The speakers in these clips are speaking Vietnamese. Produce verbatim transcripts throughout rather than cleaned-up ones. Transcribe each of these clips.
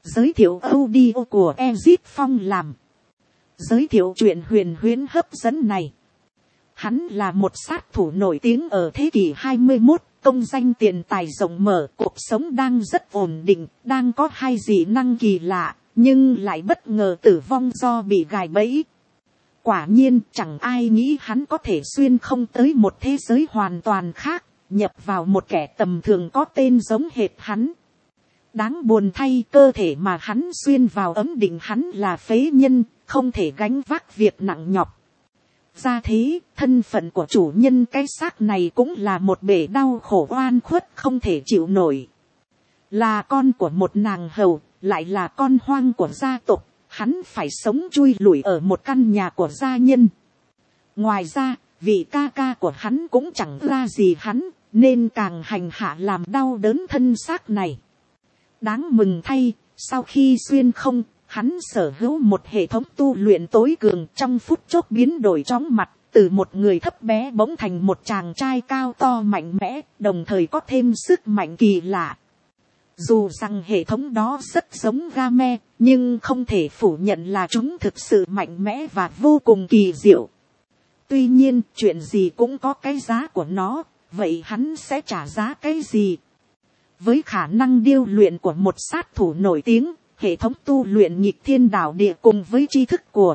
Giới thiệu audio của Ezit Phong làm. Giới thiệu chuyện huyền huyễn hấp dẫn này. Hắn là một sát thủ nổi tiếng ở thế kỷ hai mươi mốt, công danh tiền tài rộng mở, cuộc sống đang rất ổn định, đang có hai dị năng kỳ lạ, nhưng lại bất ngờ tử vong do bị gài bẫy. Quả nhiên chẳng ai nghĩ hắn có thể xuyên không tới một thế giới hoàn toàn khác, nhập vào một kẻ tầm thường có tên giống hệt hắn. Đáng buồn thay, cơ thể mà hắn xuyên vào ấm định hắn là phế nhân, không thể gánh vác việc nặng nhọc. Ra thế, thân phận của chủ nhân cái xác này cũng là một bể đau khổ oan khuất không thể chịu nổi. Là con của một nàng hầu, lại là con hoang của gia tộc, hắn phải sống chui lủi ở một căn nhà của gia nhân. Ngoài ra, vị ca ca của hắn cũng chẳng ra gì hắn, nên càng hành hạ làm đau đớn thân xác này. Đáng mừng thay, sau khi xuyên không, hắn sở hữu một hệ thống tu luyện tối cường, trong phút chốc biến đổi chóng mặt, từ một người thấp bé bỗng thành một chàng trai cao to mạnh mẽ, đồng thời có thêm sức mạnh kỳ lạ. Dù rằng hệ thống đó rất giống Game, nhưng không thể phủ nhận là chúng thực sự mạnh mẽ và vô cùng kỳ diệu. Tuy nhiên, chuyện gì cũng có cái giá của nó, vậy hắn sẽ trả giá cái gì? Với khả năng điêu luyện của một sát thủ nổi tiếng, hệ thống tu luyện nghịch thiên đảo địa cùng với tri thức của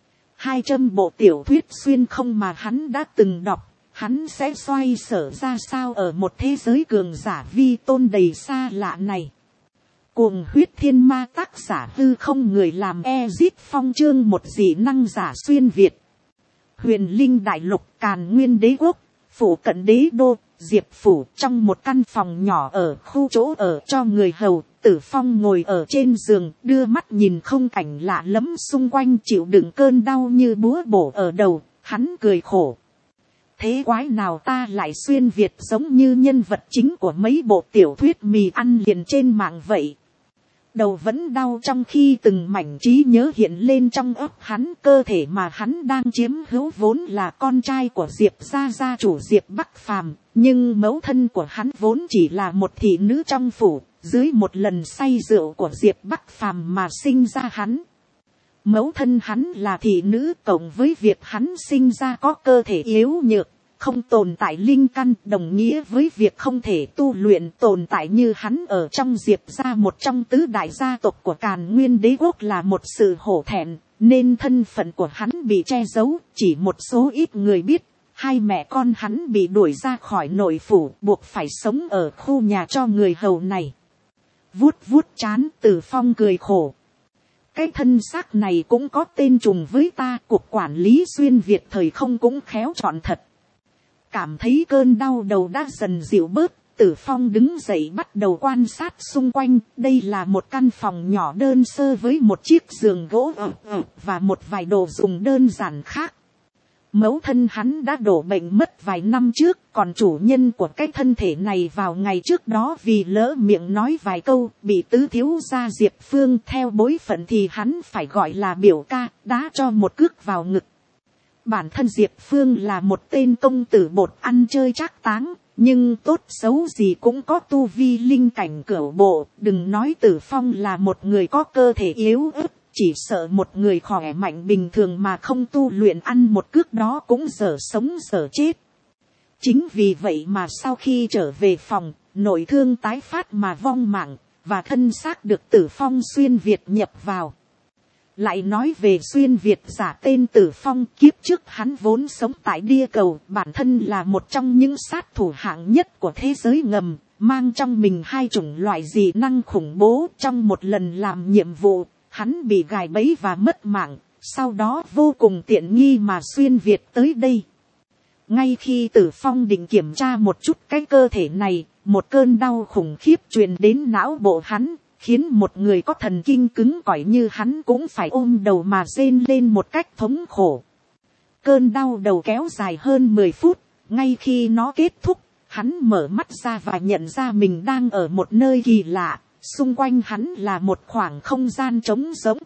hai trăm bộ tiểu thuyết xuyên không mà hắn đã từng đọc, hắn sẽ xoay sở ra sao ở một thế giới cường giả vi tôn đầy xa lạ này. Cuồng huyết thiên ma, tác giả hư không, người làm Ezit Phong, chương một dị năng giả xuyên Việt. Huyền linh đại lục, Càn Nguyên đế quốc, phủ cận đế đô, Diệp phủ, trong một căn phòng nhỏ ở khu chỗ ở cho người hầu. Tử Phong ngồi ở trên giường, đưa mắt nhìn không cảnh lạ lẫm xung quanh, chịu đựng cơn đau như búa bổ ở đầu, hắn cười khổ. Thế quái nào ta lại xuyên Việt giống như nhân vật chính của mấy bộ tiểu thuyết mì ăn liền trên mạng vậy. Đầu vẫn đau trong khi từng mảnh trí nhớ hiện lên trong óc hắn. Cơ thể mà hắn đang chiếm hữu vốn là con trai của Diệp gia gia chủ Diệp Bắc Phàm, nhưng mẫu thân của hắn vốn chỉ là một thị nữ trong phủ, dưới một lần say rượu của Diệp Bắc Phàm mà sinh ra hắn. Mẫu thân hắn là thị nữ, cộng với việc hắn sinh ra có cơ thể yếu nhược, không tồn tại linh căn, đồng nghĩa với việc không thể tu luyện. Tồn tại như hắn ở trong Diệp gia, một trong tứ đại gia tộc của Càn Nguyên đế quốc, là một sự hổ thẹn, nên thân phận của hắn bị che giấu, chỉ một số ít người biết. Hai mẹ con hắn bị đuổi ra khỏi nội phủ, buộc phải sống ở khu nhà cho người hầu này. Vuốt vuốt trán, Tử Phong cười khổ. Cái thân xác này cũng có tên trùng với ta, cục quản lý xuyên Việt thời không cũng khéo chọn thật. Cảm thấy cơn đau đầu đã dần dịu bớt, Tử Phong đứng dậy bắt đầu quan sát xung quanh. Đây là một căn phòng nhỏ đơn sơ với một chiếc giường gỗ ẩm ẩm và một vài đồ dùng đơn giản khác. Mẫu thân hắn đã đổ bệnh mất vài năm trước, còn chủ nhân của cái thân thể này vào ngày trước đó vì lỡ miệng nói vài câu, bị tứ thiếu gia Diệp Phương, theo bối phận thì hắn phải gọi là biểu ca, đá cho một cước vào ngực. Bản thân Diệp Phương là một tên công tử bột ăn chơi trác táng, nhưng tốt xấu gì cũng có tu vi linh cảnh cửu bộ. Đừng nói Tử Phong là một người có cơ thể yếu ớt, chỉ sợ một người khỏe mạnh bình thường mà không tu luyện ăn một cước đó cũng dở sống dở chết. Chính vì vậy mà sau khi trở về phòng, nội thương tái phát mà vong mạng, và thân xác được Tử Phong xuyên Việt nhập vào. Lại nói về xuyên Việt giả tên Tử Phong, kiếp trước hắn vốn sống tại địa cầu, bản thân là một trong những sát thủ hạng nhất của thế giới ngầm, mang trong mình hai chủng loại dị năng khủng bố. Trong một lần làm nhiệm vụ, hắn bị gài bẫy và mất mạng, sau đó vô cùng tiện nghi mà xuyên Việt tới đây. Ngay khi Tử Phong định kiểm tra một chút cái cơ thể này, một cơn đau khủng khiếp truyền đến não bộ hắn, khiến một người có thần kinh cứng cỏi như hắn cũng phải ôm đầu mà rên lên một cách thống khổ. Cơn đau đầu kéo dài hơn mười phút, ngay khi nó kết thúc, hắn mở mắt ra và nhận ra mình đang ở một nơi kỳ lạ, xung quanh hắn là một khoảng không gian trống rỗng.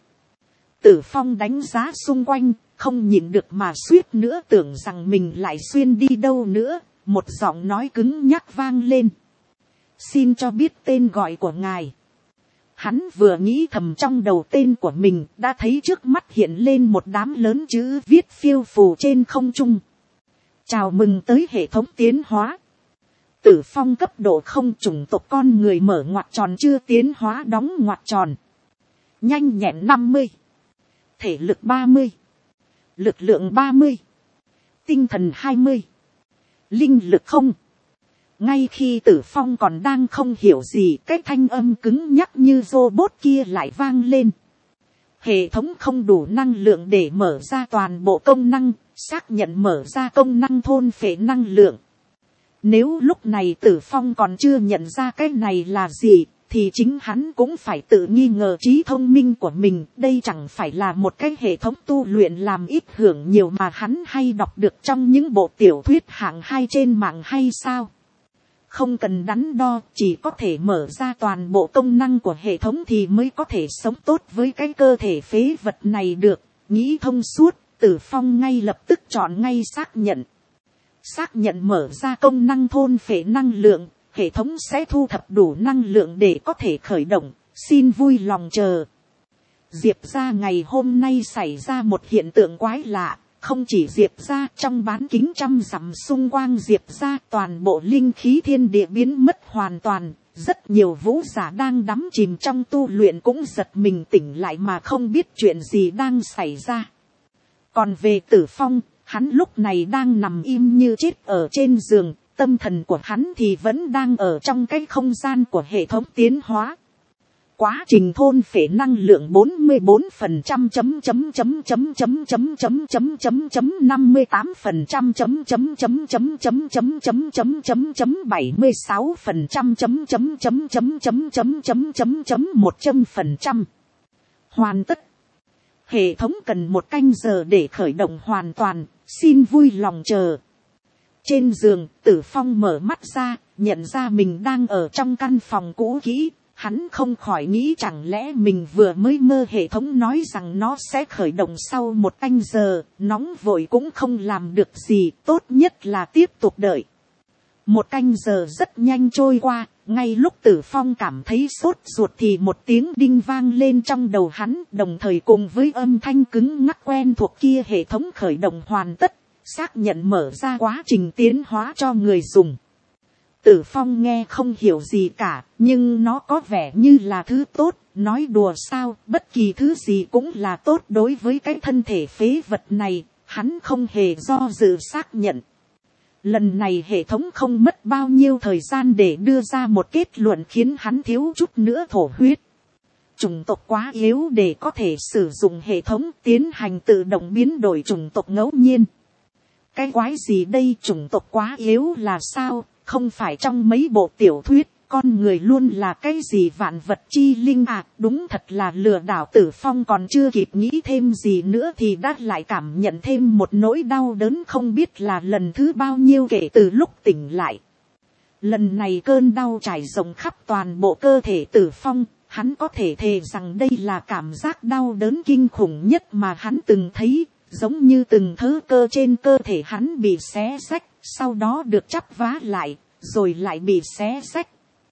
Tử Phong đánh giá xung quanh, không nhịn được mà suýt nữa tưởng rằng mình lại xuyên đi đâu nữa. Một giọng nói cứng nhắc vang lên. Xin cho biết tên gọi của ngài. Hắn vừa nghĩ thầm trong đầu tên của mình, đã thấy trước mắt hiện lên một đám lớn chữ viết phiêu phù trên không trung. Chào mừng tới hệ thống tiến hóa. Tử phong cấp độ không, chủng tộc con người mở ngoặc tròn chưa tiến hóa đóng ngoặc tròn. Nhanh nhẹn năm mươi. Thể lực ba mươi. Lực lượng ba mươi. Tinh thần hai mươi. Linh lực không. Ngay khi Tử Phong còn đang không hiểu gì, cái thanh âm cứng nhắc như robot kia lại vang lên. Hệ thống không đủ năng lượng để mở ra toàn bộ công năng, xác nhận mở ra công năng thôn phệ năng lượng. Nếu lúc này Tử Phong còn chưa nhận ra cái này là gì, thì chính hắn cũng phải tự nghi ngờ trí thông minh của mình. Đây chẳng phải là một cái hệ thống tu luyện làm ít hưởng nhiều mà hắn hay đọc được trong những bộ tiểu thuyết hạng hai trên mạng hay sao? Không cần đắn đo, chỉ có thể mở ra toàn bộ công năng của hệ thống thì mới có thể sống tốt với cái cơ thể phế vật này được. Nghĩ thông suốt, Tử Phong ngay lập tức chọn ngay xác nhận. Xác nhận mở ra công năng thôn phệ năng lượng, hệ thống sẽ thu thập đủ năng lượng để có thể khởi động, xin vui lòng chờ. Diệp ra ngày hôm nay xảy ra một hiện tượng quái lạ. Không chỉ Diệp ra, trong bán kính trăm dặm xung quanh Diệp ra toàn bộ linh khí thiên địa biến mất hoàn toàn. Rất nhiều vũ giả đang đắm chìm trong tu luyện cũng giật mình tỉnh lại mà không biết chuyện gì đang xảy ra. Còn về Tử Phong, hắn lúc này đang nằm im như chết ở trên giường. Tâm thần của hắn thì vẫn đang ở trong cái không gian của hệ thống tiến hóa. Quá trình thôn phệ năng lượng bốn mươi bốn phần trăm chấm chấm chấm chấm chấm chấm chấm chấm chấm chấm năm mươi tám phần trăm chấm chấm chấm chấm chấm chấm chấm chấm chấm chấm bảy mươi sáu phần trăm chấm chấm chấm chấm chấm chấm chấm chấm chấm một trăm phần trăm. Hoàn tất. Hệ thống cần một canh giờ để khởi động hoàn toàn, xin vui lòng chờ. Trên giường, Tử Phong mở mắt ra, nhận ra mình đang ở trong căn phòng cũ kỹ. Hắn không khỏi nghĩ chẳng lẽ mình vừa mới mơ hệ thống nói rằng nó sẽ khởi động sau một canh giờ, nóng vội cũng không làm được gì, tốt nhất là tiếp tục đợi. Một canh giờ rất nhanh trôi qua, ngay lúc Tử Phong cảm thấy sốt ruột thì một tiếng đinh vang lên trong đầu hắn, đồng thời cùng với âm thanh cứng ngắc quen thuộc kia hệ thống khởi động hoàn tất, xác nhận mở ra quá trình tiến hóa cho người dùng. Tử Phong nghe không hiểu gì cả, nhưng nó có vẻ như là thứ tốt, nói đùa sao, bất kỳ thứ gì cũng là tốt đối với cái thân thể phế vật này, hắn không hề do dự xác nhận. Lần này hệ thống không mất bao nhiêu thời gian để đưa ra một kết luận khiến hắn thiếu chút nữa thổ huyết. Chủng tộc quá yếu để có thể sử dụng hệ thống tiến hành tự động biến đổi chủng tộc ngẫu nhiên. Cái quái gì đây, chủng tộc quá yếu là sao? Không phải trong mấy bộ tiểu thuyết, con người luôn là cái gì vạn vật chi linh à, đúng thật là lừa đảo. Tử Phong còn chưa kịp nghĩ thêm gì nữa thì đã lại cảm nhận thêm một nỗi đau đớn không biết là lần thứ bao nhiêu kể từ lúc tỉnh lại. Lần này cơn đau trải rộng khắp toàn bộ cơ thể Tử Phong, hắn có thể thề rằng đây là cảm giác đau đớn kinh khủng nhất mà hắn từng thấy, giống như từng thớ cơ trên cơ thể hắn bị xé rách. Sau đó được chắp vá lại, rồi lại bị xé rách.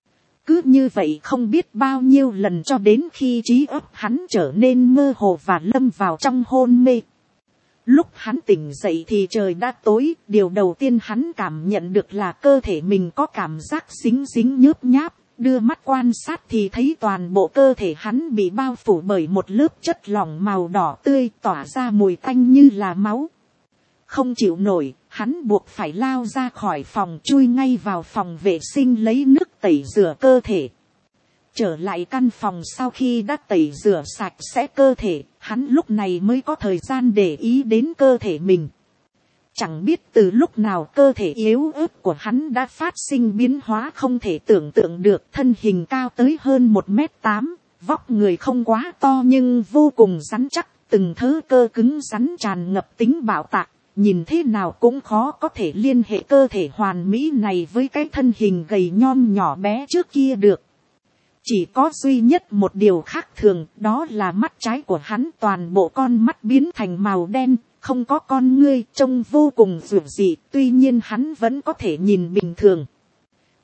Cứ như vậy không biết bao nhiêu lần cho đến khi trí óc hắn trở nên mơ hồ và lâm vào trong hôn mê. Lúc hắn tỉnh dậy thì trời đã tối, điều đầu tiên hắn cảm nhận được là cơ thể mình có cảm giác dính dính nhớp nháp. Đưa mắt quan sát thì thấy toàn bộ cơ thể hắn bị bao phủ bởi một lớp chất lỏng màu đỏ tươi tỏa ra mùi tanh như là máu. Không chịu nổi, hắn buộc phải lao ra khỏi phòng, chui ngay vào phòng vệ sinh lấy nước tẩy rửa cơ thể. Trở lại căn phòng sau khi đã tẩy rửa sạch sẽ cơ thể, hắn lúc này mới có thời gian để ý đến cơ thể mình. Chẳng biết từ lúc nào cơ thể yếu ớt của hắn đã phát sinh biến hóa không thể tưởng tượng được, thân hình cao tới hơn một mét tám, vóc người không quá to nhưng vô cùng rắn chắc, từng thớ cơ cứng rắn tràn ngập tính bạo tạc. Nhìn thế nào cũng khó có thể liên hệ cơ thể hoàn mỹ này với cái thân hình gầy nhom nhỏ bé trước kia được. Chỉ có duy nhất một điều khác thường, đó là mắt trái của hắn toàn bộ con mắt biến thành màu đen, không có con ngươi, trông vô cùng dữ dị, tuy nhiên hắn vẫn có thể nhìn bình thường.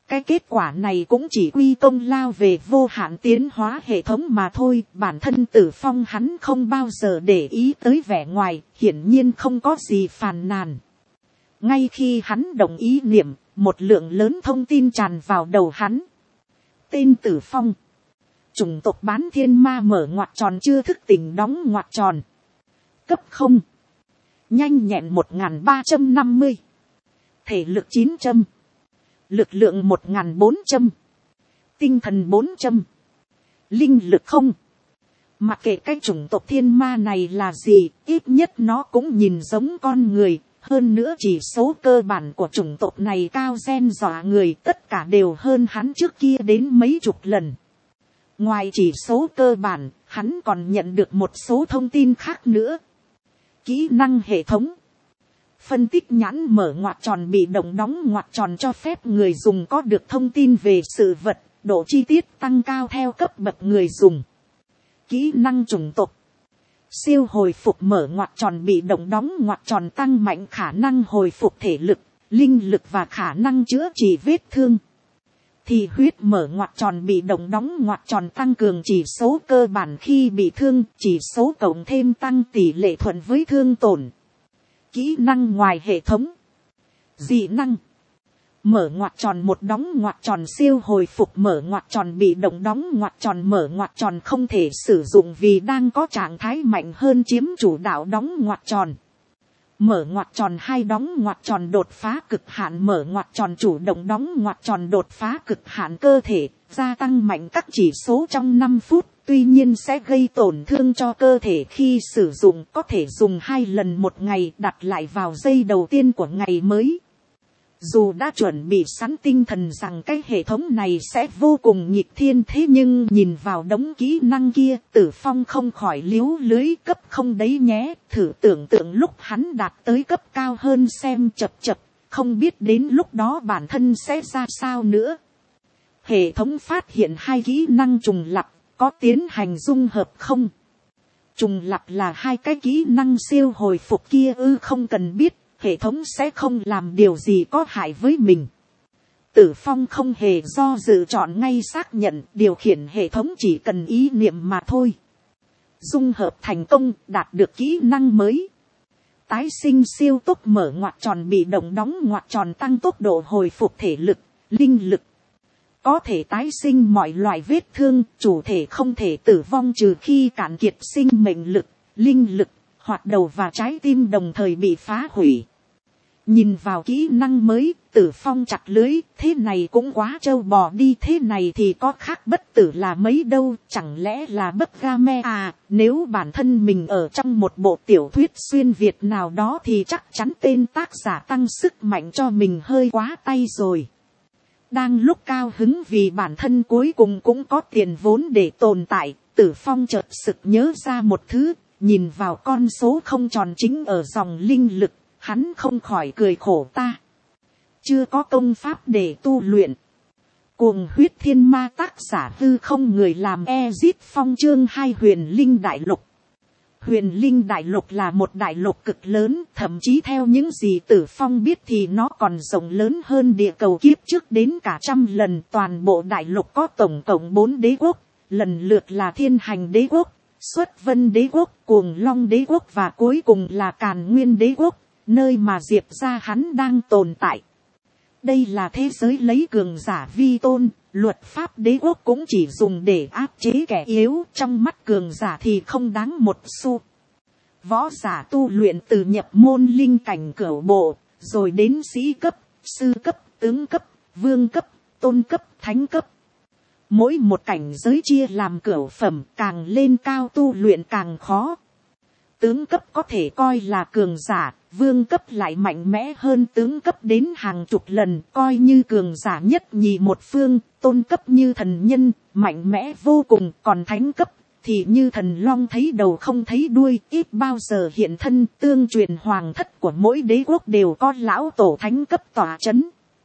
Cái kết quả này cũng chỉ quy công lao về vô hạn tiến hóa hệ thống mà thôi. Bản thân Tử Phong hắn không bao giờ để ý tới vẻ ngoài, hiển nhiên không có gì phàn nàn. Ngay khi hắn đồng ý niệm, một lượng lớn thông tin tràn vào đầu hắn. Tên Tử Phong. Chủng tộc bán thiên ma mở ngoặc tròn chưa thức tỉnh đóng ngoặc tròn. Cấp không. Nhanh nhẹn một nghìn ba trăm năm mươi. Thể lực chín trăm. Lực lượng một nghìn bốn trăm. Tinh thần bốn trăm. Linh lực không. Mặc kệ cái chủng tộc thiên ma này là gì, ít nhất nó cũng nhìn giống con người. Hơn nữa chỉ số cơ bản của chủng tộc này cao gen dọa người, tất cả đều hơn hắn trước kia đến mấy chục lần. Ngoài chỉ số cơ bản, hắn còn nhận được một số thông tin khác nữa. Kỹ năng hệ thống. Phân tích nhãn mở ngoặc tròn bị động đóng ngoặc tròn cho phép người dùng có được thông tin về sự vật, độ chi tiết tăng cao theo cấp bậc người dùng. Kỹ năng chủng tộc. Siêu hồi phục mở ngoặc tròn bị động đóng ngoặc tròn tăng mạnh khả năng hồi phục thể lực, linh lực và khả năng chữa trị vết thương. Thì huyết mở ngoặc tròn bị động đóng ngoặc tròn tăng cường chỉ số cơ bản khi bị thương, chỉ số cộng thêm tăng tỷ lệ thuận với thương tổn. Kỹ năng ngoài hệ thống. Dị năng. Mở ngoặc tròn một đóng ngoặc tròn siêu hồi phục mở ngoặc tròn bị động đóng ngoặc tròn mở ngoặc tròn không thể sử dụng vì đang có trạng thái mạnh hơn chiếm chủ đạo đóng ngoặc tròn. Mở ngoặc tròn hai đóng ngoặc tròn đột phá cực hạn mở ngoặc tròn chủ động đóng ngoặc tròn đột phá cực hạn cơ thể, gia tăng mạnh các chỉ số trong năm phút, tuy nhiên sẽ gây tổn thương cho cơ thể khi sử dụng, có thể dùng hai lần một ngày, đặt lại vào giây đầu tiên của ngày mới. Dù đã chuẩn bị sẵn tinh thần rằng cái hệ thống này sẽ vô cùng nghịch thiên, thế nhưng nhìn vào đống kỹ năng kia, Tử Phong không khỏi liếu lưới. Cấp không đấy nhé, thử tưởng tượng lúc hắn đạt tới cấp cao hơn xem chập chập, không biết đến lúc đó bản thân sẽ ra sao nữa. Hệ thống phát hiện hai kỹ năng trùng lặp, có tiến hành dung hợp không? Trùng lặp là hai cái kỹ năng siêu hồi phục kia ư? Không cần biết. Hệ thống sẽ không làm điều gì có hại với mình. Tử Phong không hề do dự chọn ngay xác nhận, điều khiển hệ thống chỉ cần ý niệm mà thôi. Dung hợp thành công, đạt được kỹ năng mới. Tái sinh siêu tốc mở ngoặc tròn bị động đóng ngoặc tròn tăng tốc độ hồi phục thể lực, linh lực. Có thể tái sinh mọi loại vết thương, chủ thể không thể tử vong trừ khi cạn kiệt sinh mệnh lực, linh lực. Hoặc đầu và trái tim đồng thời bị phá hủy. Nhìn vào kỹ năng mới, Tử Phong chặt lưới, thế này cũng quá trâu bò đi, thế này thì có khác bất tử là mấy đâu, chẳng lẽ là bất game à? Nếu bản thân mình ở trong một bộ tiểu thuyết xuyên Việt nào đó thì chắc chắn tên tác giả tăng sức mạnh cho mình hơi quá tay rồi. Đang lúc cao hứng vì bản thân cuối cùng cũng có tiền vốn để tồn tại, Tử Phong chợt sực nhớ ra một thứ. Nhìn vào con số không tròn chính ở dòng linh lực, hắn không khỏi cười khổ ta. Chưa có công pháp để tu luyện. Cuồng huyết thiên ma tác giả Hư Không người làm Ezit Phong chương hai huyền linh đại lục. Huyền linh đại lục là một đại lục cực lớn, thậm chí theo những gì Tử Phong biết thì nó còn rộng lớn hơn địa cầu kiếp trước đến cả trăm lần. Toàn bộ đại lục có tổng cộng bốn đế quốc, lần lượt là Thiên Hành đế quốc, Xuất Vân đế quốc, Cuồng Long đế quốc và cuối cùng là Càn Nguyên đế quốc, nơi mà Diệp gia hắn đang tồn tại. Đây là thế giới lấy cường giả vi tôn, luật pháp đế quốc cũng chỉ dùng để áp chế kẻ yếu, trong mắt cường giả thì không đáng một xu. Võ giả tu luyện từ nhập môn linh cảnh cửu bộ, rồi đến sĩ cấp, sư cấp, tướng cấp, vương cấp, tôn cấp, thánh cấp. Mỗi một cảnh giới chia làm cửu phẩm, càng lên cao tu luyện càng khó. Tướng cấp có thể coi là cường giả, vương cấp lại mạnh mẽ hơn tướng cấp đến hàng chục lần, coi như cường giả nhất nhì một phương. Tôn cấp như thần nhân, mạnh mẽ vô cùng, còn thánh cấp thì như thần long thấy đầu không thấy đuôi, ít bao giờ hiện thân. Tương truyền hoàng thất của mỗi đế quốc đều có lão tổ thánh cấp tỏa chấn.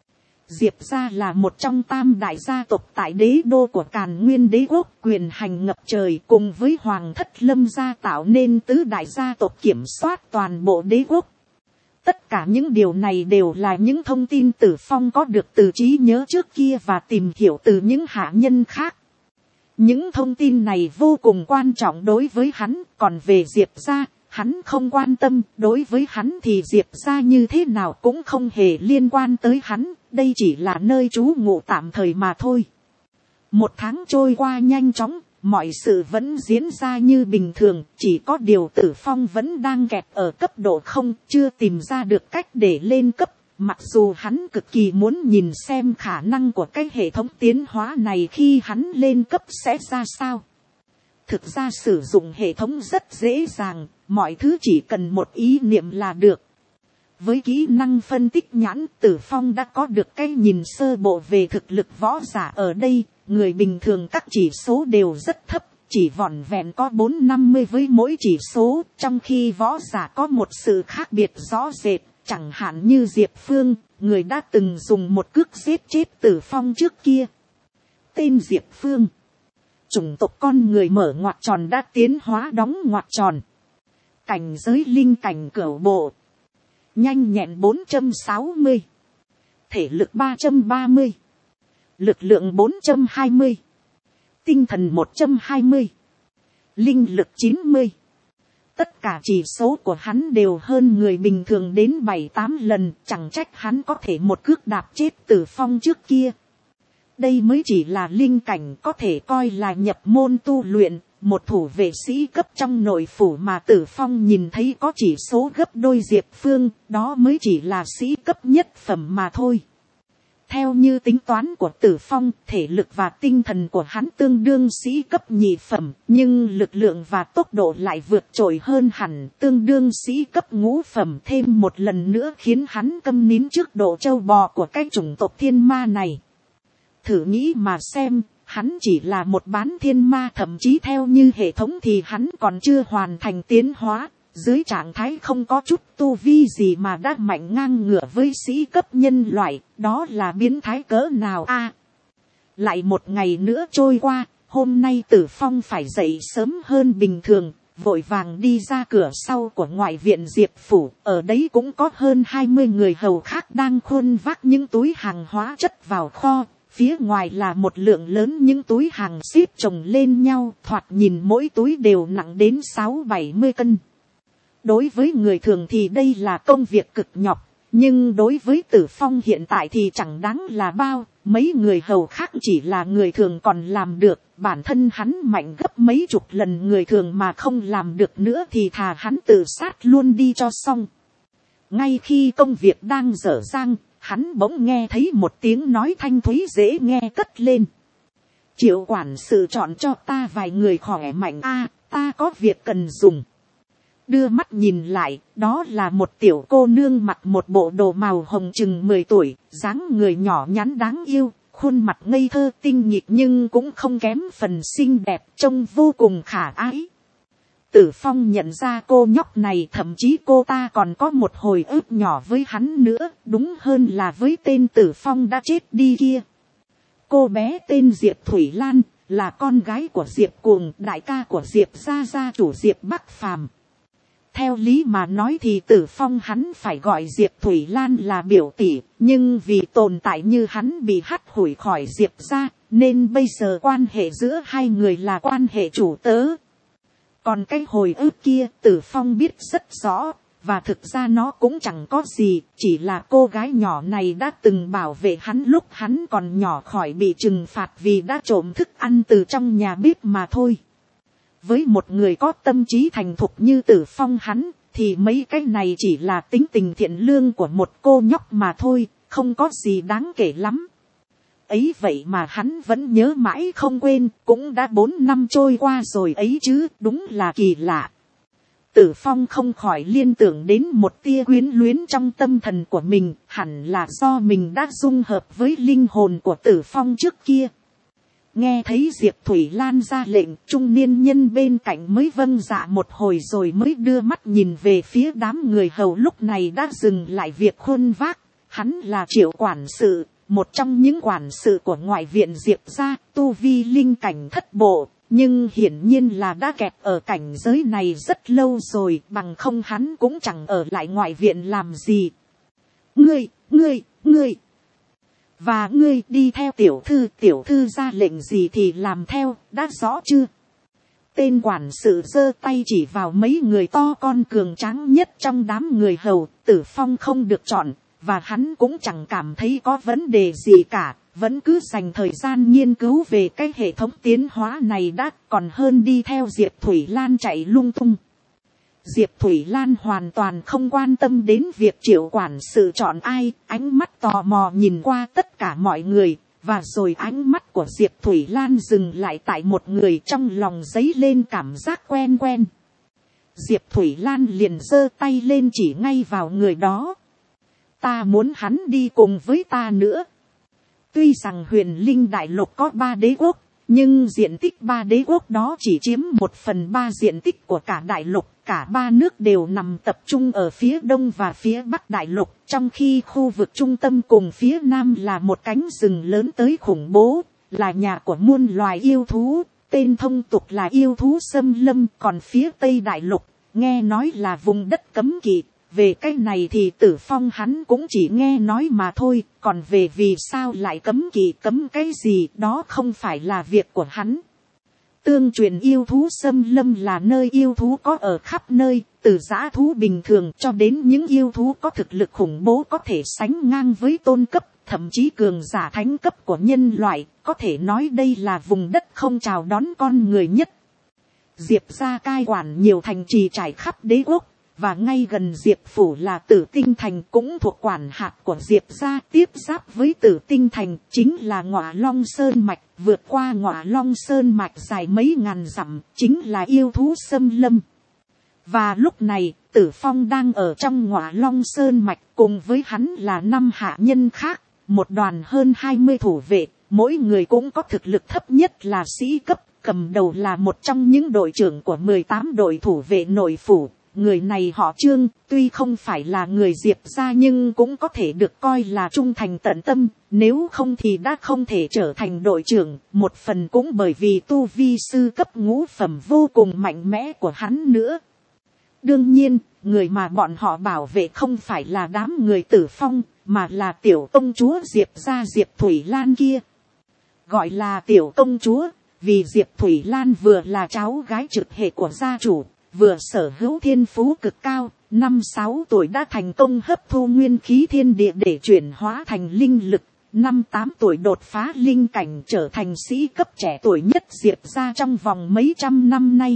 Diệp gia là một trong tam đại gia tộc tại đế đô của Càn Nguyên đế quốc, quyền hành ngập trời, cùng với hoàng thất Lâm gia tạo nên tứ đại gia tộc kiểm soát toàn bộ đế quốc. Tất cả những điều này đều là những thông tin Tử Phong có được từ trí nhớ trước kia và tìm hiểu từ những hạ nhân khác. Những thông tin này vô cùng quan trọng đối với hắn, còn về Diệp gia, hắn không quan tâm, đối với hắn thì Diệp gia như thế nào cũng không hề liên quan tới hắn, đây chỉ là nơi trú ngụ tạm thời mà thôi. Một tháng trôi qua nhanh chóng, mọi sự vẫn diễn ra như bình thường, chỉ có điều Tử Phong vẫn đang kẹt ở cấp độ không, chưa tìm ra được cách để lên cấp, mặc dù hắn cực kỳ muốn nhìn xem khả năng của cái hệ thống tiến hóa này khi hắn lên cấp sẽ ra sao. Thực ra sử dụng hệ thống rất dễ dàng, mọi thứ chỉ cần một ý niệm là được. Với kỹ năng phân tích nhãn, Tử Phong đã có được cái nhìn sơ bộ về thực lực võ giả ở đây. Người bình thường các chỉ số đều rất thấp, chỉ vỏn vẹn có bốn năm mươi với mỗi chỉ số, trong khi võ giả có một sự khác biệt rõ rệt, chẳng hạn như Diệp Phương, người đã từng dùng một cước giết chết Tử Phong trước kia. Tên Diệp Phương, chủng tộc con người mở ngoặc tròn đã tiến hóa đóng ngoặc tròn. Cảnh giới linh cảnh cửu bộ, nhanh nhẹn bốn trăm sáu mươi, thể lực ba trăm ba mươi. Lực lượng bốn trăm hai mươi, tinh thần một trăm hai mươi, linh lực chín mươi. Tất cả chỉ số của hắn đều hơn người bình thường đến bảy tám lần, chẳng trách hắn có thể một cước đạp chết Tử Phong trước kia. Đây mới chỉ là linh cảnh, có thể coi là nhập môn tu luyện, một thủ vệ sĩ cấp trong nội phủ mà Tử Phong nhìn thấy có chỉ số gấp đôi Diệp Phương, đó mới chỉ là sĩ cấp nhất phẩm mà thôi. Theo như tính toán của Tử Phong, thể lực và tinh thần của hắn tương đương sĩ cấp nhị phẩm, nhưng lực lượng và tốc độ lại vượt trội hơn hẳn, tương đương sĩ cấp ngũ phẩm, thêm một lần nữa khiến hắn câm nín trước độ trâu bò của cái chủng tộc thiên ma này. Thử nghĩ mà xem, hắn chỉ là một bán thiên ma, thậm chí theo như hệ thống thì hắn còn chưa hoàn thành tiến hóa. Dưới trạng thái không có chút tu vi gì mà đã mạnh ngang ngửa với sĩ cấp nhân loại, đó là biến thái cỡ nào a? À, lại một ngày nữa trôi qua, hôm nay Tử Phong phải dậy sớm hơn bình thường, vội vàng đi ra cửa sau của ngoại viện Diệp Phủ, ở đấy cũng có hơn hai mươi người hầu khác đang khuân vác những túi hàng hóa chất vào kho. Phía ngoài là một lượng lớn những túi hàng xếp chồng lên nhau, thoạt nhìn mỗi túi đều nặng đến sáu bảy mươi cân. Đối với người thường thì đây là công việc cực nhọc, nhưng đối với Tử Phong hiện tại thì chẳng đáng là bao, mấy người hầu khác chỉ là người thường còn làm được, bản thân hắn mạnh gấp mấy chục lần người thường mà không làm được nữa thì thà hắn tự sát luôn đi cho xong. Ngay khi công việc đang dở dang, hắn bỗng nghe thấy một tiếng nói thanh thúy dễ nghe cất lên. Triệu quản sự chọn cho ta vài người khỏe mạnh a, ta có việc cần dùng. Đưa mắt nhìn lại, đó là một tiểu cô nương mặc một bộ đồ màu hồng chừng mười tuổi, dáng người nhỏ nhắn đáng yêu, khuôn mặt ngây thơ tinh nghịch nhưng cũng không kém phần xinh đẹp, trông vô cùng khả ái. Tử Phong nhận ra cô nhóc này, thậm chí cô ta còn có một hồi ức nhỏ với hắn nữa, đúng hơn là với tên Tử Phong đã chết đi kia. Cô bé tên Diệp Thủy Lan, là con gái của Diệp Cuồng, đại ca của Diệp gia gia chủ Diệp Bắc Phàm. Theo lý mà nói thì Tử Phong hắn phải gọi Diệp Thủy Lan là biểu tỷ, nhưng vì tồn tại như hắn bị hắt hủi khỏi Diệp gia, nên bây giờ quan hệ giữa hai người là quan hệ chủ tớ. Còn cái hồi ức kia Tử Phong biết rất rõ, và thực ra nó cũng chẳng có gì, chỉ là cô gái nhỏ này đã từng bảo vệ hắn lúc hắn còn nhỏ khỏi bị trừng phạt vì đã trộm thức ăn từ trong nhà bếp mà thôi. Với một người có tâm trí thành thục như Tử Phong hắn, thì mấy cái này chỉ là tính tình thiện lương của một cô nhóc mà thôi, không có gì đáng kể lắm. Ấy vậy mà hắn vẫn nhớ mãi không quên, cũng đã bốn năm trôi qua rồi ấy chứ, đúng là kỳ lạ. Tử Phong không khỏi liên tưởng đến một tia quyến luyến trong tâm thần của mình, hẳn là do mình đã dung hợp với linh hồn của Tử Phong trước kia. Nghe thấy Diệp Thủy Lan ra lệnh, trung niên nhân bên cạnh mới vâng dạ một hồi rồi mới đưa mắt nhìn về phía đám người hầu lúc này đã dừng lại việc khuân vác. Hắn là Triệu quản sự, một trong những quản sự của ngoại viện Diệp gia, tu vi linh cảnh thất bộ, nhưng hiển nhiên là đã kẹt ở cảnh giới này rất lâu rồi, bằng không hắn cũng chẳng ở lại ngoại viện làm gì. Ngươi, ngươi, ngươi, và ngươi đi theo tiểu thư, tiểu thư ra lệnh gì thì làm theo, đã rõ chưa? Tên quản sự giơ tay chỉ vào mấy người to con cường tráng nhất trong đám người hầu. Tử Phong không được chọn, và hắn cũng chẳng cảm thấy có vấn đề gì cả, vẫn cứ dành thời gian nghiên cứu về cái hệ thống tiến hóa này đã còn hơn đi theo Diệp Thủy Lan chạy lung tung. Diệp Thủy Lan hoàn toàn không quan tâm đến việc triệu quản sự chọn ai, ánh mắt tò mò nhìn qua tất cả mọi người, và rồi ánh mắt của Diệp Thủy Lan dừng lại tại một người, trong lòng dấy lên cảm giác quen quen. Diệp Thủy Lan liền giơ tay lên chỉ ngay vào người đó. Ta muốn hắn đi cùng với ta nữa. Tuy rằng Huyền Linh Đại Lục có ba đế quốc, nhưng diện tích ba đế quốc đó chỉ chiếm một phần ba diện tích của cả đại lục. Cả ba nước đều nằm tập trung ở phía đông và phía bắc đại lục, trong khi khu vực trung tâm cùng phía nam là một cánh rừng lớn tới khủng bố, là nhà của muôn loài yêu thú, tên thông tục là yêu thú xâm lâm. Còn phía tây đại lục, nghe nói là vùng đất cấm kỵ. Về cái này thì Tử Phong hắn cũng chỉ nghe nói mà thôi, còn về vì sao lại cấm kỵ cấm cái gì đó không phải là việc của hắn. Tương truyền yêu thú xâm lâm là nơi yêu thú có ở khắp nơi, từ dã thú bình thường cho đến những yêu thú có thực lực khủng bố có thể sánh ngang với tôn cấp, thậm chí cường giả thánh cấp của nhân loại, có thể nói đây là vùng đất không chào đón con người nhất. Diệp gia cai quản nhiều thành trì trải khắp đế quốc, và ngay gần Diệp phủ là Tử Tinh Thành cũng thuộc quản hạt của Diệp gia. Tiếp giáp với Tử Tinh Thành chính là Ngọa Long Sơn Mạch, vượt qua Ngọa Long Sơn Mạch dài mấy ngàn dặm chính là yêu thú xâm lâm. Và lúc này Tử Phong đang ở trong Ngọa Long Sơn Mạch, cùng với hắn là năm hạ nhân khác, một đoàn hơn hai mươi thủ vệ, mỗi người cũng có thực lực thấp nhất là sĩ cấp, cầm đầu là một trong những đội trưởng của mười tám đội thủ vệ nội phủ. Người này họ Trương, tuy không phải là người Diệp gia nhưng cũng có thể được coi là trung thành tận tâm, nếu không thì đã không thể trở thành đội trưởng, một phần cũng bởi vì tu vi sư cấp ngũ phẩm vô cùng mạnh mẽ của hắn nữa. Đương nhiên, người mà bọn họ bảo vệ không phải là đám người Tử Phong, mà là tiểu công chúa Diệp gia Diệp Thủy Lan kia. Gọi là tiểu công chúa, vì Diệp Thủy Lan vừa là cháu gái trực hệ của gia chủ, vừa sở hữu thiên phú cực cao, năm sáu tuổi đã thành công hấp thu nguyên khí thiên địa để chuyển hóa thành linh lực, năm tám tuổi đột phá linh cảnh trở thành sĩ cấp trẻ tuổi nhất Diệp gia trong vòng mấy trăm năm nay.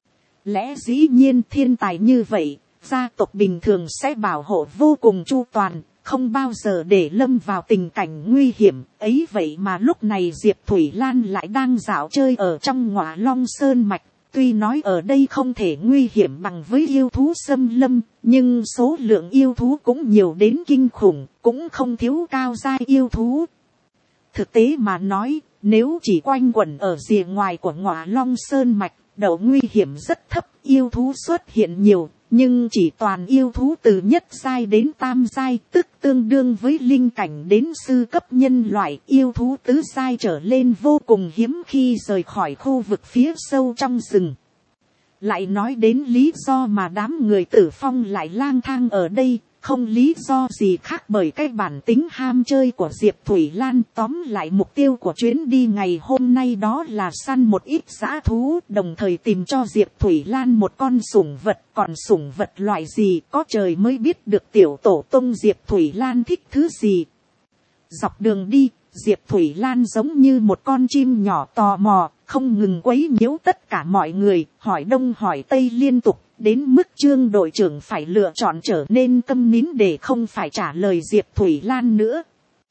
Lẽ dĩ nhiên thiên tài như vậy, gia tộc bình thường sẽ bảo hộ vô cùng chu toàn, không bao giờ để lâm vào tình cảnh nguy hiểm. Ấy vậy mà lúc này Diệp Thủy Lan lại đang dạo chơi ở trong Ngọa Long Sơn Mạch. Tuy nói ở đây không thể nguy hiểm bằng với yêu thú xâm lâm, nhưng số lượng yêu thú cũng nhiều đến kinh khủng, cũng không thiếu cao giai yêu thú. Thực tế mà nói, nếu chỉ quanh quẩn ở rìa ngoài của Ngọa Long Sơn Mạch, độ nguy hiểm rất thấp, yêu thú xuất hiện nhiều, nhưng chỉ toàn yêu thú từ nhất giai đến tam giai, tức tương đương với linh cảnh đến sư cấp nhân loại. Yêu thú tứ giai trở lên vô cùng hiếm khi rời khỏi khu vực phía sâu trong rừng. Lại nói đến lý do mà đám người Tử Phong lại lang thang ở đây, không lý do gì khác bởi cái bản tính ham chơi của Diệp Thủy Lan. Tóm lại mục tiêu của chuyến đi ngày hôm nay đó là săn một ít dã thú, đồng thời tìm cho Diệp Thủy Lan một con sủng vật. Còn sủng vật loại gì có trời mới biết được tiểu tổ tông Diệp Thủy Lan thích thứ gì. Dọc đường đi, Diệp Thủy Lan giống như một con chim nhỏ tò mò, không ngừng quấy nhiễu tất cả mọi người, hỏi đông hỏi tây liên tục. Đến mức Trương đội trưởng phải lựa chọn trở nên câm nín để không phải trả lời Diệp Thủy Lan nữa.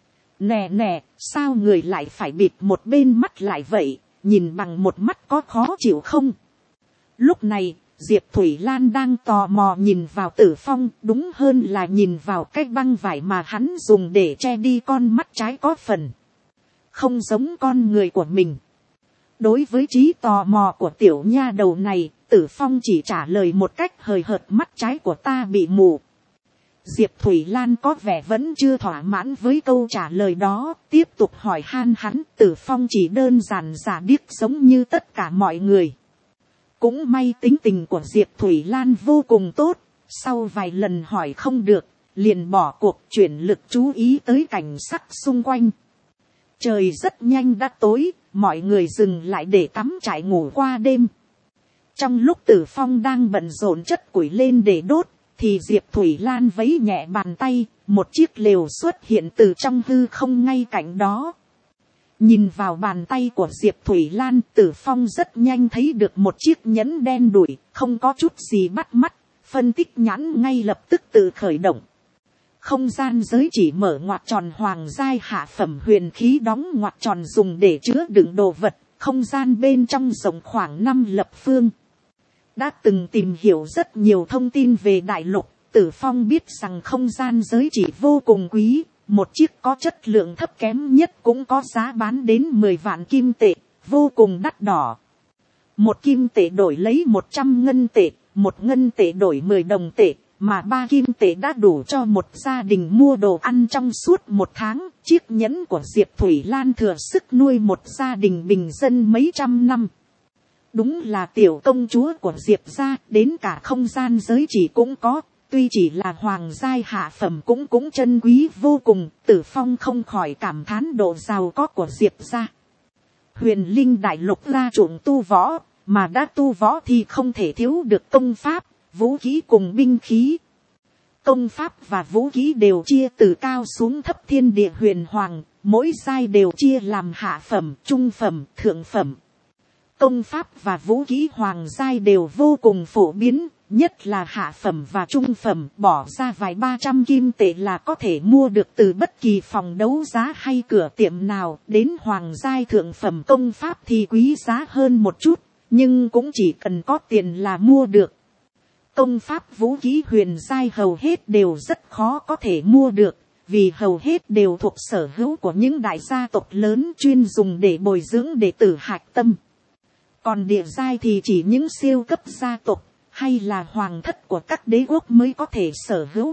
Nè nè, sao người lại phải bịt một bên mắt lại vậy, nhìn bằng một mắt có khó chịu không? Lúc này, Diệp Thủy Lan đang tò mò nhìn vào Tử Phong, đúng hơn là nhìn vào cái băng vải mà hắn dùng để che đi con mắt trái có phần không giống con người của mình. Đối với trí tò mò của tiểu nha đầu này, Tử Phong chỉ trả lời một cách hời hợt, mắt trái của ta bị mù. Diệp Thủy Lan có vẻ vẫn chưa thỏa mãn với câu trả lời đó, tiếp tục hỏi han hắn. Tử Phong chỉ đơn giản giả điếc giống như tất cả mọi người. Cũng may tính tình của Diệp Thủy Lan vô cùng tốt, sau vài lần hỏi không được, liền bỏ cuộc chuyển lực chú ý tới cảnh sắc xung quanh. Trời rất nhanh đã tối, mọi người dừng lại để tắm trải ngủ qua đêm. Trong lúc Tử Phong đang bận rộn chất củi lên để đốt, thì Diệp Thủy Lan vẫy nhẹ bàn tay, một chiếc lều xuất hiện từ trong hư không ngay cạnh đó. Nhìn vào bàn tay của Diệp Thủy Lan, Tử Phong rất nhanh thấy được một chiếc nhẫn đen đủi, không có chút gì bắt mắt, phân tích nhãn ngay lập tức tự khởi động. Không gian giới chỉ mở ngoặc tròn hoàng giai hạ phẩm huyền khí đóng ngoặc tròn dùng để chứa đựng đồ vật, không gian bên trong rộng khoảng năm lập phương. Đã từng tìm hiểu rất nhiều thông tin về đại lục, Tử Phong biết rằng không gian giới chỉ vô cùng quý, một chiếc có chất lượng thấp kém nhất cũng có giá bán đến mười vạn kim tệ, vô cùng đắt đỏ. Một kim tệ đổi lấy một trăm ngân tệ, một ngân tệ đổi mười đồng tệ, mà ba kim tệ đã đủ cho một gia đình mua đồ ăn trong suốt một tháng. Chiếc nhẫn của Diệp Thủy Lan thừa sức nuôi một gia đình bình dân mấy trăm năm. Đúng là tiểu công chúa của Diệp gia, đến cả không gian giới chỉ cũng có, tuy chỉ là hoàng giai hạ phẩm cũng cũng chân quý vô cùng. Tử Phong không khỏi cảm thán độ giàu có của Diệp gia. Huyền linh đại lục la chuộng tu võ, mà đã tu võ thì không thể thiếu được công pháp, vũ khí cùng binh khí. Công pháp và vũ khí đều chia từ cao xuống thấp thiên địa huyền hoàng, mỗi giai đều chia làm hạ phẩm, trung phẩm, thượng phẩm. Công pháp và vũ khí hoàng giai đều vô cùng phổ biến, nhất là hạ phẩm và trung phẩm, bỏ ra vài ba trăm kim tệ là có thể mua được từ bất kỳ phòng đấu giá hay cửa tiệm nào. Đến hoàng giai thượng phẩm công pháp thì quý giá hơn một chút, nhưng cũng chỉ cần có tiền là mua được. Công pháp vũ khí huyền giai hầu hết đều rất khó có thể mua được, vì hầu hết đều thuộc sở hữu của những đại gia tộc lớn chuyên dùng để bồi dưỡng đệ tử hạch tâm. Còn địa giai thì chỉ những siêu cấp gia tộc hay là hoàng thất của các đế quốc mới có thể sở hữu.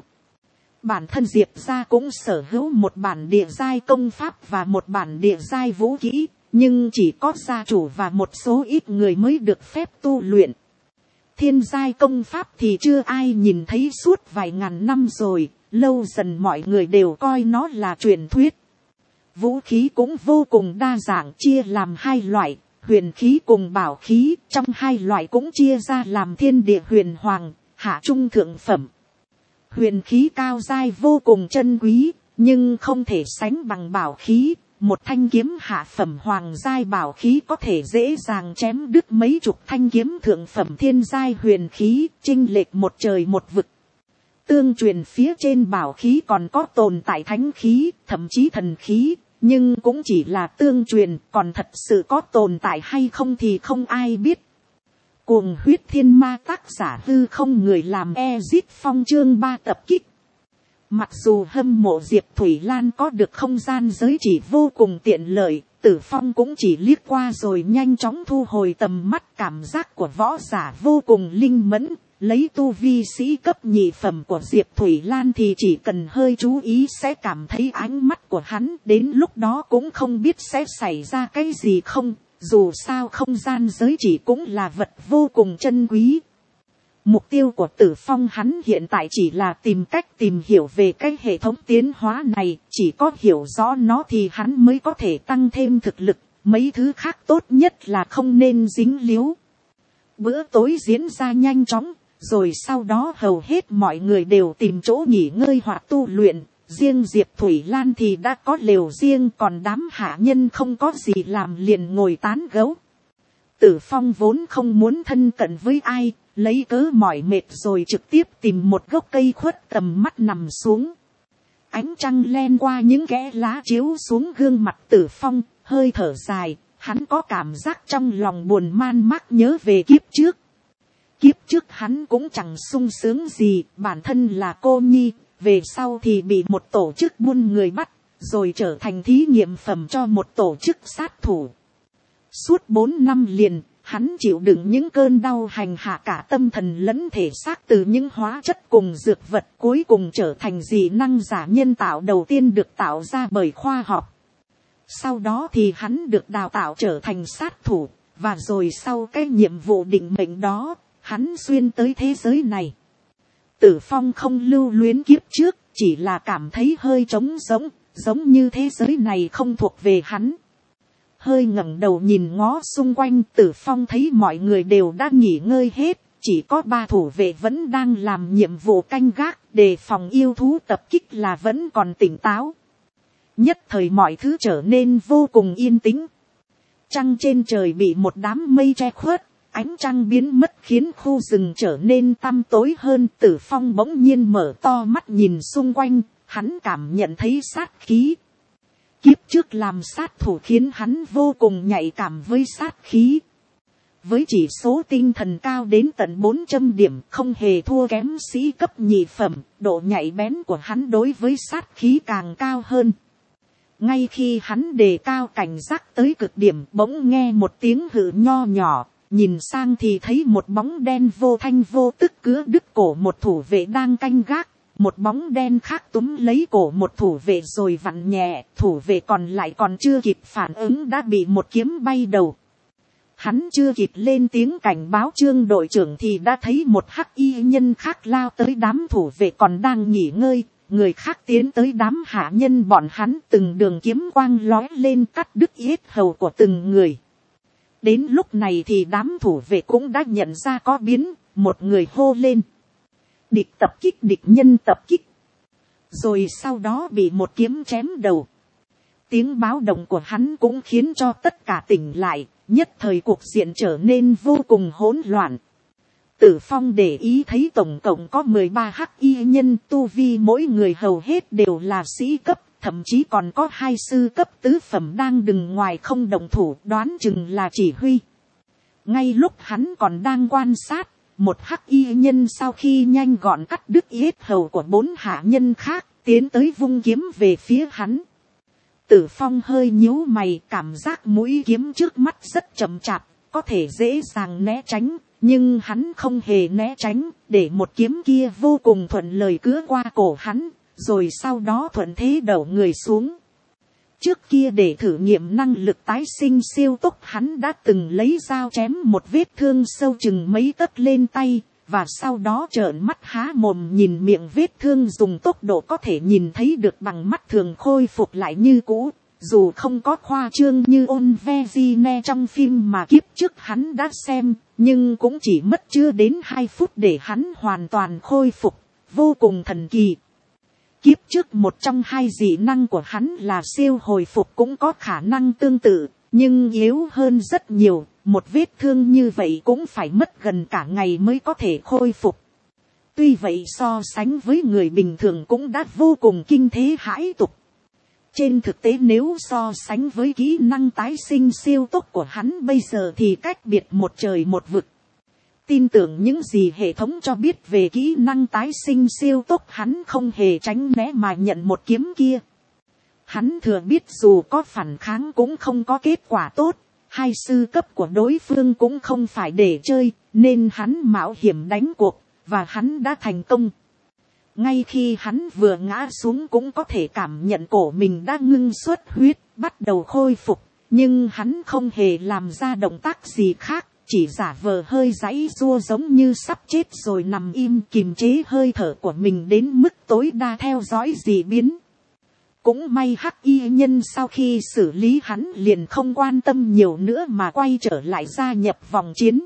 Bản thân Diệp gia cũng sở hữu một bản địa giai công pháp và một bản địa giai vũ khí, nhưng chỉ có gia chủ và một số ít người mới được phép tu luyện. Thiên giai công pháp thì chưa ai nhìn thấy suốt vài ngàn năm rồi, lâu dần mọi người đều coi nó là truyền thuyết. Vũ khí cũng vô cùng đa dạng, chia làm hai loại, huyền khí cùng bảo khí, trong hai loại cũng chia ra làm thiên địa huyền hoàng, hạ trung thượng phẩm. Huyền khí cao giai vô cùng chân quý, nhưng không thể sánh bằng bảo khí. Một thanh kiếm hạ phẩm hoàng giai bảo khí có thể dễ dàng chém đứt mấy chục thanh kiếm thượng phẩm thiên giai huyền khí, chênh lệch một trời một vực. Tương truyền phía trên bảo khí còn có tồn tại thánh khí, thậm chí thần khí, nhưng cũng chỉ là tương truyền, còn thật sự có tồn tại hay không thì không ai biết. Cuồng huyết thiên ma, tác giả hư không người làm, Ezit Phong chương ba tập kích. Mặc dù hâm mộ Diệp Thủy Lan có được không gian giới chỉ vô cùng tiện lợi, Tử Phong cũng chỉ liếc qua rồi nhanh chóng thu hồi tầm mắt. Cảm giác của võ giả vô cùng linh mẫn, lấy tu vi sĩ cấp nhị phẩm của Diệp Thủy Lan thì chỉ cần hơi chú ý sẽ cảm thấy ánh mắt của hắn, đến lúc đó cũng không biết sẽ xảy ra cái gì không, dù sao không gian giới chỉ cũng là vật vô cùng chân quý. Mục tiêu của Tử Phong hắn hiện tại chỉ là tìm cách tìm hiểu về cái hệ thống tiến hóa này, chỉ có hiểu rõ nó thì hắn mới có thể tăng thêm thực lực, mấy thứ khác tốt nhất là không nên dính líu. Bữa tối diễn ra nhanh chóng, rồi sau đó hầu hết mọi người đều tìm chỗ nghỉ ngơi hoặc tu luyện, riêng Diệp Thủy Lan thì đã có lều riêng, còn đám hạ nhân không có gì làm liền ngồi tán gẫu. Tử Phong vốn không muốn thân cận với ai, lấy cớ mỏi mệt rồi trực tiếp tìm một gốc cây khuất tầm mắt nằm xuống. Ánh trăng len qua những kẽ lá chiếu xuống gương mặt Tử Phong, hơi thở dài, hắn có cảm giác trong lòng buồn man mác nhớ về kiếp trước. Kiếp trước hắn cũng chẳng sung sướng gì, bản thân là cô nhi, về sau thì bị một tổ chức buôn người bắt, rồi trở thành thí nghiệm phẩm cho một tổ chức sát thủ. Suốt bốn năm liền, Hắn chịu đựng những cơn đau hành hạ cả tâm thần lẫn thể xác từ những hóa chất cùng dược vật, cuối cùng trở thành dị năng giả nhân tạo đầu tiên được tạo ra bởi khoa học. Sau đó thì hắn được đào tạo trở thành sát thủ, và rồi sau cái nhiệm vụ định mệnh đó, hắn xuyên tới thế giới này. Tử Phong không lưu luyến kiếp trước, chỉ là cảm thấy hơi trống rỗng, giống như thế giới này không thuộc về hắn. Hơi ngẩng đầu nhìn ngó xung quanh, Tử Phong thấy mọi người đều đã nghỉ ngơi hết, chỉ có ba thủ vệ vẫn đang làm nhiệm vụ canh gác, đề phòng yêu thú tập kích là vẫn còn tỉnh táo. Nhất thời mọi thứ trở nên vô cùng yên tĩnh. Trăng trên trời bị một đám mây che khuất, ánh trăng biến mất khiến khu rừng trở nên tăm tối hơn. Tử Phong bỗng nhiên mở to mắt nhìn xung quanh, hắn cảm nhận thấy sát khí. Kiếp trước làm sát thủ khiến hắn vô cùng nhạy cảm với sát khí. Với chỉ số tinh thần cao đến tận bốn trăm điểm, không hề thua kém sĩ cấp nhị phẩm, độ nhạy bén của hắn đối với sát khí càng cao hơn. Ngay khi hắn đề cao cảnh giác tới cực điểm, bỗng nghe một tiếng hự nho nhỏ, nhìn sang thì thấy một bóng đen vô thanh vô tức cứa đứt cổ một thủ vệ đang canh gác. Một bóng đen khác túm lấy cổ một thủ vệ rồi vặn nhẹ, thủ vệ còn lại còn chưa kịp phản ứng đã bị một kiếm bay đầu. Hắn chưa kịp lên tiếng cảnh báo Trương đội trưởng thì đã thấy một hắc y nhân khác lao tới đám thủ vệ còn đang nghỉ ngơi. Người khác tiến tới đám hạ nhân bọn hắn, từng đường kiếm quang lói lên cắt đứt yết hầu của từng người. Đến lúc này thì đám thủ vệ cũng đã nhận ra có biến, một người hô lên. Địch tập kích, địch nhân tập kích. Rồi sau đó bị một kiếm chém đầu. Tiếng báo động của hắn cũng khiến cho tất cả tỉnh lại, nhất thời cuộc diện trở nên vô cùng hỗn loạn. Tử Phong để ý thấy tổng cộng có mười ba hắc y nhân, tu vi mỗi người hầu hết đều là sĩ cấp, thậm chí còn có hai sư cấp tứ phẩm đang đứng ngoài không động thủ, đoán chừng là chỉ huy. Ngay lúc hắn còn đang quan sát, một hắc y nhân sau khi nhanh gọn cắt đứt yết hầu của bốn hạ nhân khác, tiến tới vung kiếm về phía hắn. Tử Phong hơi nhíu mày, cảm giác mũi kiếm trước mắt rất chậm chạp, có thể dễ dàng né tránh, nhưng hắn không hề né tránh, để một kiếm kia vô cùng thuận lời cứa qua cổ hắn, rồi sau đó thuận thế đẩu người xuống. Trước kia để thử nghiệm năng lực tái sinh siêu tốc, hắn đã từng lấy dao chém một vết thương sâu chừng mấy tấc lên tay, và sau đó trợn mắt há mồm nhìn miệng vết thương, dùng tốc độ có thể nhìn thấy được bằng mắt thường khôi phục lại như cũ. Dù không có khoa trương như ôn ve di ne trong phim mà kiếp trước hắn đã xem, nhưng cũng chỉ mất chưa đến hai phút để hắn hoàn toàn khôi phục, vô cùng thần kỳ. Kiếp trước một trong hai dị năng của hắn là siêu hồi phục cũng có khả năng tương tự, nhưng yếu hơn rất nhiều, một vết thương như vậy cũng phải mất gần cả ngày mới có thể khôi phục. Tuy vậy so sánh với người bình thường cũng đã vô cùng kinh thế hãi tục. Trên thực tế nếu so sánh với kỹ năng tái sinh siêu tốc của hắn bây giờ thì cách biệt một trời một vực. Tin tưởng những gì hệ thống cho biết về kỹ năng tái sinh siêu tốc, hắn không hề tránh né mà nhận một kiếm kia. Hắn thừa biết dù có phản kháng cũng không có kết quả tốt, hai sư cấp của đối phương cũng không phải để chơi, nên hắn mạo hiểm đánh cuộc, và hắn đã thành công. Ngay khi hắn vừa ngã xuống cũng có thể cảm nhận cổ mình đã ngưng xuất huyết, bắt đầu khôi phục, nhưng hắn không hề làm ra động tác gì khác, chỉ giả vờ hơi giãy giụa giống như sắp chết rồi nằm im kiềm chế hơi thở của mình đến mức tối đa theo dõi dị biến. Cũng may hắc y nhân sau khi xử lý hắn liền không quan tâm nhiều nữa mà quay trở lại gia nhập vòng chiến.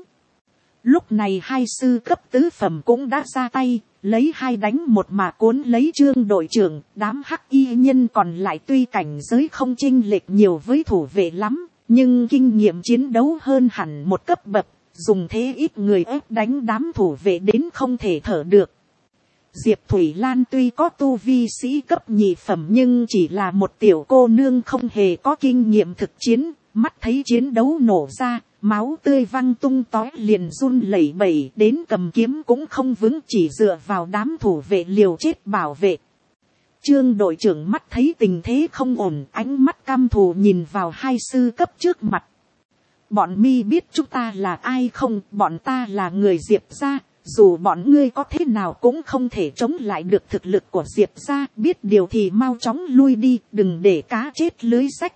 Lúc này hai sư cấp tứ phẩm cũng đã ra tay, lấy hai đánh một mà cuốn lấy Trương đội trưởng. Đám hắc y nhân còn lại tuy cảnh giới không chênh lệch nhiều với thủ vệ lắm, nhưng kinh nghiệm chiến đấu hơn hẳn một cấp bậc, dùng thế ít người ép đánh đám thủ vệ đến không thể thở được. Diệp Thủy Lan tuy có tu vi sĩ cấp nhị phẩm nhưng chỉ là một tiểu cô nương không hề có kinh nghiệm thực chiến, mắt thấy chiến đấu nổ ra, máu tươi văng tung tóe liền run lẩy bẩy, đến cầm kiếm cũng không vững, chỉ dựa vào đám thủ vệ liều chết bảo vệ. Trương đội trưởng mắt thấy tình thế không ổn, ánh mắt căm thù nhìn vào hai sư cấp trước mặt. Bọn mi biết chúng ta là ai không? Bọn ta là người Diệp gia. Dù bọn ngươi có thế nào cũng không thể chống lại được thực lực của Diệp gia. Biết điều thì mau chóng lui đi, đừng để cá chết lưới rách.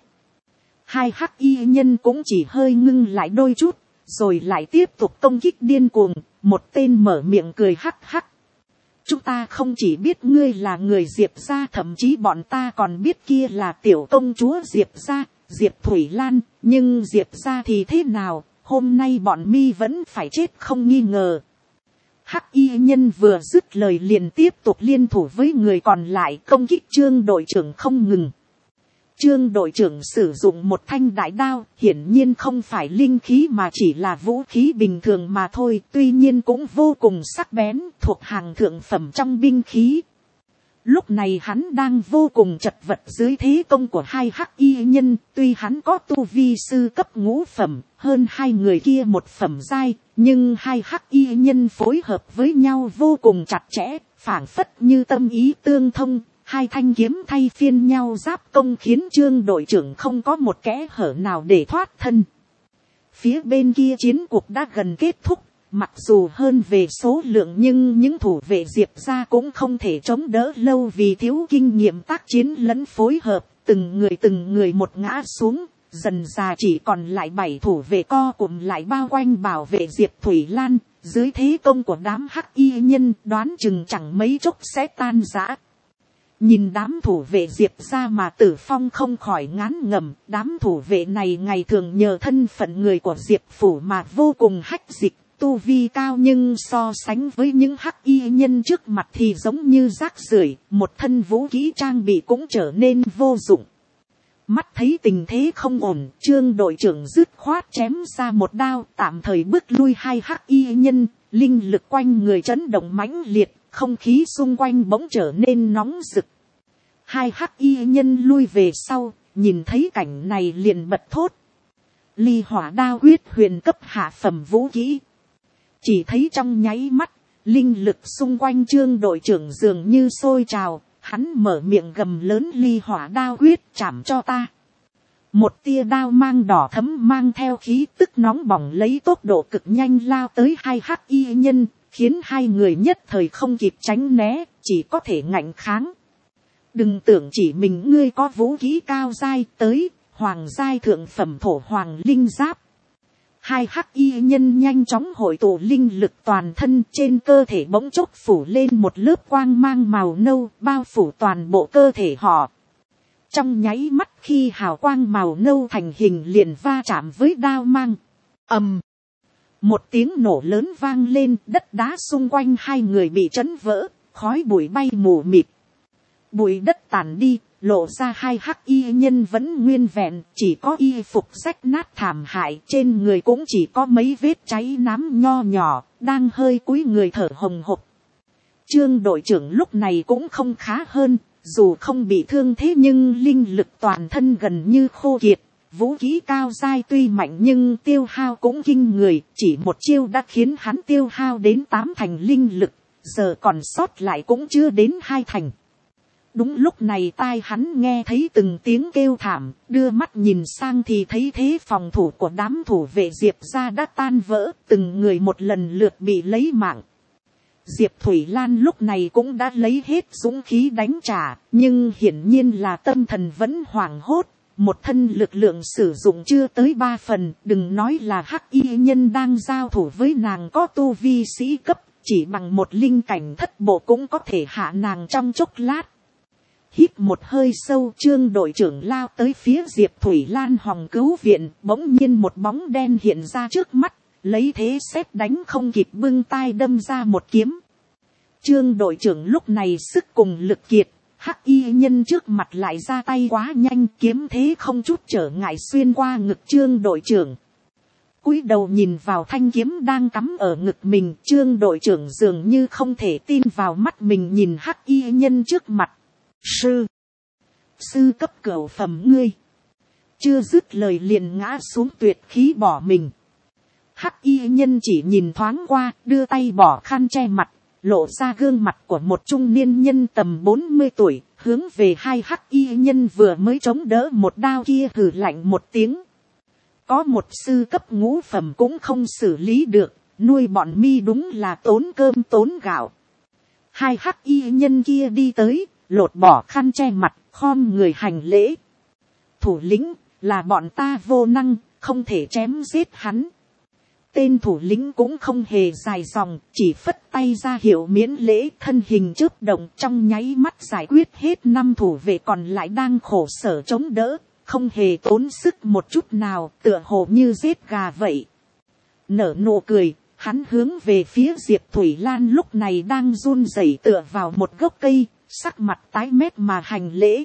Hai hắc y nhân cũng chỉ hơi ngưng lại đôi chút, rồi lại tiếp tục công kích điên cuồng. Một tên mở miệng cười hắc hắc. Chúng ta không chỉ biết ngươi là người Diệp gia, thậm chí bọn ta còn biết kia là tiểu công chúa Diệp gia, Diệp Thủy Lan. Nhưng Diệp gia thì thế nào? Hôm nay bọn mi vẫn phải chết không nghi ngờ. Hắc y nhân vừa dứt lời liền tiếp tục liên thủ với người còn lại công kích Trương đội trưởng không ngừng. Trương đội trưởng sử dụng một thanh đại đao, hiển nhiên không phải linh khí mà chỉ là vũ khí bình thường mà thôi, tuy nhiên cũng vô cùng sắc bén, thuộc hàng thượng phẩm trong binh khí. Lúc này hắn đang vô cùng chật vật dưới thế công của hai hắc y nhân, tuy hắn có tu vi sư cấp ngũ phẩm, hơn hai người kia một phẩm giai, nhưng hai hắc y nhân phối hợp với nhau vô cùng chặt chẽ, phảng phất như tâm ý tương thông. Hai thanh kiếm thay phiên nhau giáp công khiến Trương đội trưởng không có một kẽ hở nào để thoát thân. Phía bên kia chiến cuộc đã gần kết thúc, mặc dù hơn về số lượng nhưng những thủ vệ Diệp gia cũng không thể chống đỡ lâu vì thiếu kinh nghiệm tác chiến lẫn phối hợp, từng người từng người một ngã xuống, dần già chỉ còn lại bảy thủ vệ co cụm lại bao quanh bảo vệ Diệp Thủy Lan, dưới thế công của đám hắc y nhân đoán chừng chẳng mấy chốc sẽ tan rã. Nhìn đám thủ vệ Diệp gia mà Tử Phong không khỏi ngán ngẩm, đám thủ vệ này ngày thường nhờ thân phận người của Diệp phủ mà vô cùng hách dịch, tu vi cao nhưng so sánh với những hắc y nhân trước mặt thì giống như rác rưởi, một thân vũ khí trang bị cũng trở nên vô dụng. Mắt thấy tình thế không ổn, Trương đội trưởng dứt khoát chém ra một đao, tạm thời bước lui hai hắc y nhân, linh lực quanh người chấn động mãnh liệt, không khí xung quanh bỗng trở nên nóng rực. Hai hắc y nhân lui về sau, nhìn thấy cảnh này liền bật thốt. Ly hỏa đao quyết huyền cấp hạ phẩm vũ khí. Chỉ thấy trong nháy mắt, linh lực xung quanh Trương đội trưởng dường như sôi trào, hắn mở miệng gầm lớn ly hỏa đao quyết chảm cho ta. Một tia đao mang đỏ thấm mang theo khí tức nóng bỏng lấy tốc độ cực nhanh lao tới hai hắc y nhân, khiến hai người nhất thời không kịp tránh né, chỉ có thể ngạnh kháng. Đừng tưởng chỉ mình ngươi có vũ khí cao giai, tới hoàng giai thượng phẩm thổ hoàng linh giáp. Hai hắc y nhân nhanh chóng hội tụ linh lực toàn thân, trên cơ thể bỗng chốc phủ lên một lớp quang mang màu nâu bao phủ toàn bộ cơ thể họ. Trong nháy mắt khi hào quang màu nâu thành hình liền va chạm với đao mang. Ầm. Một tiếng nổ lớn vang lên, đất đá xung quanh hai người bị chấn vỡ, khói bụi bay mù mịt. Bụi đất tàn đi, lộ ra hai hắc y nhân vẫn nguyên vẹn, chỉ có y phục rách nát thảm hại, trên người cũng chỉ có mấy vết cháy nám nho nhỏ, đang hơi cúi người thở hồng hộc. Trương đội trưởng lúc này cũng không khá hơn, dù không bị thương thế nhưng linh lực toàn thân gần như khô kiệt. Vũ khí cao giai tuy mạnh nhưng tiêu hao cũng kinh người, chỉ một chiêu đã khiến hắn tiêu hao đến tám thành linh lực, giờ còn sót lại cũng chưa đến hai thành. Đúng lúc này tai hắn nghe thấy từng tiếng kêu thảm, đưa mắt nhìn sang thì thấy thế phòng thủ của đám thủ vệ Diệp gia đã tan vỡ, từng người một lần lượt bị lấy mạng. Diệp Thủy Lan lúc này cũng đã lấy hết dũng khí đánh trả, nhưng hiển nhiên là tâm thần vẫn hoảng hốt, một thân lực lượng sử dụng chưa tới ba phần, đừng nói là hắc y nhân đang giao thủ với nàng có tu vi sĩ cấp, chỉ bằng một linh cảnh thất bộ cũng có thể hạ nàng trong chốc lát. Hít một hơi sâu, Trương đội trưởng lao tới phía Diệp Thủy Lan hòng cứu viện, bỗng nhiên một bóng đen hiện ra trước mắt, lấy thế xét đánh không kịp bưng tai đâm ra một kiếm. Trương đội trưởng lúc này sức cùng lực kiệt, hắc y nhân trước mặt lại ra tay quá nhanh, kiếm thế không chút trở ngại xuyên qua ngực Trương đội trưởng. Cúi đầu nhìn vào thanh kiếm đang cắm ở ngực mình, Trương đội trưởng dường như không thể tin vào mắt mình nhìn hắc y nhân trước mặt. Sư, sư cấp cửu phẩm ngươi. Chưa dứt lời liền ngã xuống tuyệt khí bỏ mình. Hắc y nhân chỉ nhìn thoáng qua, đưa tay bỏ khăn che mặt, lộ ra gương mặt của một trung niên nhân tầm bốn mươi tuổi, hướng về hai hắc y nhân vừa mới chống đỡ một đao kia hừ lạnh một tiếng. có một sư cấp ngũ phẩm cũng không xử lý được, nuôi bọn mi đúng là tốn cơm tốn gạo. Hai hắc y nhân kia đi tới, lột bỏ khăn che mặt, khom người hành lễ. Thủ lĩnh, là bọn ta vô năng, không thể chém giết hắn. Tên thủ lĩnh cũng không hề dài dòng, chỉ phất tay ra hiệu miễn lễ, thân hình chớp động trong nháy mắt giải quyết hết năm thủ vệ còn lại đang khổ sở chống đỡ, không hề tốn sức một chút nào, tựa hồ như giết gà vậy. Nở nụ cười, hắn hướng về phía Diệp Thủy Lan lúc này đang run rẩy tựa vào một gốc cây, sắc mặt tái mét mà hành lễ.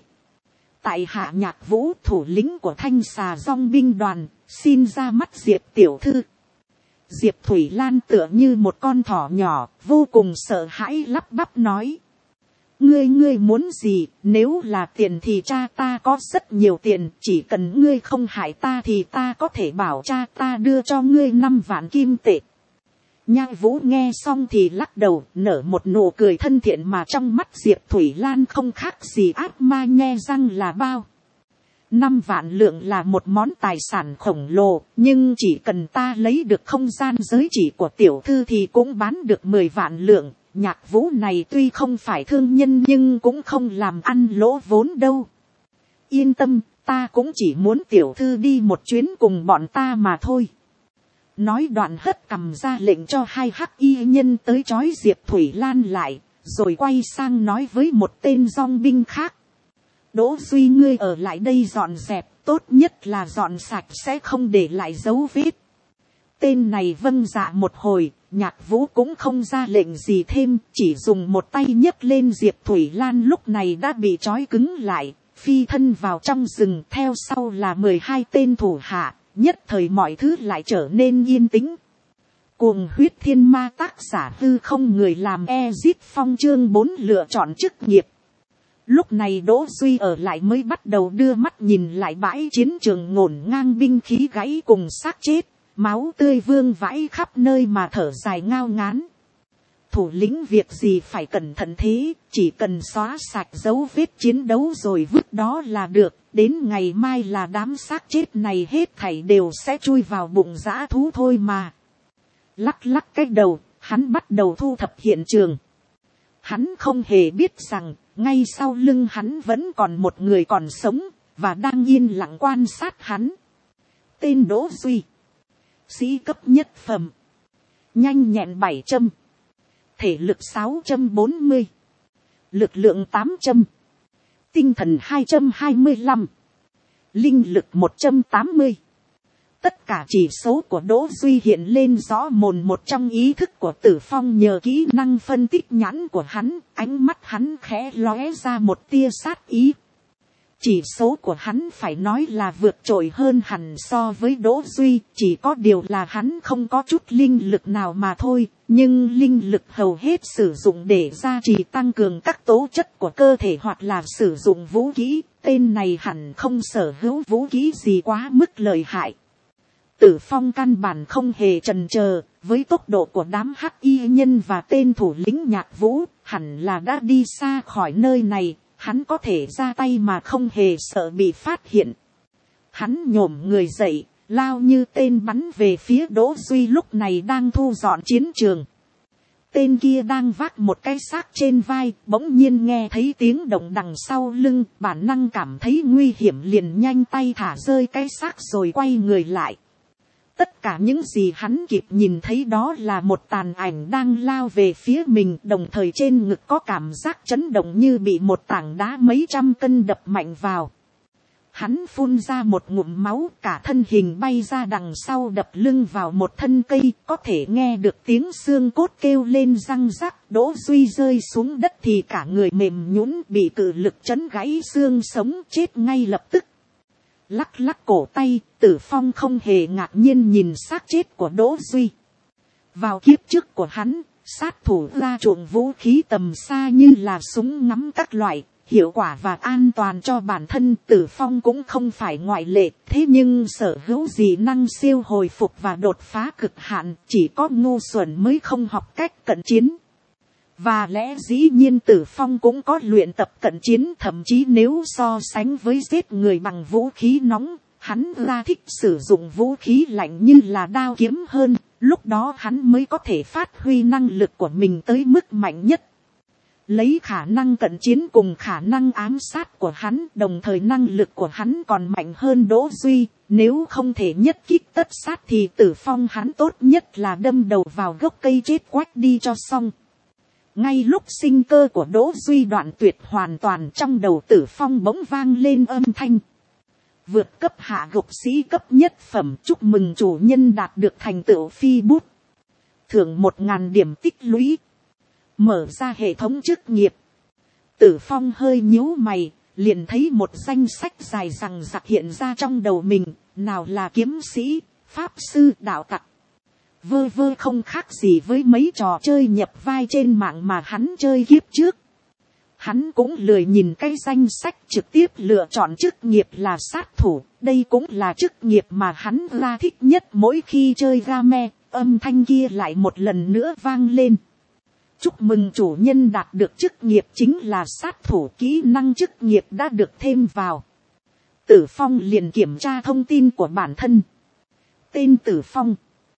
Tại hạ Nhạc Vũ, thủ lĩnh của Thanh Xà Dong binh đoàn, xin ra mắt Diệp tiểu thư. Diệp Thủy Lan tựa như một con thỏ nhỏ, vô cùng sợ hãi lắp bắp nói. Ngươi ngươi muốn gì, nếu là tiền thì cha ta có rất nhiều tiền, chỉ cần ngươi không hại ta thì ta có thể bảo cha ta đưa cho ngươi năm vạn kim tệ. Nhạc Vũ nghe xong thì lắc đầu, nở một nụ cười thân thiện mà trong mắt Diệp Thủy Lan không khác gì ác ma nhe răng là bao. Năm vạn lượng là một món tài sản khổng lồ, nhưng chỉ cần ta lấy được không gian giới chỉ của tiểu thư thì cũng bán được mười vạn lượng. Nhạc Vũ này tuy không phải thương nhân nhưng cũng không làm ăn lỗ vốn đâu. Yên tâm, ta cũng chỉ muốn tiểu thư đi một chuyến cùng bọn ta mà thôi. Nói đoạn hất cầm ra lệnh cho hai hắc y nhân tới trói Diệp Thủy Lan lại, rồi quay sang nói với một tên dong binh khác. Đỗ Duy ngươi ở lại đây dọn dẹp, tốt nhất là dọn sạch sẽ không để lại dấu vết. Tên này vâng dạ một hồi, Nhạc Vũ cũng không ra lệnh gì thêm, chỉ dùng một tay nhấc lên Diệp Thủy Lan lúc này đã bị trói cứng lại, phi thân vào trong rừng, theo sau là mười hai tên thủ hạ, nhất thời mọi thứ lại trở nên yên tĩnh. Cuồng huyết thiên ma tác giả Hư Không Người làm Ezit Phong chương bốn lựa chọn chức nghiệp. Lúc này Đỗ Duy ở lại mới bắt đầu đưa mắt nhìn lại bãi chiến trường ngổn ngang binh khí gãy cùng xác chết, máu tươi vương vãi khắp nơi mà thở dài ngao ngán. Thủ lĩnh việc gì phải cẩn thận thế, chỉ cần xóa sạch dấu vết chiến đấu rồi vứt đó là được, đến ngày mai là đám xác chết này hết thảy đều sẽ chui vào bụng dã thú thôi mà. Lắc lắc cái đầu, hắn bắt đầu thu thập hiện trường. Hắn không hề biết rằng, ngay sau lưng hắn vẫn còn một người còn sống, và đang yên lặng quan sát hắn. Tên Đỗ Duy. Sĩ cấp nhất phẩm. Nhanh nhẹn bảy trăm. Thể lực sáu trăm bốn mươi. Lực lượng tám trăm. Tinh thần hai trăm hai mươi lăm. Linh lực một trăm tám mươi. Tất cả chỉ số của Đỗ Duy hiện lên rõ mồn một trong ý thức của Tử Phong nhờ kỹ năng phân tích nhãn của hắn, ánh mắt hắn khẽ lóe ra một tia sát ý. Chỉ số của hắn phải nói là vượt trội hơn hẳn so với Đỗ Duy, chỉ có điều là hắn không có chút linh lực nào mà thôi, nhưng linh lực hầu hết sử dụng để gia trì tăng cường các tố chất của cơ thể hoặc là sử dụng vũ khí, tên này hẳn không sở hữu vũ khí gì quá mức lợi hại. Tử Phong căn bản không hề chần chờ, với tốc độ của đám hắc y nhân và tên thủ lĩnh Nhạc Vũ, hẳn là đã đi xa khỏi nơi này, hắn có thể ra tay mà không hề sợ bị phát hiện. Hắn nhổm người dậy, lao như tên bắn về phía Đỗ Duy lúc này đang thu dọn chiến trường. Tên kia đang vác một cái xác trên vai, bỗng nhiên nghe thấy tiếng động đằng sau lưng, bản năng cảm thấy nguy hiểm liền nhanh tay thả rơi cái xác rồi quay người lại. Tất cả những gì hắn kịp nhìn thấy đó là một tàn ảnh đang lao về phía mình, đồng thời trên ngực có cảm giác chấn động như bị một tảng đá mấy trăm cân đập mạnh vào. Hắn phun ra một ngụm máu, cả thân hình bay ra đằng sau đập lưng vào một thân cây, có thể nghe được tiếng xương cốt kêu lên răng rắc. Đỗ Duy rơi xuống đất thì cả người mềm nhũn, bị cự lực chấn gãy xương sống, chết ngay lập tức. Lắc lắc cổ tay, Tử Phong không hề ngạc nhiên nhìn xác chết của Đỗ Duy. Vào kiếp trước của hắn, sát thủ ra chuộng vũ khí tầm xa như là súng ngắm các loại, hiệu quả và an toàn cho bản thân. Tử Phong cũng không phải ngoại lệ, thế nhưng sở hữu dị năng siêu hồi phục và đột phá cực hạn, chỉ có ngu xuẩn mới không học cách cận chiến. Và lẽ dĩ nhiên Tử Phong cũng có luyện tập cận chiến, thậm chí nếu so sánh với giết người bằng vũ khí nóng, Hắn ra thích sử dụng vũ khí lạnh như là đao kiếm hơn, lúc đó hắn mới có thể phát huy năng lực của mình tới mức mạnh nhất. Lấy khả năng cận chiến cùng khả năng ám sát của hắn, đồng thời năng lực của hắn còn mạnh hơn Đỗ Duy, nếu không thể nhất kích tất sát thì Tử Phong hắn tốt nhất là đâm đầu vào gốc cây chết quách đi cho xong. Ngay lúc sinh cơ của Đỗ Duy đoạn tuyệt hoàn toàn, trong đầu Tử Phong bỗng vang lên âm thanh. Vượt cấp hạ gục sĩ cấp nhất phẩm, chúc mừng chủ nhân đạt được thành tựu phi bút. Thưởng một ngàn điểm tích lũy. Mở ra hệ thống chức nghiệp. Tử Phong hơi nhíu mày, liền thấy một danh sách dài rằng rặc hiện ra trong đầu mình, nào là kiếm sĩ, pháp sư, đạo tặc. Vơ vơ không khác gì với mấy trò chơi nhập vai trên mạng mà hắn chơi kiếp trước. Hắn cũng lười nhìn cái danh sách, trực tiếp lựa chọn chức nghiệp là sát thủ. Đây cũng là chức nghiệp mà hắn ra thích nhất. Mỗi khi chơi game, âm thanh kia lại một lần nữa vang lên. Chúc mừng chủ nhân đạt được chức nghiệp chính là sát thủ, kỹ năng chức nghiệp đã được thêm vào. Tử Phong liền kiểm tra thông tin của bản thân. Tên Tử Phong.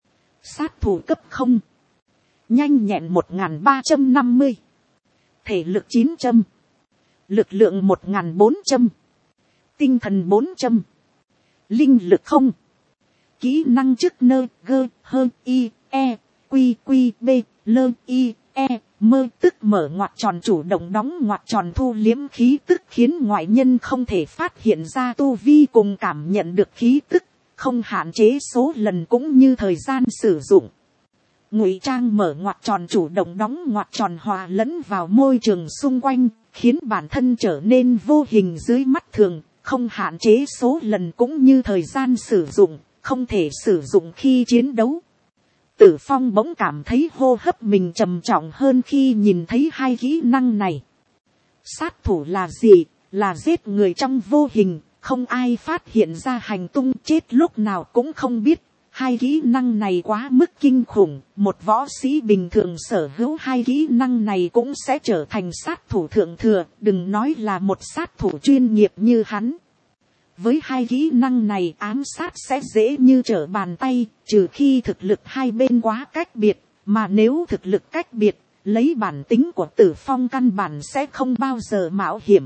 Sát thủ cấp không. Nhanh nhẹn một nghìn ba trăm năm mươi. Thể lực chín trăm. Lực lượng một nghìn bốn trăm. Tinh thần bốn trăm. Linh lực không. Kỹ năng chức nơ gơ hơ y e quy quy b lơ y e mơ tức mở ngoặc tròn chủ động đóng ngoặc tròn thu liếm khí tức khiến ngoại nhân không thể phát hiện ra tu vi cùng cảm nhận được khí tức, không hạn chế số lần cũng như thời gian sử dụng. Ngụy trang mở ngoặc tròn chủ động đóng ngoặc tròn hòa lẫn vào môi trường xung quanh, khiến bản thân trở nên vô hình dưới mắt thường, không hạn chế số lần cũng như thời gian sử dụng, không thể sử dụng khi chiến đấu. Tử Phong bỗng cảm thấy hô hấp mình trầm trọng hơn khi nhìn thấy hai kỹ năng này. Sát thủ là gì? Là giết người trong vô hình, không ai phát hiện ra hành tung, chết lúc nào cũng không biết. Hai kỹ năng này quá mức kinh khủng, một võ sĩ bình thường sở hữu hai kỹ năng này cũng sẽ trở thành sát thủ thượng thừa, đừng nói là một sát thủ chuyên nghiệp như hắn. Với hai kỹ năng này ám sát sẽ dễ như trở bàn tay, trừ khi thực lực hai bên quá cách biệt, mà nếu thực lực cách biệt, lấy bản tính của Tử Phong căn bản sẽ không bao giờ mạo hiểm.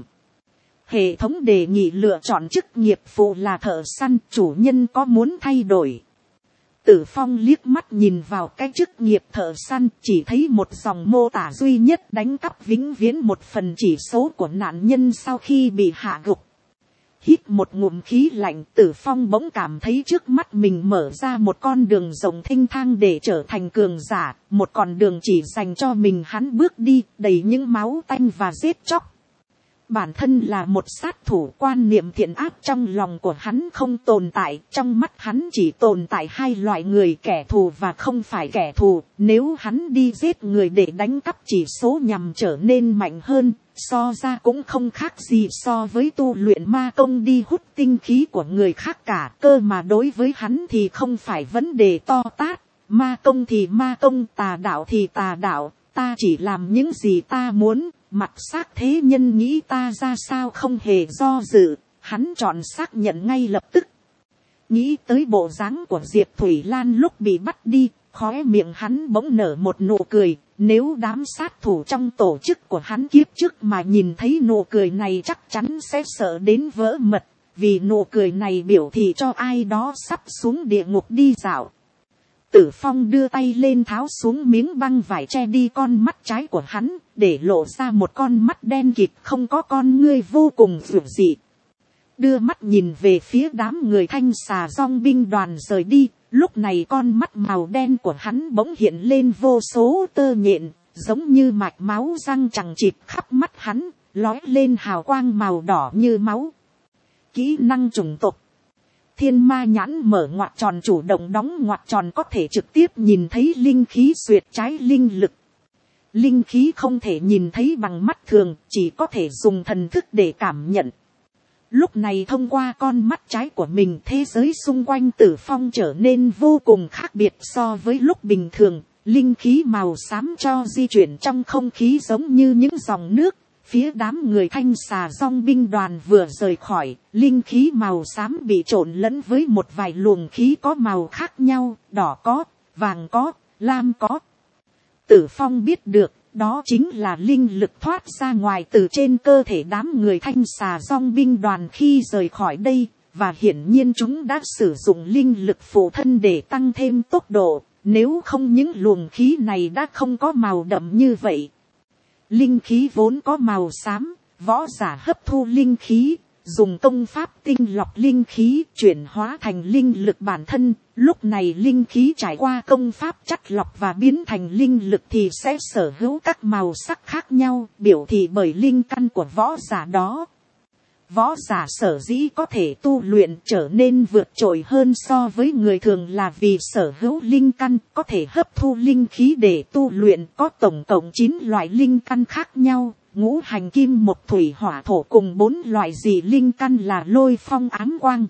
Hệ thống đề nghị lựa chọn chức nghiệp phụ là thợ săn, chủ nhân có muốn thay đổi? Tử Phong liếc mắt nhìn vào cái chức nghiệp thợ săn, chỉ thấy một dòng mô tả duy nhất đánh cắp vĩnh viễn một phần chỉ số của nạn nhân sau khi bị hạ gục. Hít một ngụm khí lạnh, Tử Phong bỗng cảm thấy trước mắt mình mở ra một con đường rộng thênh thang để trở thành cường giả, một con đường chỉ dành cho mình hắn bước đi, đầy những máu tanh và giết chóc. Bản thân là một sát thủ, quan niệm thiện ác trong lòng của hắn không tồn tại, trong mắt hắn chỉ tồn tại hai loại người, kẻ thù và không phải kẻ thù. Nếu hắn đi giết người để đánh cắp chỉ số nhằm trở nên mạnh hơn, so ra cũng không khác gì so với tu luyện ma công đi hút tinh khí của người khác cả. Cơ mà đối với hắn thì không phải vấn đề to tát, ma công thì ma công, tà đạo thì tà đạo, ta chỉ làm những gì ta muốn. Mặt xác thế nhân nghĩ ta ra sao không hề do dự, hắn chọn xác nhận ngay lập tức. Nghĩ tới bộ dáng của Diệp Thủy Lan lúc bị bắt đi, khóe miệng hắn bỗng nở một nụ cười. Nếu đám sát thủ trong tổ chức của hắn kiếp trước mà nhìn thấy nụ cười này chắc chắn sẽ sợ đến vỡ mật, vì nụ cười này biểu thị cho ai đó sắp xuống địa ngục đi dạo. Tử Phong đưa tay lên tháo xuống miếng băng vải che đi con mắt trái của hắn, để lộ ra một con mắt đen kịt không có con ngươi vô cùng dữ dị. Đưa mắt nhìn về phía đám người thanh xà dong binh đoàn rời đi, lúc này con mắt màu đen của hắn bỗng hiện lên vô số tơ nhện, giống như mạch máu răng chằng chịt khắp mắt hắn, lói lên hào quang màu đỏ như máu. Kỹ năng chủng tộc. Thiên ma nhãn mở ngoặc tròn chủ động đóng ngoặc tròn có thể trực tiếp nhìn thấy linh khí xuyệt trái linh lực. Linh khí không thể nhìn thấy bằng mắt thường, chỉ có thể dùng thần thức để cảm nhận. Lúc này thông qua con mắt trái của mình, thế giới xung quanh Tử Phong trở nên vô cùng khác biệt so với lúc bình thường. Linh khí màu xám cho di chuyển trong không khí giống như những dòng nước, Phía đám người thanh xà dong binh đoàn vừa rời khỏi, linh khí màu xám bị trộn lẫn với một vài luồng khí có màu khác nhau, đỏ có, vàng có, lam có. Tử Phong biết được, đó chính là linh lực thoát ra ngoài từ trên cơ thể đám người thanh xà dong binh đoàn khi rời khỏi đây, và hiển nhiên chúng đã sử dụng linh lực phụ thân để tăng thêm tốc độ, nếu không những luồng khí này đã không có màu đậm như vậy. Linh khí vốn có màu xám, võ giả hấp thu linh khí, dùng công pháp tinh lọc linh khí chuyển hóa thành linh lực bản thân. Lúc này linh khí trải qua công pháp chắt lọc và biến thành linh lực thì sẽ sở hữu các màu sắc khác nhau, biểu thị bởi linh căn của võ giả đó. Võ giả sở dĩ có thể tu luyện trở nên vượt trội hơn so với người thường là vì sở hữu linh căn, có thể hấp thu linh khí để tu luyện, có tổng cộng chín loại linh căn khác nhau, ngũ hành kim mộc thủy hỏa thổ cùng bốn loại dị linh căn là lôi phong ám quang.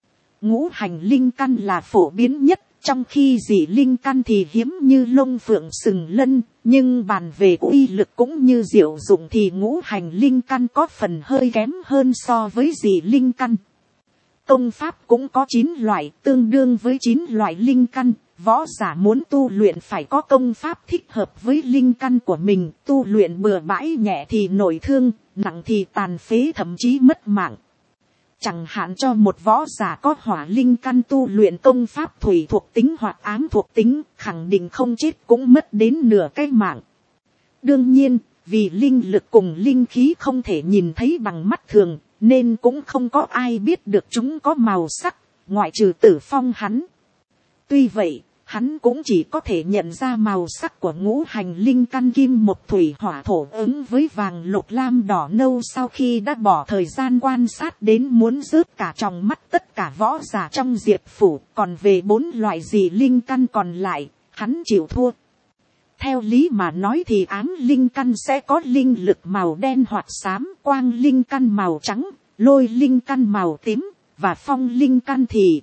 Ngũ hành linh căn là phổ biến nhất, trong khi dị linh căn thì hiếm như lông phượng sừng lân, nhưng bàn về uy lực cũng như diệu dụng thì ngũ hành linh căn có phần hơi kém hơn so với dị linh căn. Công pháp cũng có chín loại, tương đương với chín loại linh căn. Võ giả muốn tu luyện phải có công pháp thích hợp với linh căn của mình, tu luyện bừa bãi nhẹ thì nội thương, nặng thì tàn phế thậm chí mất mạng. Chẳng hạn cho một võ giả có hỏa linh căn tu luyện công pháp thủy thuộc tính hoặc ám thuộc tính, khẳng định không chết cũng mất đến nửa cái mạng. Đương nhiên, vì linh lực cùng linh khí không thể nhìn thấy bằng mắt thường, nên cũng không có ai biết được chúng có màu sắc, ngoại trừ Tử Phong hắn. Tuy vậy, hắn cũng chỉ có thể nhận ra màu sắc của ngũ hành linh căn kim mộc thủy hỏa thổ ứng với vàng lục lam đỏ nâu sau khi đã bỏ thời gian quan sát đến muốn rớt cả trong mắt tất cả võ giả trong Diệp phủ. Còn về bốn loại dị linh căn còn lại, hắn chịu thua. Theo lý mà nói thì ám linh căn sẽ có linh lực màu đen hoặc xám, quang linh căn màu trắng, lôi linh căn màu tím, và phong linh căn thì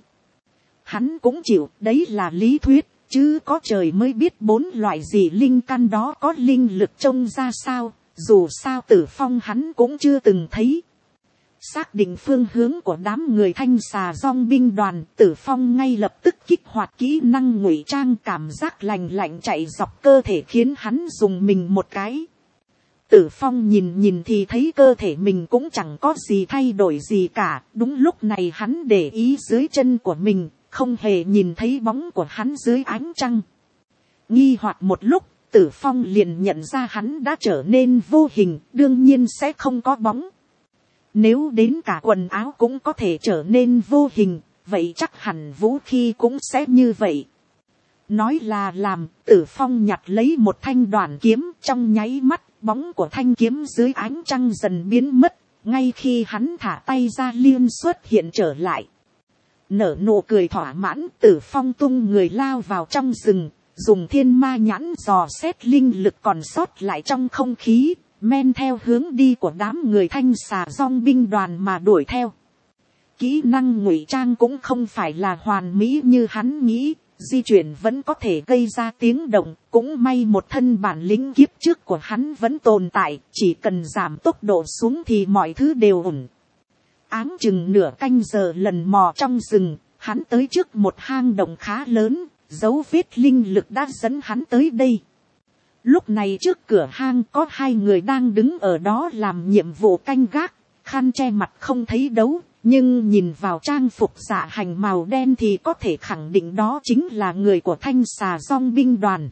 hắn cũng chịu. Đấy là lý thuyết, chứ có trời mới biết bốn loại dị linh căn đó có linh lực trông ra sao, dù sao Tử Phong hắn cũng chưa từng thấy. Xác định phương hướng của đám người thanh xà dong binh đoàn, Tử Phong ngay lập tức kích hoạt kỹ năng ngụy trang, cảm giác lành lạnh chạy dọc cơ thể khiến hắn dùng mình một cái. Tử Phong nhìn nhìn thì thấy cơ thể mình cũng chẳng có gì thay đổi gì cả. Đúng lúc này hắn để ý dưới chân của mình, không hề nhìn thấy bóng của hắn dưới ánh trăng. Nghi hoặc một lúc, Tử Phong liền nhận ra hắn đã trở nên vô hình, đương nhiên sẽ không có bóng. Nếu đến cả quần áo cũng có thể trở nên vô hình, vậy chắc hẳn vũ khí cũng sẽ như vậy. Nói là làm, Tử Phong nhặt lấy một thanh đoản kiếm, trong nháy mắt, bóng của thanh kiếm dưới ánh trăng dần biến mất, ngay khi hắn thả tay ra liên xuất hiện trở lại. Nở nụ cười thỏa mãn, Tử Phong tung người lao vào trong rừng, dùng thiên ma nhãn dò xét linh lực còn sót lại trong không khí, men theo hướng đi của đám người thanh xà dong binh đoàn mà đuổi theo. Kỹ năng ngụy trang cũng không phải là hoàn mỹ như hắn nghĩ, di chuyển vẫn có thể gây ra tiếng động, cũng may một thân bản lĩnh kiếp trước của hắn vẫn tồn tại, chỉ cần giảm tốc độ xuống thì mọi thứ đều ổn. Áng chừng nửa canh giờ lần mò trong rừng, hắn tới trước một hang động khá lớn, dấu vết linh lực đã dẫn hắn tới đây. Lúc này trước cửa hang có hai người đang đứng ở đó làm nhiệm vụ canh gác, khăn che mặt không thấy đấu, nhưng nhìn vào trang phục dạ hành màu đen thì có thể khẳng định đó chính là người của thanh xà dong binh đoàn.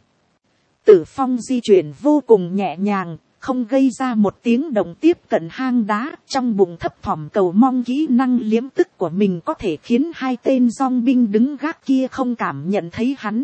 Tử Phong di chuyển vô cùng nhẹ nhàng, không gây ra một tiếng động tiếp cận hang đá, trong bụng thấp thỏm cầu mong kỹ năng liếm tức của mình có thể khiến hai tên dong binh đứng gác kia không cảm nhận thấy hắn.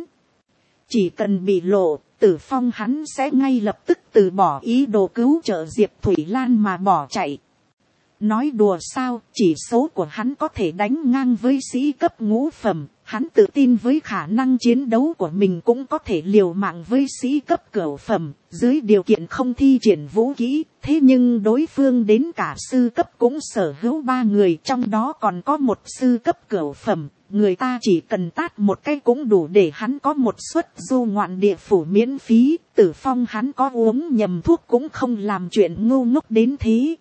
Chỉ cần bị lộ, Tử Phong hắn sẽ ngay lập tức từ bỏ ý đồ cứu trợ Diệp Thủy Lan mà bỏ chạy. Nói đùa sao, chỉ số của hắn có thể đánh ngang với sĩ cấp ngũ phẩm, Hắn tự tin với khả năng chiến đấu của mình cũng có thể liều mạng với sĩ cấp cửu phẩm, dưới điều kiện không thi triển vũ khí. Thế nhưng đối phương đến cả sư cấp cũng sở hữu ba người, trong đó còn có một sư cấp cửu phẩm. Người ta chỉ cần tát một cái cũng đủ để hắn có một suất du ngoạn địa phủ miễn phí. Tử Phong hắn có uống nhầm thuốc cũng không làm chuyện ngu ngốc đến thế.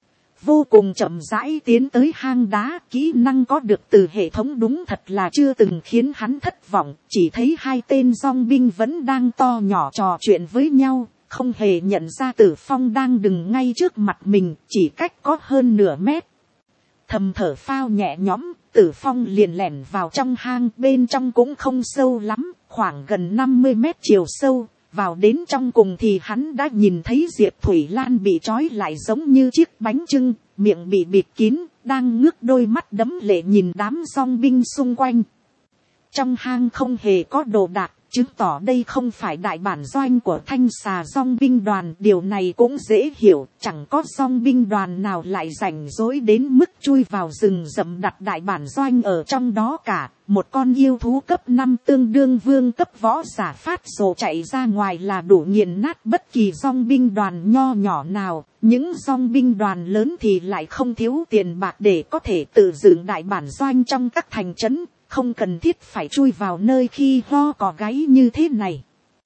Vô cùng chậm rãi tiến tới hang đá, kỹ năng có được từ hệ thống đúng thật là chưa từng khiến hắn thất vọng. Chỉ thấy hai tên dong binh vẫn đang to nhỏ trò chuyện với nhau, không hề nhận ra Tử Phong đang đứng ngay trước mặt mình, chỉ cách có hơn nửa mét. Thầm thở phao nhẹ nhõm, Tử Phong liền lẻn vào trong hang, bên trong cũng không sâu lắm, khoảng gần năm mươi mét chiều sâu. Vào đến trong cùng thì hắn đã nhìn thấy Diệp Thủy Lan bị trói lại giống như chiếc bánh chưng, miệng bị bịt kín, đang ngước đôi mắt đẫm lệ nhìn đám dong binh xung quanh. Trong hang không hề có đồ đạc, chứng tỏ đây không phải đại bản doanh của Thanh Xà dong binh đoàn. Điều này cũng dễ hiểu, chẳng có dong binh đoàn nào lại rảnh rỗi đến mức chui vào rừng rậm đặt đại bản doanh ở trong đó cả. Một con yêu thú cấp năm tương đương vương cấp võ giả phát rồ chạy ra ngoài là đủ nghiền nát bất kỳ dong binh đoàn nho nhỏ nào. Những dong binh đoàn lớn thì lại không thiếu tiền bạc để có thể tự dựng đại bản doanh trong các thành trấn, không cần thiết phải chui vào nơi khi ho cò gáy như thế này.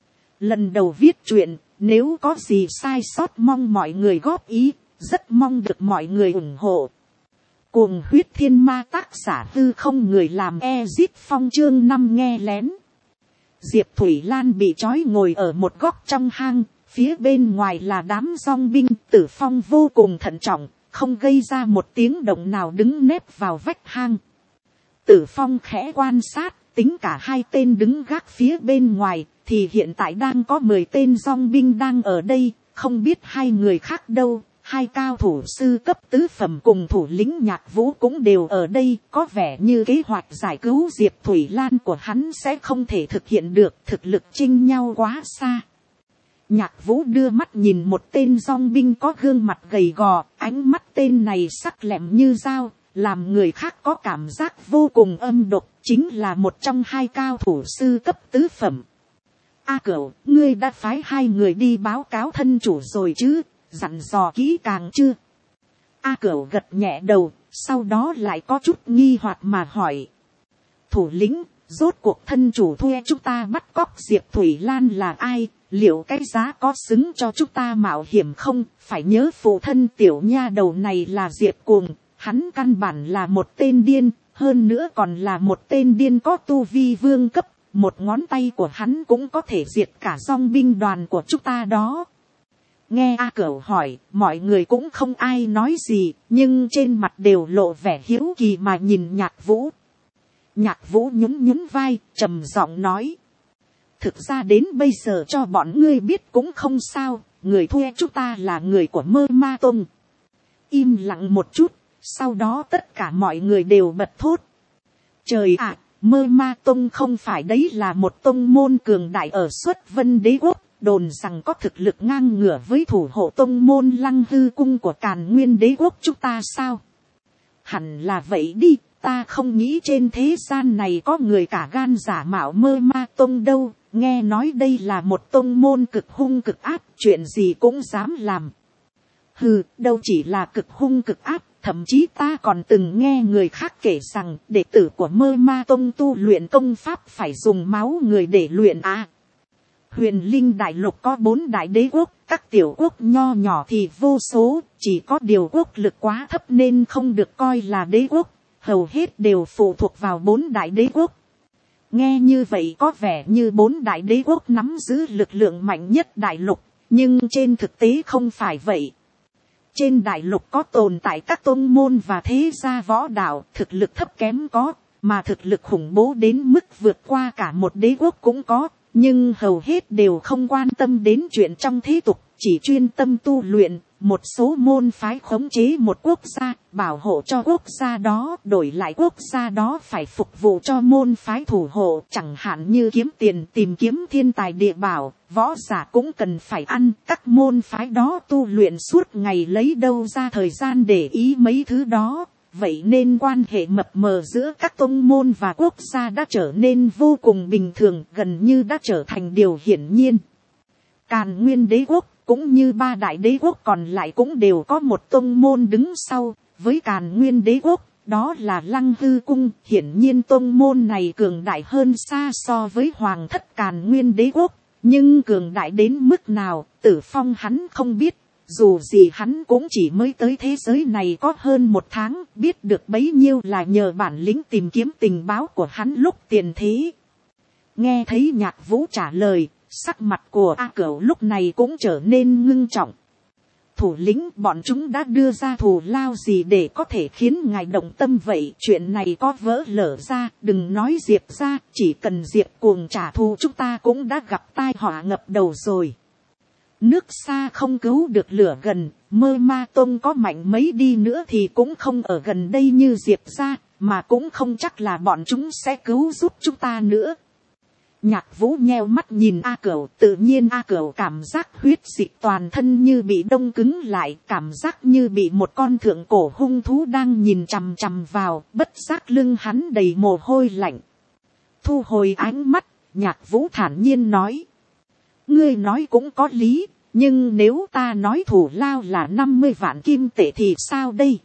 Lần đầu viết truyện, nếu có gì sai sót mong mọi người góp ý, rất mong được mọi người ủng hộ. Cuồng huyết thiên ma tác giả Tư Không Người làm Ezit Phong chương năm nghe lén. Diệp Thủy Lan bị trói ngồi ở một góc trong hang, phía bên ngoài là đám dong binh. Tử Phong vô cùng thận trọng, không gây ra một tiếng động nào, đứng nép vào vách hang. Tử Phong khẽ quan sát, tính cả hai tên đứng gác phía bên ngoài, thì hiện tại đang có mười tên dong binh đang ở đây, không biết hai người khác đâu. Hai cao thủ sư cấp tứ phẩm cùng thủ lĩnh Nhạc Vũ cũng đều ở đây, có vẻ như kế hoạch giải cứu Diệp Thủy Lan của hắn sẽ không thể thực hiện được, thực lực chênh nhau quá xa. Nhạc Vũ đưa mắt nhìn một tên dong binh có gương mặt gầy gò, ánh mắt tên này sắc lẹm như dao, làm người khác có cảm giác vô cùng âm độc, chính là một trong hai cao thủ sư cấp tứ phẩm. A Cửu, ngươi đã phái hai người đi báo cáo thân chủ rồi chứ? Dặn dò kỹ càng chưa? A Cửu gật nhẹ đầu, sau đó lại có chút nghi hoặc mà hỏi. Thủ lĩnh, rốt cuộc thân chủ thuê chúng ta bắt cóc Diệp Thủy Lan là ai? Liệu cái giá có xứng cho chúng ta mạo hiểm không? Phải nhớ phụ thân tiểu nha đầu này là Diệp Cuồng, hắn căn bản là một tên điên, hơn nữa còn là một tên điên có tu vi vương cấp. Một ngón tay của hắn cũng có thể diệt cả dong binh đoàn của chúng ta đó. Nghe A Cửu hỏi, mọi người cũng không ai nói gì, nhưng trên mặt đều lộ vẻ hiếu kỳ mà nhìn Nhạc Vũ. Nhạc Vũ nhún nhún vai, trầm giọng nói. Thực ra đến bây giờ cho bọn ngươi biết cũng không sao, người thuê chúng ta là người của Mơ Ma Tông. Im lặng một chút, sau đó tất cả mọi người đều bật thốt. Trời ạ, Mơ Ma Tông không phải đấy là một tông môn cường đại ở Xuất Vân Đế Quốc. Đồn rằng có thực lực ngang ngửa với thủ hộ tông môn Lăng Hư Cung của Càn Nguyên Đế Quốc chúng ta sao? Hẳn là vậy đi, ta không nghĩ trên thế gian này có người cả gan giả mạo Mơ Ma Tông đâu. Nghe nói đây là một tông môn cực hung cực ác, chuyện gì cũng dám làm. Hừ, đâu chỉ là cực hung cực ác, thậm chí ta còn từng nghe người khác kể rằng đệ tử của Mơ Ma Tông tu luyện công pháp phải dùng máu người để luyện à. Huyền Linh Đại Lục có bốn đại đế quốc, các tiểu quốc nho nhỏ thì vô số, chỉ có điều quốc lực quá thấp nên không được coi là đế quốc, hầu hết đều phụ thuộc vào bốn đại đế quốc. Nghe như vậy có vẻ như bốn đại đế quốc nắm giữ lực lượng mạnh nhất đại lục, nhưng trên thực tế không phải vậy. Trên đại lục có tồn tại các tôn môn và thế gia võ đạo, thực lực thấp kém có, mà thực lực khủng bố đến mức vượt qua cả một đế quốc cũng có. Nhưng hầu hết đều không quan tâm đến chuyện trong thế tục, chỉ chuyên tâm tu luyện. Một số môn phái khống chế một quốc gia, bảo hộ cho quốc gia đó, đổi lại quốc gia đó phải phục vụ cho môn phái thủ hộ. Chẳng hạn như kiếm tiền, tìm kiếm thiên tài địa bảo, võ giả cũng cần phải ăn. Các môn phái đó tu luyện suốt ngày lấy đâu ra thời gian để ý mấy thứ đó. vậy nên quan hệ mập mờ giữa các tông môn và quốc gia đã trở nên vô cùng bình thường, gần như đã trở thành điều hiển nhiên. Càn Nguyên đế quốc cũng như ba đại đế quốc còn lại cũng đều có một tông môn đứng sau. Với Càn Nguyên đế quốc, đó là Lăng Hư cung. Hiển nhiên tông môn này cường đại hơn xa so với hoàng thất Càn Nguyên đế quốc. Nhưng cường đại đến mức nào, Tử Phong hắn không biết. Dù gì hắn cũng chỉ mới tới thế giới này có hơn một tháng, biết được bấy nhiêu là nhờ bản lĩnh tìm kiếm tình báo của hắn lúc tiền thế. Nghe thấy Nhạc Vũ trả lời, sắc mặt của A Cửu lúc này cũng trở nên ngưng trọng. Thủ lĩnh, bọn chúng đã đưa ra thù lao gì để có thể khiến ngài động tâm vậy? Chuyện này có vỡ lở ra, đừng nói Diệp ra, chỉ cần Diệp cuồng trả thù chúng ta cũng đã gặp tai họa ngập đầu rồi. Nước xa không cứu được lửa gần, Mơ Ma Tông có mạnh mấy đi nữa thì cũng không ở gần đây như Diệp ra, mà cũng không chắc là bọn chúng sẽ cứu giúp chúng ta nữa. Nhạc Vũ nheo mắt nhìn A Cửu, tự nhiên A Cửu cảm giác huyết dịch toàn thân như bị đông cứng lại, cảm giác như bị một con thượng cổ hung thú đang nhìn chằm chằm vào, bất giác lưng hắn đầy mồ hôi lạnh. Thu hồi ánh mắt, Nhạc Vũ thản nhiên nói. Ngươi nói cũng có lý, nhưng nếu ta nói thủ lao là năm mươi vạn kim tệ thì sao đây?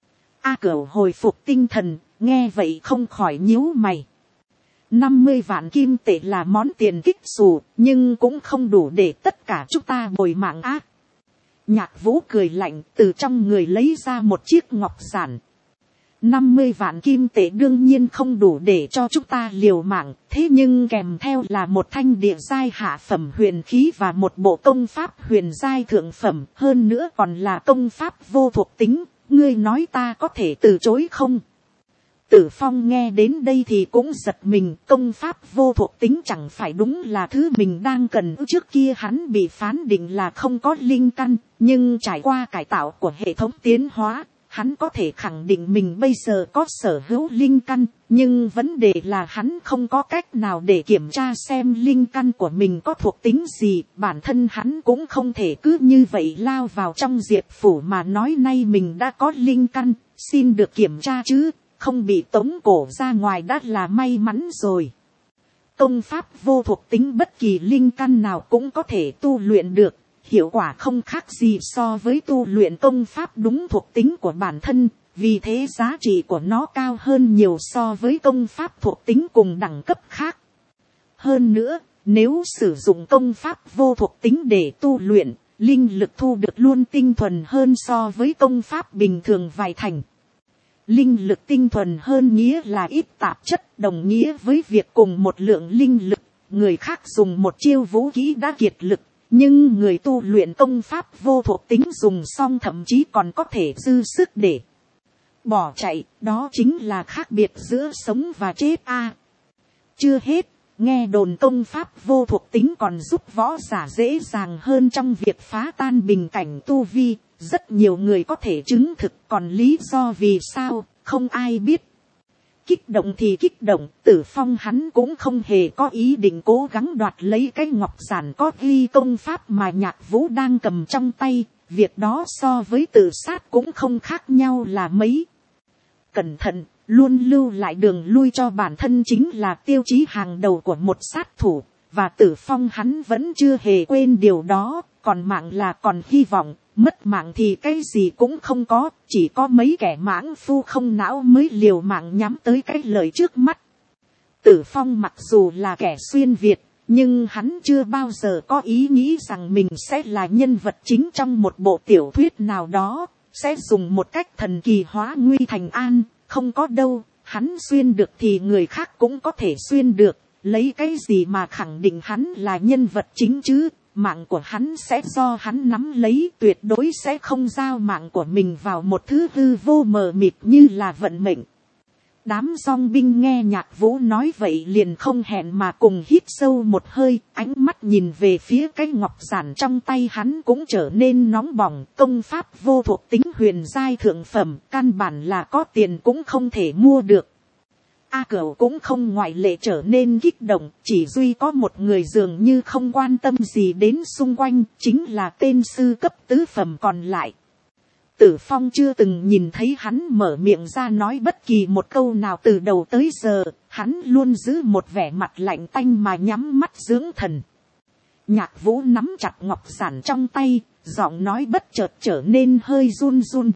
A Cửu hồi phục tinh thần, nghe vậy không khỏi nhíu mày. năm mươi vạn kim tệ là món tiền kích xù, nhưng cũng không đủ để tất cả chúng ta bồi mạng ác. Nhạc Vũ cười lạnh, từ trong người lấy ra một chiếc ngọc giản. năm mươi vạn kim tệ đương nhiên không đủ để cho chúng ta liều mạng, thế nhưng kèm theo là một thanh địa giai hạ phẩm huyền khí và một bộ công pháp huyền giai thượng phẩm, hơn nữa còn là công pháp vô thuộc tính, ngươi nói ta có thể từ chối không? Tử Phong nghe đến đây thì cũng giật mình, công pháp vô thuộc tính chẳng phải đúng là thứ mình đang cần. Trước kia hắn bị phán định là không có linh căn, nhưng trải qua cải tạo của hệ thống tiến hóa, hắn có thể khẳng định mình bây giờ có sở hữu linh căn, nhưng vấn đề là hắn không có cách nào để kiểm tra xem linh căn của mình có thuộc tính gì. Bản thân hắn cũng không thể cứ như vậy lao vào trong Diệp phủ mà nói nay mình đã có linh căn, xin được kiểm tra chứ. Không bị tống cổ ra ngoài đã là may mắn rồi. Công pháp vô thuộc tính bất kỳ linh căn nào cũng có thể tu luyện được. Hiệu quả không khác gì so với tu luyện công pháp đúng thuộc tính của bản thân. Vì thế giá trị của nó cao hơn nhiều so với công pháp thuộc tính cùng đẳng cấp khác. Hơn nữa, nếu sử dụng công pháp vô thuộc tính để tu luyện, linh lực thu được luôn tinh thuần hơn so với công pháp bình thường vài thành. Linh lực tinh thuần hơn nghĩa là ít tạp chất, đồng nghĩa với việc cùng một lượng linh lực, người khác dùng một chiêu vũ khí đã kiệt lực, nhưng người tu luyện công pháp vô thuộc tính dùng xong thậm chí còn có thể dư sức để bỏ chạy, đó chính là khác biệt giữa sống và chết a. À, chưa hết, nghe đồn công pháp vô thuộc tính còn giúp võ giả dễ dàng hơn trong việc phá tan bình cảnh tu vi. Rất nhiều người có thể chứng thực, còn lý do vì sao, không ai biết. Kích động thì kích động, Tử Phong hắn cũng không hề có ý định cố gắng đoạt lấy cái ngọc giản có ghi công pháp mà Nhạc Vũ đang cầm trong tay. Việc đó so với tự sát cũng không khác nhau là mấy. Cẩn thận, luôn lưu lại đường lui cho bản thân chính là tiêu chí hàng đầu của một sát thủ. Và Tử Phong hắn vẫn chưa hề quên điều đó, còn mạng là còn hy vọng. Mất mạng thì cái gì cũng không có, chỉ có mấy kẻ mãng phu không não mới liều mạng nhắm tới cái lợi trước mắt. Tử Phong mặc dù là kẻ xuyên Việt, nhưng hắn chưa bao giờ có ý nghĩ rằng mình sẽ là nhân vật chính trong một bộ tiểu thuyết nào đó, sẽ dùng một cách thần kỳ hóa nguy thành an, không có đâu, hắn xuyên được thì người khác cũng có thể xuyên được, lấy cái gì mà khẳng định hắn là nhân vật chính chứ. Mạng của hắn sẽ do hắn nắm lấy, tuyệt đối sẽ không giao mạng của mình vào một thứ hư vô mờ mịt như là vận mệnh. Đám dong binh nghe Nhạc Vũ nói vậy liền không hẹn mà cùng hít sâu một hơi, ánh mắt nhìn về phía cái ngọc giản trong tay hắn cũng trở nên nóng bỏng. Công pháp vô thuộc tính huyền giai thượng phẩm, căn bản là có tiền cũng không thể mua được. A Cửu cũng không ngoại lệ trở nên kích động, chỉ duy có một người dường như không quan tâm gì đến xung quanh, chính là tên sư cấp tứ phẩm còn lại. Tử Phong chưa từng nhìn thấy hắn mở miệng ra nói bất kỳ một câu nào từ đầu tới giờ, hắn luôn giữ một vẻ mặt lạnh tanh mà nhắm mắt dưỡng thần. Nhạc Vũ nắm chặt ngọc giản trong tay, giọng nói bất chợt trở nên hơi run run.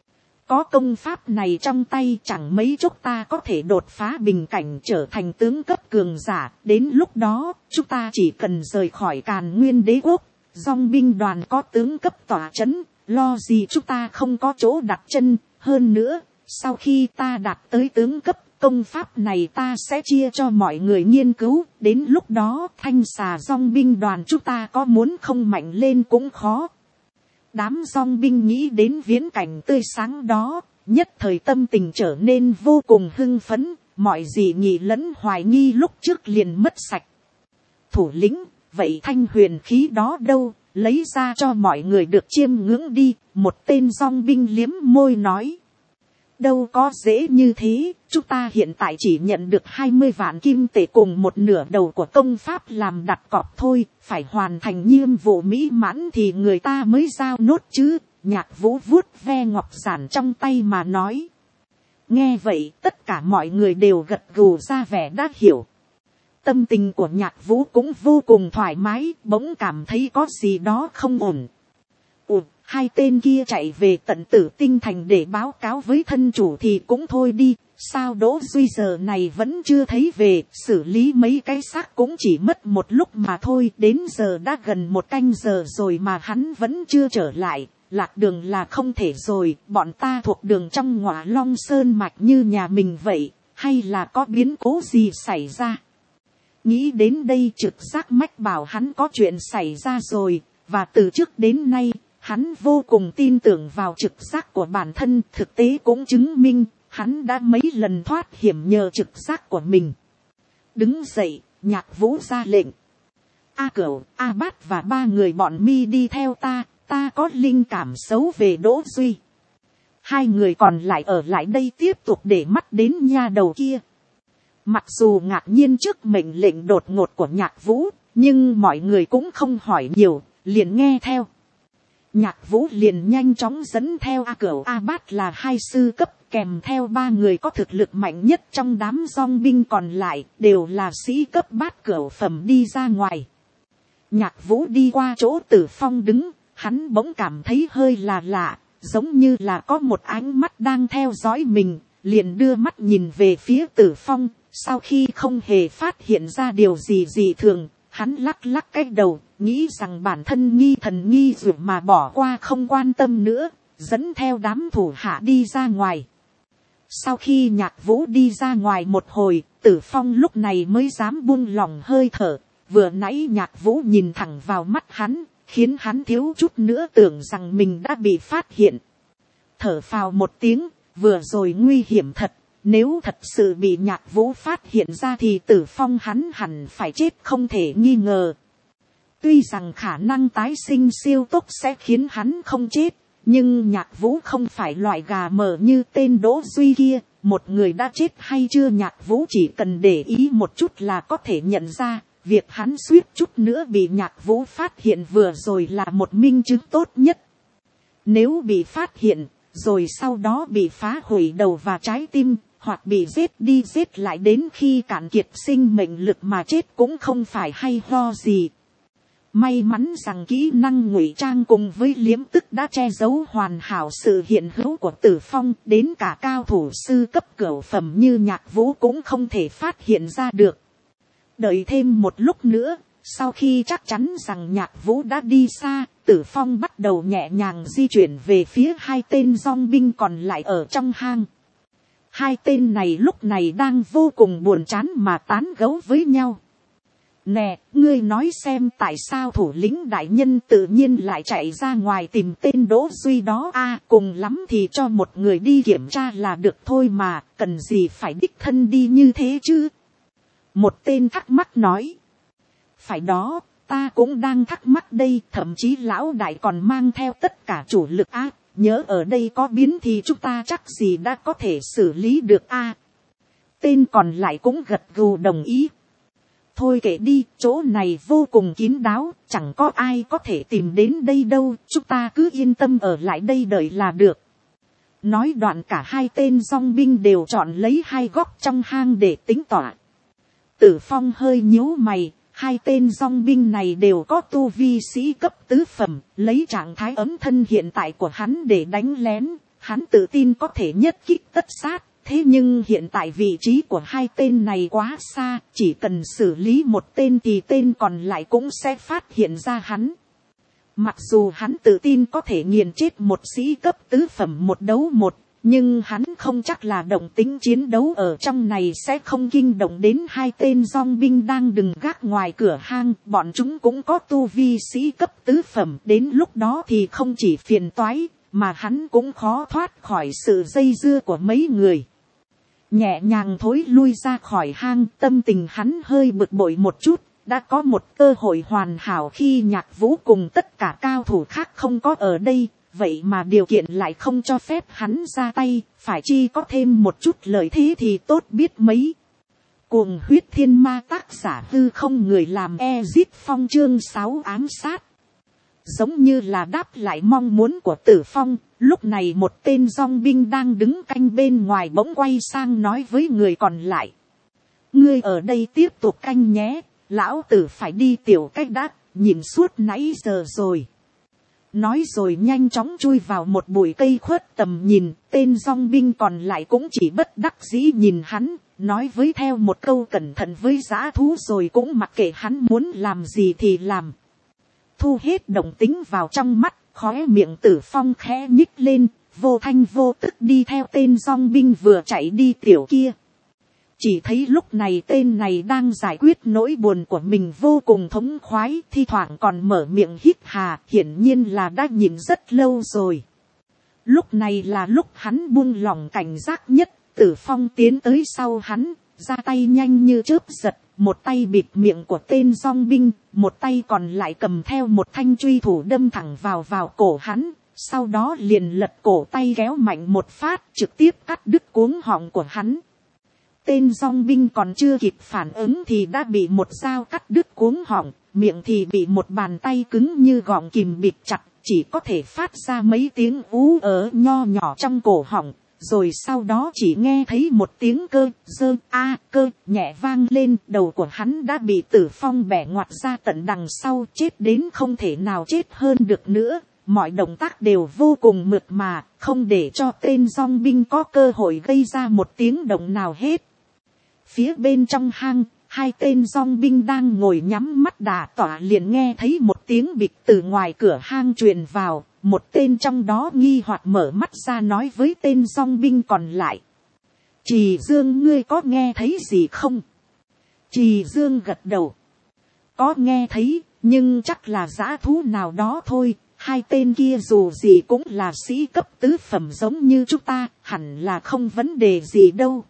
Có công pháp này trong tay chẳng mấy chốc ta có thể đột phá bình cảnh trở thành tướng cấp cường giả. Đến lúc đó, chúng ta chỉ cần rời khỏi Càn Nguyên Đế Quốc. Dòng binh đoàn có tướng cấp tỏa chấn, lo gì chúng ta không có chỗ đặt chân. Hơn nữa, sau khi ta đạt tới tướng cấp, công pháp này ta sẽ chia cho mọi người nghiên cứu. Đến lúc đó, thanh xà dòng binh đoàn chúng ta có muốn không mạnh lên cũng khó. Đám dòng binh nghĩ đến viễn cảnh tươi sáng đó, nhất thời tâm tình trở nên vô cùng hưng phấn, mọi gì nghị lẫn hoài nghi lúc trước liền mất sạch. Thủ lĩnh, vậy thanh huyền khí đó đâu, lấy ra cho mọi người được chiêm ngưỡng đi, một tên dòng binh liếm môi nói. Đâu có dễ như thế, chúng ta hiện tại chỉ nhận được hai mươi vạn kim tệ cùng một nửa đầu của công pháp làm đặt cọc thôi, phải hoàn thành nhiệm vụ mỹ mãn thì người ta mới giao nốt chứ. Nhạc Vũ vuốt ve ngọc giản trong tay mà nói. Nghe vậy tất cả mọi người đều gật gù ra vẻ đã hiểu. Tâm tình của Nhạc Vũ cũng vô cùng thoải mái, bỗng cảm thấy có gì đó không ổn. Ủa, hai tên kia chạy về tận Tử Tinh Thành để báo cáo với thân chủ thì cũng thôi đi, sao Đỗ Duy giờ này vẫn chưa thấy về, xử lý mấy cái xác cũng chỉ mất một lúc mà thôi, đến giờ đã gần một canh giờ rồi mà hắn vẫn chưa trở lại, lạc đường là không thể rồi, bọn ta thuộc đường trong Ngọa Long Sơn mạch như nhà mình vậy, hay là có biến cố gì xảy ra. Nghĩ đến đây trực giác mách bảo hắn có chuyện xảy ra rồi, và từ trước đến nay, hắn vô cùng tin tưởng vào trực giác của bản thân, thực tế cũng chứng minh, hắn đã mấy lần thoát hiểm nhờ trực giác của mình. Đứng dậy, Nhạc Vũ ra lệnh. A Cửu, A Bát và ba người bọn mi đi theo ta, ta có linh cảm xấu về Đỗ Duy. Hai người còn lại ở lại đây tiếp tục để mắt đến nha đầu kia. Mặc dù ngạc nhiên trước mệnh lệnh đột ngột của Nhạc Vũ, nhưng mọi người cũng không hỏi nhiều, liền nghe theo. Nhạc Vũ liền nhanh chóng dẫn theo A Cửu A Bát là hai sư cấp, kèm theo ba người có thực lực mạnh nhất trong đám dòng binh còn lại, đều là sĩ cấp bát cửu phẩm đi ra ngoài. Nhạc Vũ đi qua chỗ Tử Phong đứng, hắn bỗng cảm thấy hơi là lạ, giống như là có một ánh mắt đang theo dõi mình, liền đưa mắt nhìn về phía Tử Phong, sau khi không hề phát hiện ra điều gì dị thường, hắn lắc lắc cái đầu, nghĩ rằng bản thân nghi thần nghi dụ mà bỏ qua không quan tâm nữa, dẫn theo đám thủ hạ đi ra ngoài. Sau khi Nhạc Vũ đi ra ngoài một hồi, Tử Phong lúc này mới dám buông lòng hơi thở, vừa nãy Nhạc Vũ nhìn thẳng vào mắt hắn, khiến hắn thiếu chút nữa tưởng rằng mình đã bị phát hiện. Thở phào một tiếng, vừa rồi nguy hiểm thật, nếu thật sự bị Nhạc Vũ phát hiện ra thì Tử Phong hắn hẳn phải chết không thể nghi ngờ. Tuy rằng khả năng tái sinh siêu tốc sẽ khiến hắn không chết, nhưng Nhạc Vũ không phải loại gà mờ như tên Đỗ Duy kia, một người đã chết hay chưa Nhạc Vũ chỉ cần để ý một chút là có thể nhận ra, việc hắn suýt chút nữa bị Nhạc Vũ phát hiện vừa rồi là một minh chứng tốt nhất. Nếu bị phát hiện, rồi sau đó bị phá hủy đầu và trái tim, hoặc bị giết đi giết lại đến khi cạn kiệt sinh mệnh lực mà chết cũng không phải hay ho gì. May mắn rằng kỹ năng ngụy trang cùng với liếm tức đã che giấu hoàn hảo sự hiện hữu của Tử Phong, đến cả cao thủ sư cấp cửu phẩm như Nhạc Vũ cũng không thể phát hiện ra được. Đợi thêm một lúc nữa, sau khi chắc chắn rằng Nhạc Vũ đã đi xa, Tử Phong bắt đầu nhẹ nhàng di chuyển về phía hai tên dòng binh còn lại ở trong hang. Hai tên này lúc này đang vô cùng buồn chán mà tán gẫu với nhau. Nè, ngươi nói xem tại sao thủ lĩnh đại nhân tự nhiên lại chạy ra ngoài tìm tên Đỗ Duy đó a à, cùng lắm thì cho một người đi kiểm tra là được thôi mà, cần gì phải đích thân đi như thế chứ? Một tên thắc mắc nói. Phải đó, ta cũng đang thắc mắc đây, thậm chí lão đại còn mang theo tất cả chủ lực á, nhớ ở đây có biến thì chúng ta chắc gì đã có thể xử lý được a à. Tên còn lại cũng gật gù đồng ý. thôi kệ đi, chỗ này vô cùng kín đáo, chẳng có ai có thể tìm đến đây đâu, chúng ta cứ yên tâm ở lại đây đợi là được. Nói đoạn cả hai tên dong binh đều chọn lấy hai góc trong hang để tính tỏa. Tử Phong hơi nhíu mày, hai tên dong binh này đều có tu vi sĩ cấp tứ phẩm, lấy trạng thái ấm thân hiện tại của hắn để đánh lén, hắn tự tin có thể nhất kích tất sát. Thế nhưng hiện tại vị trí của hai tên này quá xa, chỉ cần xử lý một tên thì tên còn lại cũng sẽ phát hiện ra hắn. Mặc dù hắn tự tin có thể nghiền chết một sĩ cấp tứ phẩm một đấu một, nhưng hắn không chắc là động tính chiến đấu ở trong này sẽ không kinh động đến hai tên dong binh đang đứng gác ngoài cửa hang. Bọn chúng cũng có tu vi sĩ cấp tứ phẩm, đến lúc đó thì không chỉ phiền toái, mà hắn cũng khó thoát khỏi sự dây dưa của mấy người. Nhẹ nhàng thối lui ra khỏi hang, tâm tình hắn hơi bực bội một chút, đã có một cơ hội hoàn hảo khi Nhạc Vũ cùng tất cả cao thủ khác không có ở đây, vậy mà điều kiện lại không cho phép hắn ra tay, phải chi có thêm một chút lợi thế thì tốt biết mấy. Cuồng huyết thiên ma, tác giả Hư Không Người, làm Ezit Phong, chương sáu ám sát. Giống như là đáp lại mong muốn của Tử Phong, lúc này một tên dong binh đang đứng canh bên ngoài bỗng quay sang nói với người còn lại. Ngươi ở đây tiếp tục canh nhé, lão tử phải đi tiểu cách đã, nhìn suốt nãy giờ rồi. Nói rồi nhanh chóng chui vào một bụi cây khuất tầm nhìn, tên dong binh còn lại cũng chỉ bất đắc dĩ nhìn hắn, nói với theo một câu cẩn thận với dã thú rồi cũng mặc kệ hắn muốn làm gì thì làm. Thu hết động tính vào trong mắt, khóe miệng Tử Phong khẽ nhích lên, vô thanh vô tức đi theo tên dong binh vừa chạy đi tiểu kia. Chỉ thấy lúc này tên này đang giải quyết nỗi buồn của mình vô cùng thống khoái, thi thoảng còn mở miệng hít hà, hiển nhiên là đã nhìn rất lâu rồi. Lúc này là lúc hắn buông lỏng cảnh giác nhất, Tử Phong tiến tới sau hắn, ra tay nhanh như chớp giật, một tay bịt miệng của tên dong binh, một tay còn lại cầm theo một thanh truy thủ đâm thẳng vào vào cổ hắn, sau đó liền lật cổ tay kéo mạnh một phát, trực tiếp cắt đứt cuống họng của hắn. Tên dong binh còn chưa kịp phản ứng thì đã bị một dao cắt đứt cuống họng, miệng thì bị một bàn tay cứng như gọng kìm bịt chặt, chỉ có thể phát ra mấy tiếng ú ớ nho nhỏ trong cổ họng. Rồi sau đó chỉ nghe thấy một tiếng cơ, dơ, a, cơ, nhẹ vang lên, đầu của hắn đã bị Tử Phong bẻ ngoặt ra tận đằng sau, chết đến không thể nào chết hơn được nữa. Mọi động tác đều vô cùng mượt mà, không để cho tên dong binh có cơ hội gây ra một tiếng động nào hết. Phía bên trong hang, hai tên dong binh đang ngồi nhắm mắt đả tỏa liền nghe thấy một tiếng bịch từ ngoài cửa hang truyền vào. Một tên trong đó nghi hoặc mở mắt ra nói với tên dong binh còn lại. Trì Dương, ngươi có nghe thấy gì không? Trì Dương gật đầu. Có nghe thấy, nhưng chắc là dã thú nào đó thôi. Hai tên kia dù gì cũng là sĩ cấp tứ phẩm giống như chúng ta, hẳn là không vấn đề gì đâu.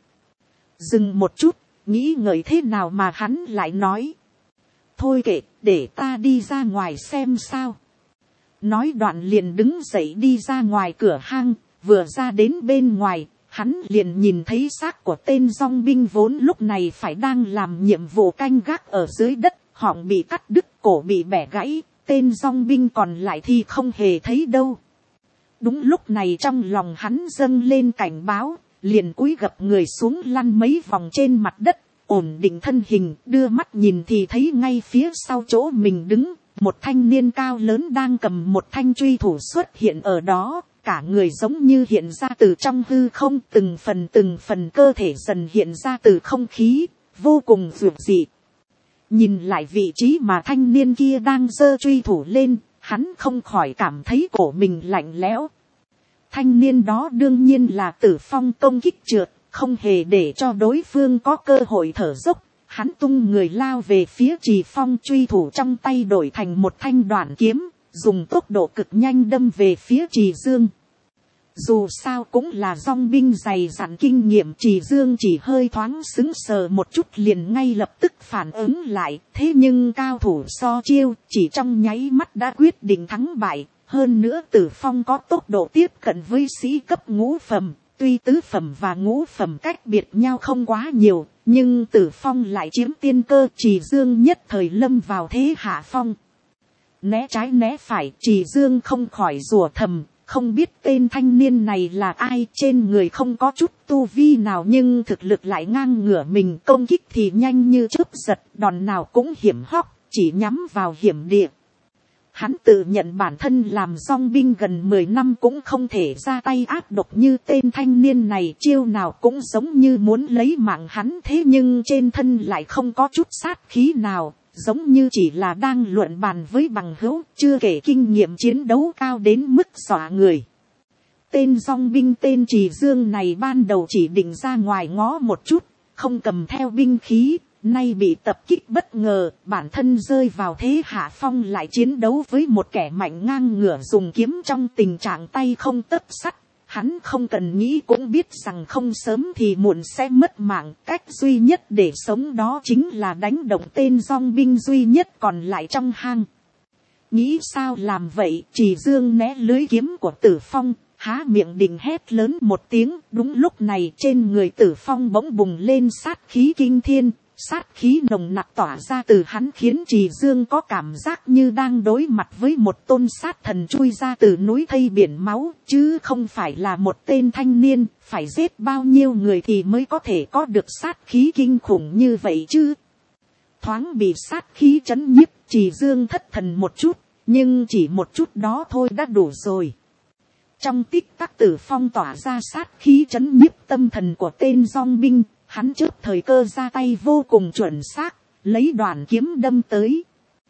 Dừng một chút, nghĩ ngợi thế nào mà hắn lại nói. Thôi kệ, để ta đi ra ngoài xem sao. Nói đoạn liền đứng dậy đi ra ngoài cửa hang, vừa ra đến bên ngoài, hắn liền nhìn thấy xác của tên dong binh vốn lúc này phải đang làm nhiệm vụ canh gác ở dưới đất, họng bị cắt đứt, cổ bị bẻ gãy, tên dong binh còn lại thì không hề thấy đâu. Đúng lúc này trong lòng hắn dâng lên cảnh báo, liền cúi gập người xuống lăn mấy vòng trên mặt đất, ổn định thân hình, đưa mắt nhìn thì thấy ngay phía sau chỗ mình đứng, một thanh niên cao lớn đang cầm một thanh truy thủ xuất hiện ở đó, cả người giống như hiện ra từ trong hư không, từng phần từng phần cơ thể dần hiện ra từ không khí, vô cùng dược dị. Nhìn lại vị trí mà thanh niên kia đang giơ truy thủ lên, hắn không khỏi cảm thấy cổ mình lạnh lẽo. Thanh niên đó đương nhiên là Tử Phong công kích trượt, không hề để cho đối phương có cơ hội thở dốc. Hắn tung người lao về phía Trì Phong, truy thủ trong tay đổi thành một thanh đoạn kiếm, dùng tốc độ cực nhanh đâm về phía Trì Dương. Dù sao cũng là dong binh dày dặn kinh nghiệm, Trì Dương chỉ hơi thoáng sững sờ một chút liền ngay lập tức phản ứng lại. Thế nhưng cao thủ so chiêu, chỉ trong nháy mắt đã quyết định thắng bại. Hơn nữa Tử Phong có tốc độ tiếp cận với sĩ cấp ngũ phẩm. Tuy tứ phẩm và ngũ phẩm cách biệt nhau không quá nhiều, nhưng Tử Phong lại chiếm tiên cơ, Trì Dương nhất thời lâm vào thế hạ phong. Né trái né phải, Trì Dương không khỏi rủa thầm, không biết tên thanh niên này là ai, trên người không có chút tu vi nào nhưng thực lực lại ngang ngửa mình, công kích thì nhanh như chớp giật, đòn nào cũng hiểm hóc, chỉ nhắm vào hiểm địa. Hắn tự nhận bản thân làm dong binh gần mười năm cũng không thể ra tay áp độc như tên thanh niên này, chiêu nào cũng giống như muốn lấy mạng hắn, thế nhưng trên thân lại không có chút sát khí nào, giống như chỉ là đang luận bàn với bằng hữu, chưa kể kinh nghiệm chiến đấu cao đến mức dọa người. Tên dong binh tên Trì Dương này ban đầu chỉ định ra ngoài ngó một chút, không cầm theo binh khí, nay bị tập kích bất ngờ, bản thân rơi vào thế hạ phong, lại chiến đấu với một kẻ mạnh ngang ngửa dùng kiếm trong tình trạng tay không tấc sắt. Hắn không cần nghĩ cũng biết rằng không sớm thì muộn sẽ mất mạng, cách duy nhất để sống đó chính là đánh động tên dong binh duy nhất còn lại trong hang. Nghĩ sao làm vậy, Trì Dương né lưới kiếm của Tử Phong, há miệng định hét lớn một tiếng. Đúng lúc này trên người Tử Phong bỗng bùng lên sát khí kinh thiên, sát khí nồng nặc tỏa ra từ hắn khiến Trì Dương có cảm giác như đang đối mặt với một tôn sát thần chui ra từ núi thây biển máu, chứ không phải là một tên thanh niên. Phải giết bao nhiêu người thì mới có thể có được sát khí kinh khủng như vậy chứ. Thoáng bị sát khí trấn nhiếp, Trì Dương thất thần một chút, nhưng chỉ một chút đó thôi đã đủ rồi. Trong tích tắc Tử Phong tỏa ra sát khí trấn nhiếp tâm thần của tên dong binh, hắn chớp thời cơ ra tay vô cùng chuẩn xác, lấy đoàn kiếm đâm tới.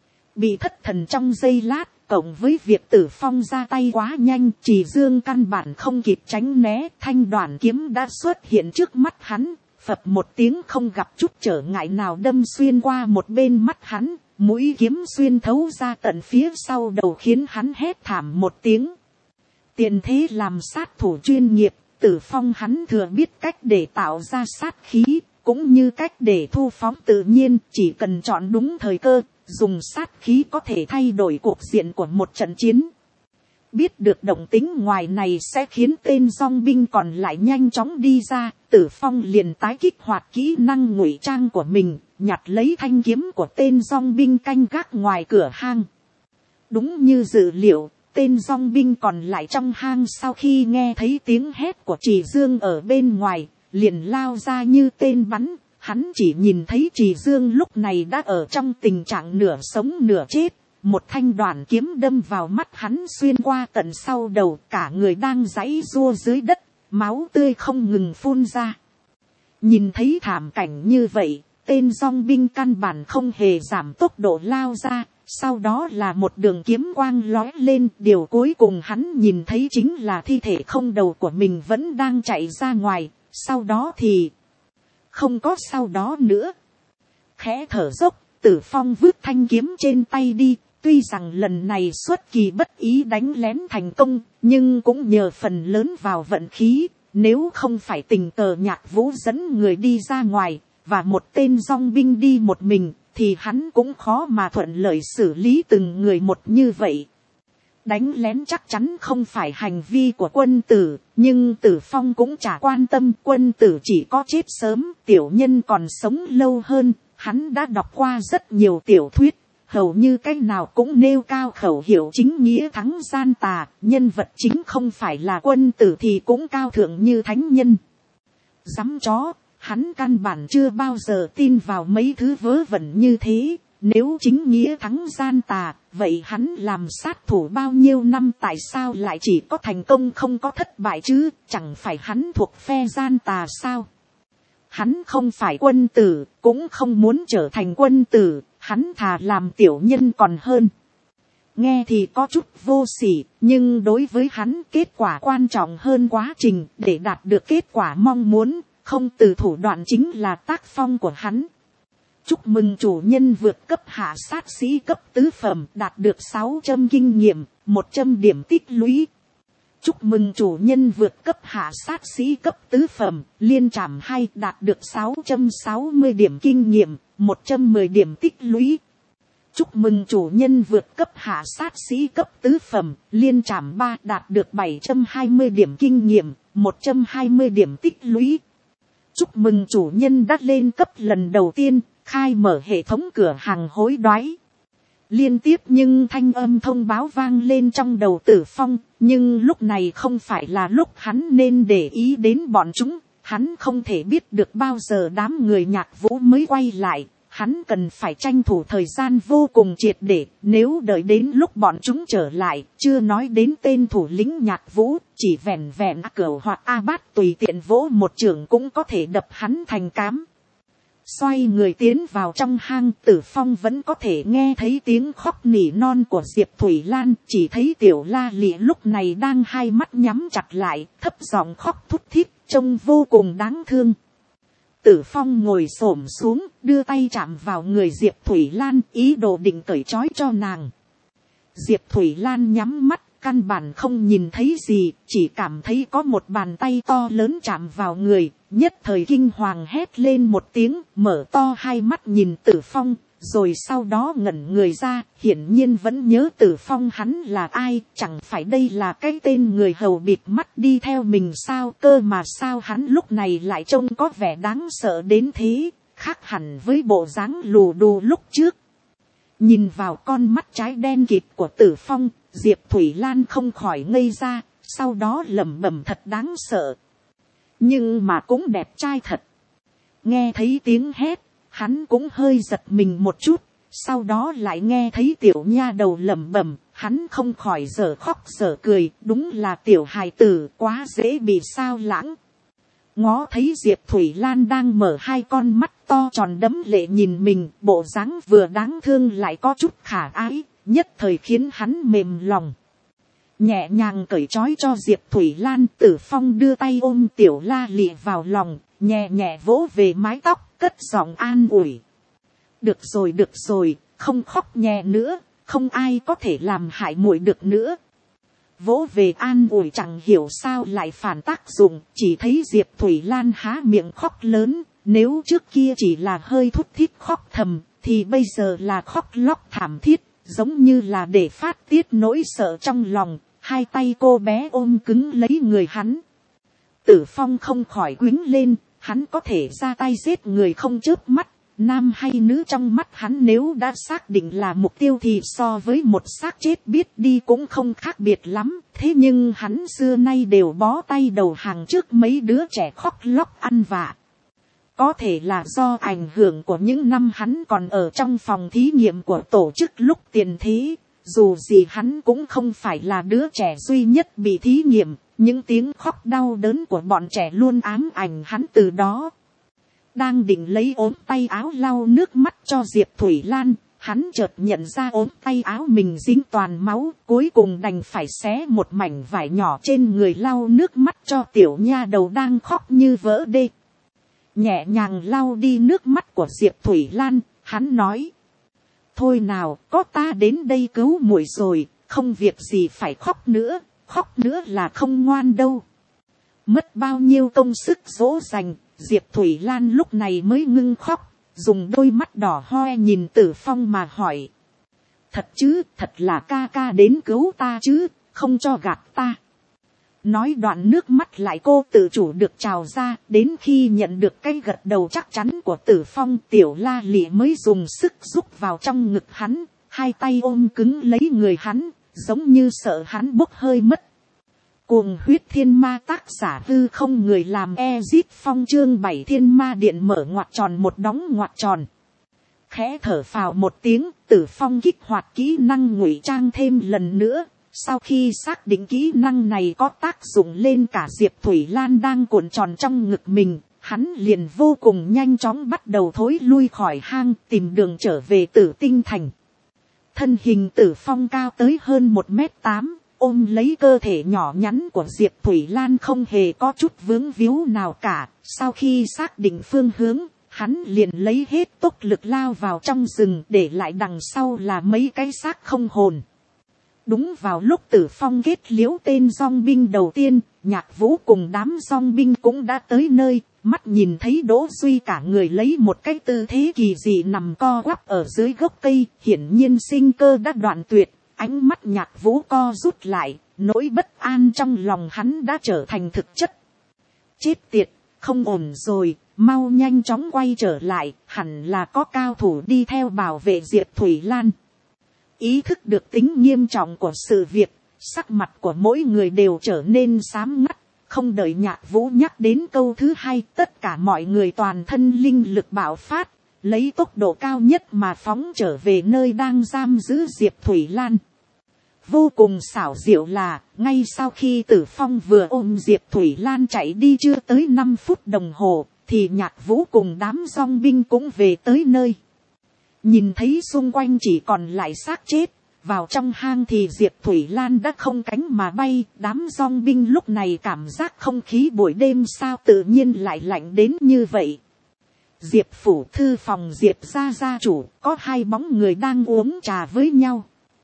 Bị thất thần trong giây lát, cộng với việc Tử Phong ra tay quá nhanh, Trì Dương căn bản không kịp tránh né, thanh đoàn kiếm đã xuất hiện trước mắt hắn, phập một tiếng không gặp chút trở ngại nào đâm xuyên qua một bên mắt hắn, mũi kiếm xuyên thấu ra tận phía sau đầu khiến hắn hét thảm một tiếng. Tiền thế làm sát thủ chuyên nghiệp, Tử Phong hắn thừa biết cách để tạo ra sát khí, cũng như cách để thu phóng tự nhiên, chỉ cần chọn đúng thời cơ, dùng sát khí có thể thay đổi cuộc diện của một trận chiến. Biết được động tính ngoài này sẽ khiến tên dong binh còn lại nhanh chóng đi ra, Tử Phong liền tái kích hoạt kỹ năng ngụy trang của mình, nhặt lấy thanh kiếm của tên dong binh canh gác ngoài cửa hang. Đúng như dự liệu, tên dong binh còn lại trong hang sau khi nghe thấy tiếng hét của Trì Dương ở bên ngoài, liền lao ra như tên bắn. Hắn chỉ nhìn thấy Trì Dương lúc này đã ở trong tình trạng nửa sống nửa chết. Một thanh đoàn kiếm đâm vào mắt hắn xuyên qua tận sau đầu, cả người đang giãy giụa dưới đất, máu tươi không ngừng phun ra. Nhìn thấy thảm cảnh như vậy, tên dong binh căn bản không hề giảm tốc độ lao ra. Sau đó là một đường kiếm quang lóe lên, điều cuối cùng hắn nhìn thấy chính là thi thể không đầu của mình vẫn đang chạy ra ngoài. Sau đó thì không có sau đó nữa. Khẽ thở dốc, Tử Phong vứt thanh kiếm trên tay đi. Tuy rằng lần này xuất kỳ bất ý đánh lén thành công, nhưng cũng nhờ phần lớn vào vận khí. Nếu không phải tình cờ Nhạc Vũ dẫn người đi ra ngoài, và một tên dong binh đi một mình, thì hắn cũng khó mà thuận lợi xử lý từng người một như vậy. Đánh lén chắc chắn không phải hành vi của quân tử, nhưng Tử Phong cũng chả quan tâm, quân tử chỉ có chết sớm, tiểu nhân còn sống lâu hơn. Hắn đã đọc qua rất nhiều tiểu thuyết, hầu như cái nào cũng nêu cao khẩu hiệu chính nghĩa thắng gian tà, nhân vật chính không phải là quân tử thì cũng cao thượng như thánh nhân. Dám chó, hắn căn bản chưa bao giờ tin vào mấy thứ vớ vẩn như thế. Nếu chính nghĩa thắng gian tà, vậy hắn làm sát thủ bao nhiêu năm tại sao lại chỉ có thành công không có thất bại chứ, chẳng phải hắn thuộc phe gian tà sao? Hắn không phải quân tử, cũng không muốn trở thành quân tử, hắn thà làm tiểu nhân còn hơn. Nghe thì có chút vô sỉ, nhưng đối với hắn kết quả quan trọng hơn quá trình, để đạt được kết quả mong muốn, không từ thủ đoạn chính là tác phong của hắn. Chúc mừng chủ nhân vượt cấp hạ sát sĩ cấp tứ phẩm, đạt được sáu trăm kinh nghiệm, một trăm điểm tích lũy. Chúc mừng chủ nhân vượt cấp hạ sát sĩ cấp tứ phẩm, liên trảm hai, đạt được sáu trăm sáu mươi điểm kinh nghiệm, một trăm mười điểm tích lũy. Chúc mừng chủ nhân vượt cấp hạ sát sĩ cấp tứ phẩm, liên trảm ba, đạt được bảy trăm hai mươi điểm kinh nghiệm, một trăm hai mươi điểm tích lũy. chúc mừng chủ nhân đã lên cấp lần đầu tiên, khai mở hệ thống cửa hàng hối đoái. Liên tiếp nhưng thanh âm thông báo vang lên trong đầu Tử Phong, nhưng lúc này không phải là lúc hắn nên để ý đến bọn chúng, hắn không thể biết được bao giờ đám người Nhạc Vũ mới quay lại, hắn cần phải tranh thủ thời gian vô cùng triệt để, nếu đợi đến lúc bọn chúng trở lại, chưa nói đến tên thủ lĩnh Nhạc Vũ, chỉ vẹn vẹn Cửu hoặc A Bát tùy tiện vỗ một trường cũng có thể đập hắn thành cám. Xoay người tiến vào trong hang, Tử Phong vẫn có thể nghe thấy tiếng khóc nỉ non của Diệp Thủy Lan, chỉ thấy Tiểu La Lị lúc này đang hai mắt nhắm chặt lại, thấp giọng khóc thút thít, trông vô cùng đáng thương. Tử Phong ngồi xổm xuống, đưa tay chạm vào người Diệp Thủy Lan, ý đồ định cởi trói cho nàng. Diệp Thủy Lan nhắm mắt, căn bản không nhìn thấy gì, chỉ cảm thấy có một bàn tay to lớn chạm vào người, nhất thời kinh hoàng hét lên một tiếng, mở to hai mắt nhìn Tử Phong, rồi sau đó ngẩn người ra, hiển nhiên vẫn nhớ Tử Phong hắn là ai, chẳng phải đây là cái tên người hầu bịt mắt đi theo mình sao, cơ mà sao hắn lúc này lại trông có vẻ đáng sợ đến thế, khác hẳn với bộ dáng lù đù lúc trước. Nhìn vào con mắt trái đen kịt của Tử Phong, Diệp Thủy Lan không khỏi ngây ra, sau đó lẩm bẩm thật đáng sợ. Nhưng mà cũng đẹp trai thật. Nghe thấy tiếng hét, hắn cũng hơi giật mình một chút, sau đó lại nghe thấy tiểu nha đầu lẩm bẩm, hắn không khỏi dở khóc dở cười, đúng là tiểu hài tử quá dễ bị sao lãng. Ngó thấy Diệp Thủy Lan đang mở hai con mắt to tròn đẫm lệ nhìn mình, bộ dáng vừa đáng thương lại có chút khả ái, nhất thời khiến hắn mềm lòng. Nhẹ nhàng cởi trói cho Diệp Thủy Lan, Tử Phong đưa tay ôm Tiểu La Lị vào lòng, nhẹ nhẹ vỗ về mái tóc, cất giọng an ủi. Được rồi được rồi, không khóc nhẹ nữa, không ai có thể làm hại muội được nữa. Vỗ về an ủi chẳng hiểu sao lại phản tác dụng, chỉ thấy Diệp Thủy Lan há miệng khóc lớn, nếu trước kia chỉ là hơi thút thít khóc thầm, thì bây giờ là khóc lóc thảm thiết, giống như là để phát tiết nỗi sợ trong lòng, hai tay cô bé ôm cứng lấy người hắn. Tử Phong không khỏi quýnh lên, hắn có thể ra tay giết người không chớp mắt, nam hay nữ trong mắt hắn nếu đã xác định là mục tiêu thì so với một xác chết biết đi cũng không khác biệt lắm. Thế nhưng hắn xưa nay đều bó tay đầu hàng trước mấy đứa trẻ khóc lóc ăn vạ. Có thể là do ảnh hưởng của những năm hắn còn ở trong phòng thí nghiệm của tổ chức lúc tiền thế. Dù gì hắn cũng không phải là đứa trẻ duy nhất bị thí nghiệm, những tiếng khóc đau đớn của bọn trẻ luôn ám ảnh hắn từ đó. Đang định lấy ốm tay áo lau nước mắt cho Diệp Thủy Lan, hắn chợt nhận ra ốm tay áo mình dính toàn máu, cuối cùng đành phải xé một mảnh vải nhỏ trên người lau nước mắt cho tiểu nha đầu đang khóc như vỡ đê. Nhẹ nhàng lau đi nước mắt của Diệp Thủy Lan, hắn nói. Thôi nào, có ta đến đây cứu muội rồi, không việc gì phải khóc nữa, khóc nữa là không ngoan đâu. Mất bao nhiêu công sức dỗ dành, Diệp Thủy Lan lúc này mới ngưng khóc, dùng đôi mắt đỏ hoe nhìn Tử Phong mà hỏi. Thật chứ, thật là ca ca đến cứu ta chứ, không cho gạt ta. Nói đoạn nước mắt lại cô tự chủ được trào ra, đến khi nhận được cái gật đầu chắc chắn của Tử Phong, Tiểu La Lị mới dùng sức rúc vào trong ngực hắn, hai tay ôm cứng lấy người hắn, giống như sợ hắn bốc hơi mất. Cuồng huyết thiên ma tác giả hư không người làm Ezit Phong chương bảy thiên ma điện mở ngoặc tròn một đóng ngoặc tròn. Khẽ thở phào một tiếng, Tử Phong kích hoạt kỹ năng ngụy trang thêm lần nữa. Sau khi xác định kỹ năng này có tác dụng lên cả Diệp Thủy Lan đang cuộn tròn trong ngực mình, hắn liền vô cùng nhanh chóng bắt đầu thối lui khỏi hang tìm đường trở về Tử Tinh Thành. Thân hình Tử Phong cao tới hơn một mét tám, ôm lấy cơ thể nhỏ nhắn của Diệp Thủy Lan không hề có chút vướng víu nào cả. Sau khi xác định phương hướng, hắn liền lấy hết tốc lực lao vào trong rừng, để lại đằng sau là mấy cái xác không hồn. Đúng vào lúc Tử Phong kết liễu tên dong binh đầu tiên, Nhạc Vũ cùng đám dong binh cũng đã tới nơi, mắt nhìn thấy Đỗ Duy cả người lấy một cái tư thế kỳ dị nằm co quắp ở dưới gốc cây, hiển nhiên sinh cơ đã đoạn tuyệt, ánh mắt Nhạc Vũ co rút lại, nỗi bất an trong lòng hắn đã trở thành thực chất. Chết tiệt, không ổn rồi, mau nhanh chóng quay trở lại, hẳn là có cao thủ đi theo bảo vệ Diệp Thủy Lan. Ý thức được tính nghiêm trọng của sự việc, sắc mặt của mỗi người đều trở nên xám ngắt. Không đợi Nhạc Vũ nhắc đến câu thứ hai, tất cả mọi người toàn thân linh lực bạo phát, lấy tốc độ cao nhất mà phóng trở về nơi đang giam giữ Diệp Thủy Lan. Vô cùng xảo diệu là, ngay sau khi Tử Phong vừa ôm Diệp Thủy Lan chạy đi chưa tới năm phút đồng hồ, thì Nhạc Vũ cùng đám dong binh cũng về tới nơi. Nhìn thấy xung quanh chỉ còn lại xác chết, vào trong hang thì Diệp Thủy Lan đã không cánh mà bay. Đám dong binh lúc này cảm giác không khí buổi đêm sao tự nhiên lại lạnh đến như vậy. Diệp phủ thư phòng Diệp gia gia chủ, có hai bóng người đang uống trà với nhau.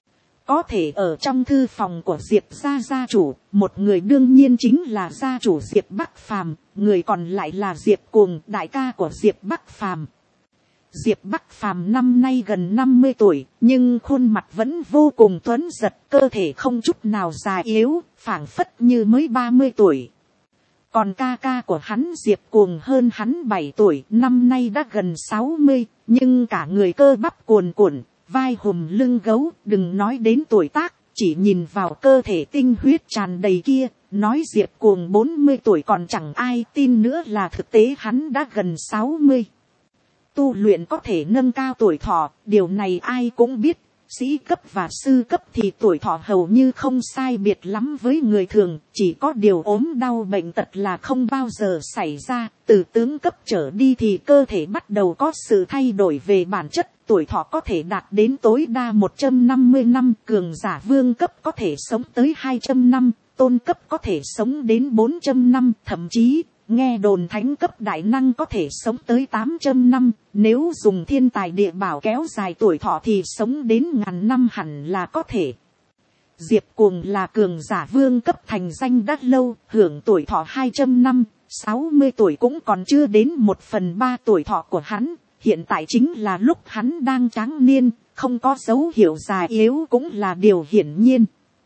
Có thể ở trong thư phòng của Diệp gia gia chủ, một người đương nhiên chính là gia chủ Diệp Bắc Phàm, người còn lại là Diệp Cuồng, đại ca của Diệp Bắc Phàm. Diệp Bắc Phàm năm nay gần năm mươi tuổi, nhưng khuôn mặt vẫn vô cùng tuấn giật, cơ thể không chút nào già yếu, phảng phất như mới ba mươi tuổi. Còn ca ca của hắn Diệp Cuồng hơn hắn bảy tuổi, năm nay đã gần sáu mươi, nhưng cả người cơ bắp cuồn cuộn, vai hùm lưng gấu, đừng nói đến tuổi tác, chỉ nhìn vào cơ thể tinh huyết tràn đầy kia, nói Diệp Cuồng bốn mươi tuổi còn chẳng ai tin nữa là thực tế hắn đã gần sáu mươi. Tu luyện có thể nâng cao tuổi thọ, điều này ai cũng biết. Sĩ cấp và sư cấp thì tuổi thọ hầu như không sai biệt lắm với người thường, chỉ có điều ốm đau bệnh tật là không bao giờ xảy ra. Từ tướng cấp trở đi thì cơ thể bắt đầu có sự thay đổi về bản chất, tuổi thọ có thể đạt đến tối đa một trăm năm mươi năm, cường giả vương cấp có thể sống tới hai trăm năm, tôn cấp có thể sống đến bốn trăm năm, thậm chí nghe đồn thánh cấp đại năng có thể sống tới tám trăm năm, nếu dùng thiên tài địa bảo kéo dài tuổi thọ thì sống đến ngàn năm hẳn là có thể. Diệp Cuồng là cường giả vương cấp thành danh đã lâu, hưởng tuổi thọ hai trăm năm, sáu mươi tuổi cũng còn chưa đến một phần ba tuổi thọ của hắn, hiện tại chính là lúc hắn đang tráng niên, không có dấu hiệu già yếu cũng là điều hiển nhiên.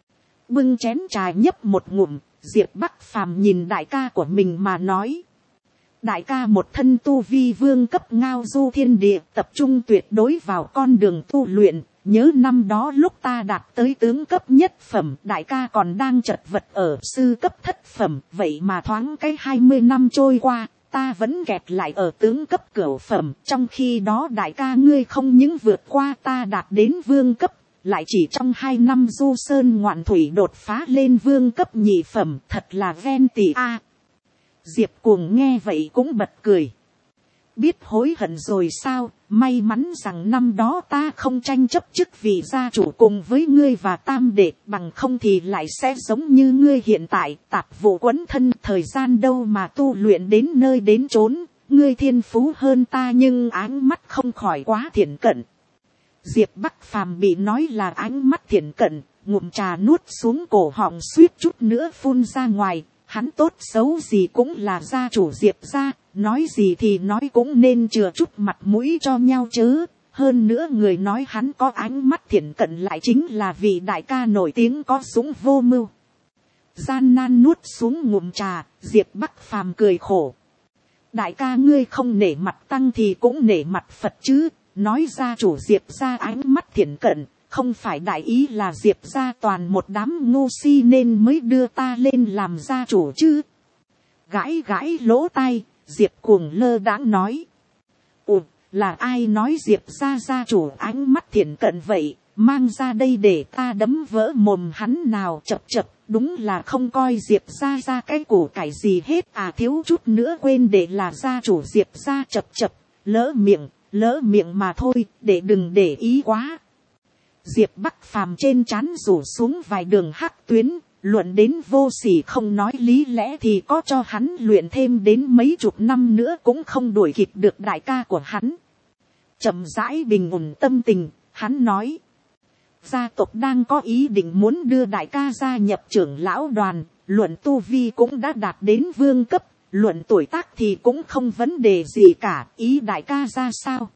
Bưng chén trà nhấp một ngụm, Diệp Bắc Phàm nhìn đại ca của mình mà nói. Đại ca một thân tu vi vương cấp ngao du thiên địa, tập trung tuyệt đối vào con đường tu luyện. Nhớ năm đó lúc ta đạt tới tướng cấp nhất phẩm, đại ca còn đang chật vật ở sư cấp thất phẩm. Vậy mà thoáng cái hai mươi năm trôi qua, ta vẫn kẹt lại ở tướng cấp cửu phẩm. Trong khi đó đại ca ngươi không những vượt qua ta đạt đến vương cấp, lại chỉ trong hai năm du sơn ngoạn thủy đột phá lên vương cấp nhị phẩm, thật là ven tỉ a. Diệp Cuồng nghe vậy cũng bật cười. Biết hối hận rồi sao, may mắn rằng năm đó ta không tranh chấp chức vị gia chủ cùng với ngươi và tam đệ, bằng không thì lại sẽ giống như ngươi hiện tại, tạp vụ quấn thân, thời gian đâu mà tu luyện đến nơi đến chốn. Ngươi thiên phú hơn ta nhưng ánh mắt không khỏi quá thiển cận. Diệp Bắc Phàm bị nói là ánh mắt thiển cận, ngụm trà nuốt xuống cổ họng suýt chút nữa phun ra ngoài. Hắn tốt xấu gì cũng là gia chủ Diệp gia, nói gì thì nói cũng nên chừa chút mặt mũi cho nhau chứ. Hơn nữa người nói hắn có ánh mắt thiển cận lại chính là vị đại ca nổi tiếng có dũng vô mưu. Gian nan nuốt xuống ngụm trà, Diệp Bắc Phàm cười khổ. Đại ca ngươi không nể mặt tăng thì cũng nể mặt Phật chứ. Nói gia chủ Diệp gia ánh mắt thiển cận, không phải đại ý là Diệp gia toàn một đám ngu si nên mới đưa ta lên làm gia chủ chứ. Gãi gãi lỗ tai, Diệp Cuồng lơ đãng nói. Ủa, là ai nói Diệp gia gia chủ ánh mắt thiển cận vậy, mang ra đây để ta đấm vỡ mồm hắn nào. Chập chập, đúng là không coi Diệp gia ra cái củ cải gì hết à, thiếu chút nữa quên để là gia chủ Diệp gia. Chập chập, lỡ miệng. Lỡ miệng mà thôi, để đừng để ý quá. Diệp Bắc Phàm trên trán rủ xuống vài đường hắc tuyến, luận đến vô sỉ không nói lý lẽ thì có cho hắn luyện thêm đến mấy chục năm nữa cũng không đuổi kịp được đại ca của hắn. Chậm rãi bình ổn tâm tình, hắn nói. Gia tộc đang có ý định muốn đưa đại ca gia nhập trưởng lão đoàn, luận tu vi cũng đã đạt đến vương cấp. Luận tuổi tác thì cũng không vấn đề gì cả, ý đại ca ra sao.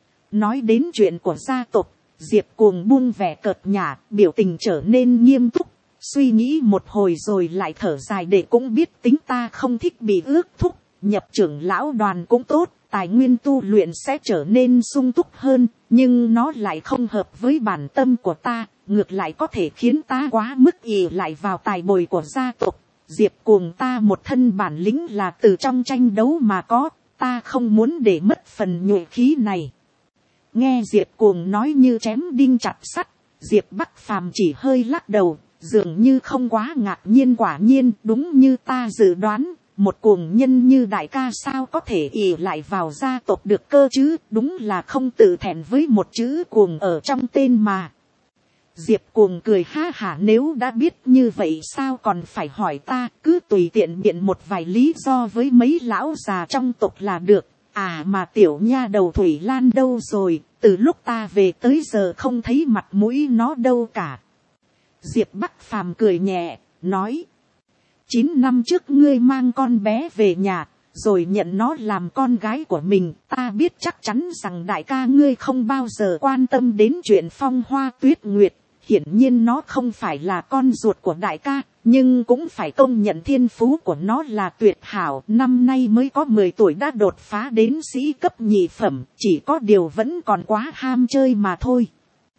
Nói đến chuyện của gia tộc, Diệp Cuồng buông vẻ cợt nhả, biểu tình trở nên nghiêm túc, suy nghĩ một hồi rồi lại thở dài để cũng biết tính ta không thích bị ước thúc, nhập trưởng lão đoàn cũng tốt, tài nguyên tu luyện sẽ trở nên sung túc hơn, nhưng nó lại không hợp với bản tâm của ta, ngược lại có thể khiến ta quá mức ỷ lại vào tài bồi của gia tộc. Diệp Cuồng ta một thân bản lĩnh là từ trong tranh đấu mà có, ta không muốn để mất phần nhuệ khí này. Nghe Diệp Cuồng nói như chém đinh chặt sắt, Diệp Bắc Phàm chỉ hơi lắc đầu, dường như không quá ngạc nhiên. Quả nhiên đúng như ta dự đoán, một cuồng nhân như đại ca sao có thể ỷ lại vào gia tộc được cơ chứ, đúng là không tự thẹn với một chữ cuồng ở trong tên mà. Diệp Cuồng cười ha hả, nếu đã biết như vậy sao còn phải hỏi ta, cứ tùy tiện biện một vài lý do với mấy lão già trong tộc là được. À mà tiểu nha đầu Thủy Lan đâu rồi, từ lúc ta về tới giờ không thấy mặt mũi nó đâu cả. Diệp Bắc Phàm cười nhẹ, nói. Chín năm trước ngươi mang con bé về nhà, rồi nhận nó làm con gái của mình. Ta biết chắc chắn rằng đại ca ngươi không bao giờ quan tâm đến chuyện Phong Hoa Tuyết Nguyệt. Hiển nhiên nó không phải là con ruột của đại ca, nhưng cũng phải công nhận thiên phú của nó là tuyệt hảo. Năm nay mới có mười tuổi đã đột phá đến sĩ cấp nhị phẩm, chỉ có điều vẫn còn quá ham chơi mà thôi.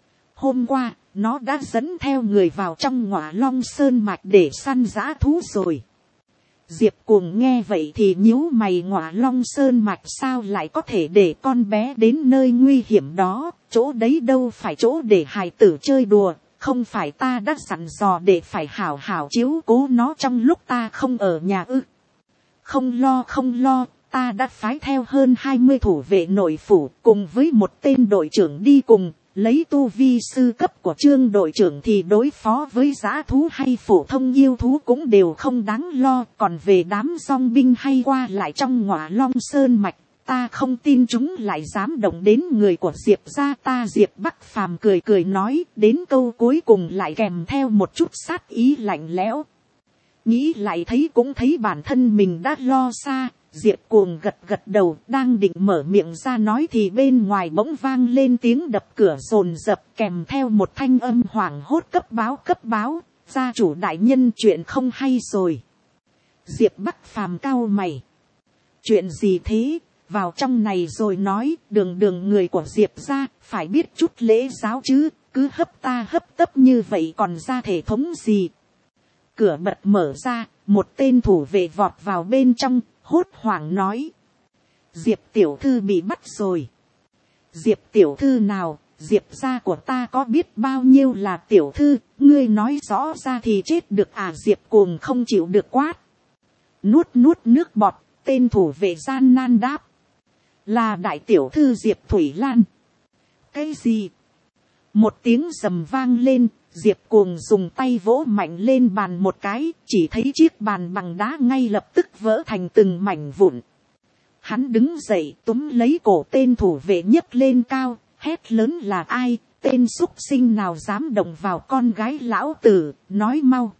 Hôm qua, nó đã dẫn theo người vào trong Ngọa Long Sơn Mạch để săn dã thú rồi. Diệp Cuồng nghe vậy thì nhíu mày, Ngọa Long Sơn Mạch sao lại có thể để con bé đến nơi nguy hiểm đó, chỗ đấy đâu phải chỗ để hài tử chơi đùa, không phải ta đã dặn dò để phải hảo hảo chiếu cố nó trong lúc ta không ở nhà ư? Không lo không lo, ta đã phái theo hơn hai mươi thủ vệ nội phủ cùng với một tên đội trưởng đi cùng. Lấy tu vi sư cấp của Trương đội trưởng thì đối phó với dã thú hay phổ thông yêu thú cũng đều không đáng lo. Còn về đám dong binh hay qua lại trong Ngọa Long Sơn Mạch, ta không tin chúng lại dám động đến người của Diệp gia ta. Diệp Bắc Phàm cười cười nói, đến câu cuối cùng lại kèm theo một chút sát ý lạnh lẽo. Nghĩ lại thấy cũng thấy bản thân mình đã lo xa. Diệp Cuồng gật gật đầu, đang định mở miệng ra nói thì bên ngoài bỗng vang lên tiếng đập cửa dồn dập, kèm theo một thanh âm hoảng hốt, cấp báo cấp báo, gia chủ đại nhân chuyện không hay rồi. Diệp Bắc Phàm cau mày. Chuyện gì thế, vào trong này rồi nói. Đường đường người của Diệp gia, phải biết chút lễ giáo chứ, cứ hấp ta hấp tấp như vậy còn ra thể thống gì. Cửa bật mở ra, một tên thủ vệ vọt vào bên trong, hốt hoảng nói. Diệp tiểu thư bị bắt rồi. Diệp tiểu thư nào, Diệp gia của ta có biết bao nhiêu là tiểu thư, ngươi nói rõ ra thì chết được à? Diệp Cuồng không chịu được quát. Nuốt nuốt nước bọt, tên thủ vệ gian nan đáp. Là đại tiểu thư Diệp Thủy Lan. Cái gì? Một tiếng rầm vang lên, Diệp Cuồng dùng tay vỗ mạnh lên bàn một cái, chỉ thấy chiếc bàn bằng đá ngay lập tức vỡ thành từng mảnh vụn. Hắn đứng dậy túm lấy cổ tên thủ vệ nhấc lên cao, hét lớn, là ai, tên súc sinh nào dám động vào con gái lão tử, nói mau.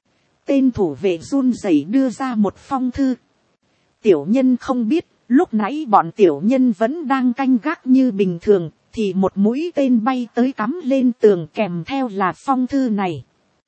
Tên thủ vệ run rẩy đưa ra một phong thư. Tiểu nhân không biết, lúc nãy bọn tiểu nhân vẫn đang canh gác như bình thường, thì một mũi tên bay tới cắm lên tường, kèm theo là phong thư này.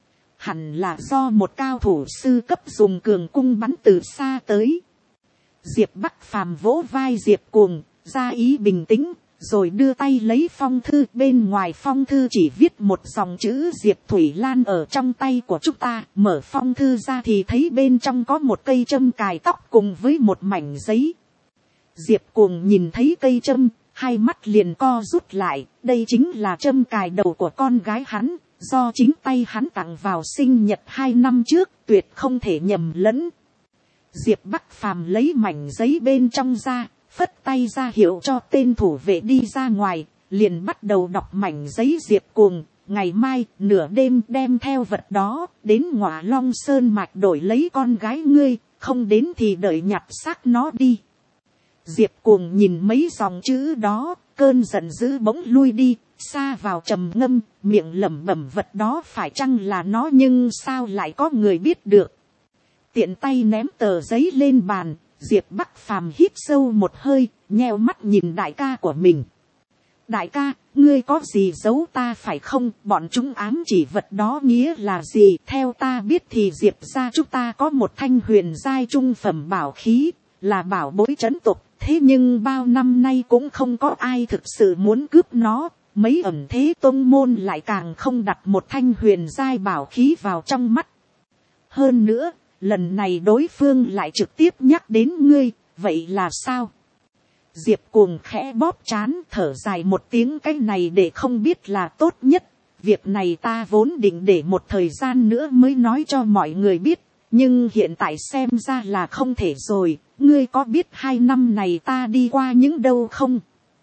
Hẳn là do một cao thủ sư cấp dùng cường cung bắn từ xa tới. Diệp Bắc Phàm vỗ vai Diệp Cuồng, ra ý bình tĩnh, rồi đưa tay lấy phong thư. Bên ngoài phong thư chỉ viết một dòng chữ Diệp Thủy Lan ở trong tay của chúng ta. Mở phong thư ra thì thấy bên trong có một cây châm cài tóc cùng với một mảnh giấy. Diệp Cuồng nhìn thấy cây châm, hai mắt liền co rút lại. Đây chính là châm cài đầu của con gái hắn, do chính tay hắn tặng vào sinh nhật hai năm trước, tuyệt không thể nhầm lẫn. Diệp Bắc Phàm lấy mảnh giấy bên trong ra, phất tay ra hiệu cho tên thủ vệ đi ra ngoài, liền bắt đầu đọc mảnh giấy. Diệp Cuồng, ngày mai nửa đêm đem theo vật đó đến Ngọa Long Sơn Mạch đổi lấy con gái ngươi, không đến thì đợi nhặt xác nó đi. Diệp Cuồng nhìn mấy dòng chữ đó, cơn giận dữ bỗng lui đi, xa vào trầm ngâm, miệng lẩm bẩm, vật đó phải chăng là nó, nhưng sao lại có người biết được. Tiện tay ném tờ giấy lên bàn, Diệp Bắc Phàm hít sâu một hơi, nheo mắt nhìn đại ca của mình. Đại ca, ngươi có gì giấu ta phải không? Bọn chúng ám chỉ vật đó nghĩa là gì? Theo ta biết thì Diệp gia chúng ta có một thanh huyền giai trung phẩm bảo khí, là bảo bối trấn tục, thế nhưng bao năm nay cũng không có ai thực sự muốn cướp nó. Mấy ẩn thế tôn môn lại càng không đặt một thanh huyền giai bảo khí vào trong mắt. Hơn nữa, lần này đối phương lại trực tiếp nhắc đến ngươi, vậy là sao? Diệp Cuồng khẽ bóp trán, thở dài một tiếng, cái này để không biết là tốt nhất. Việc này ta vốn định để một thời gian nữa mới nói cho mọi người biết, nhưng hiện tại xem ra là không thể rồi. Ngươi có biết hai năm này ta đi qua những đâu không?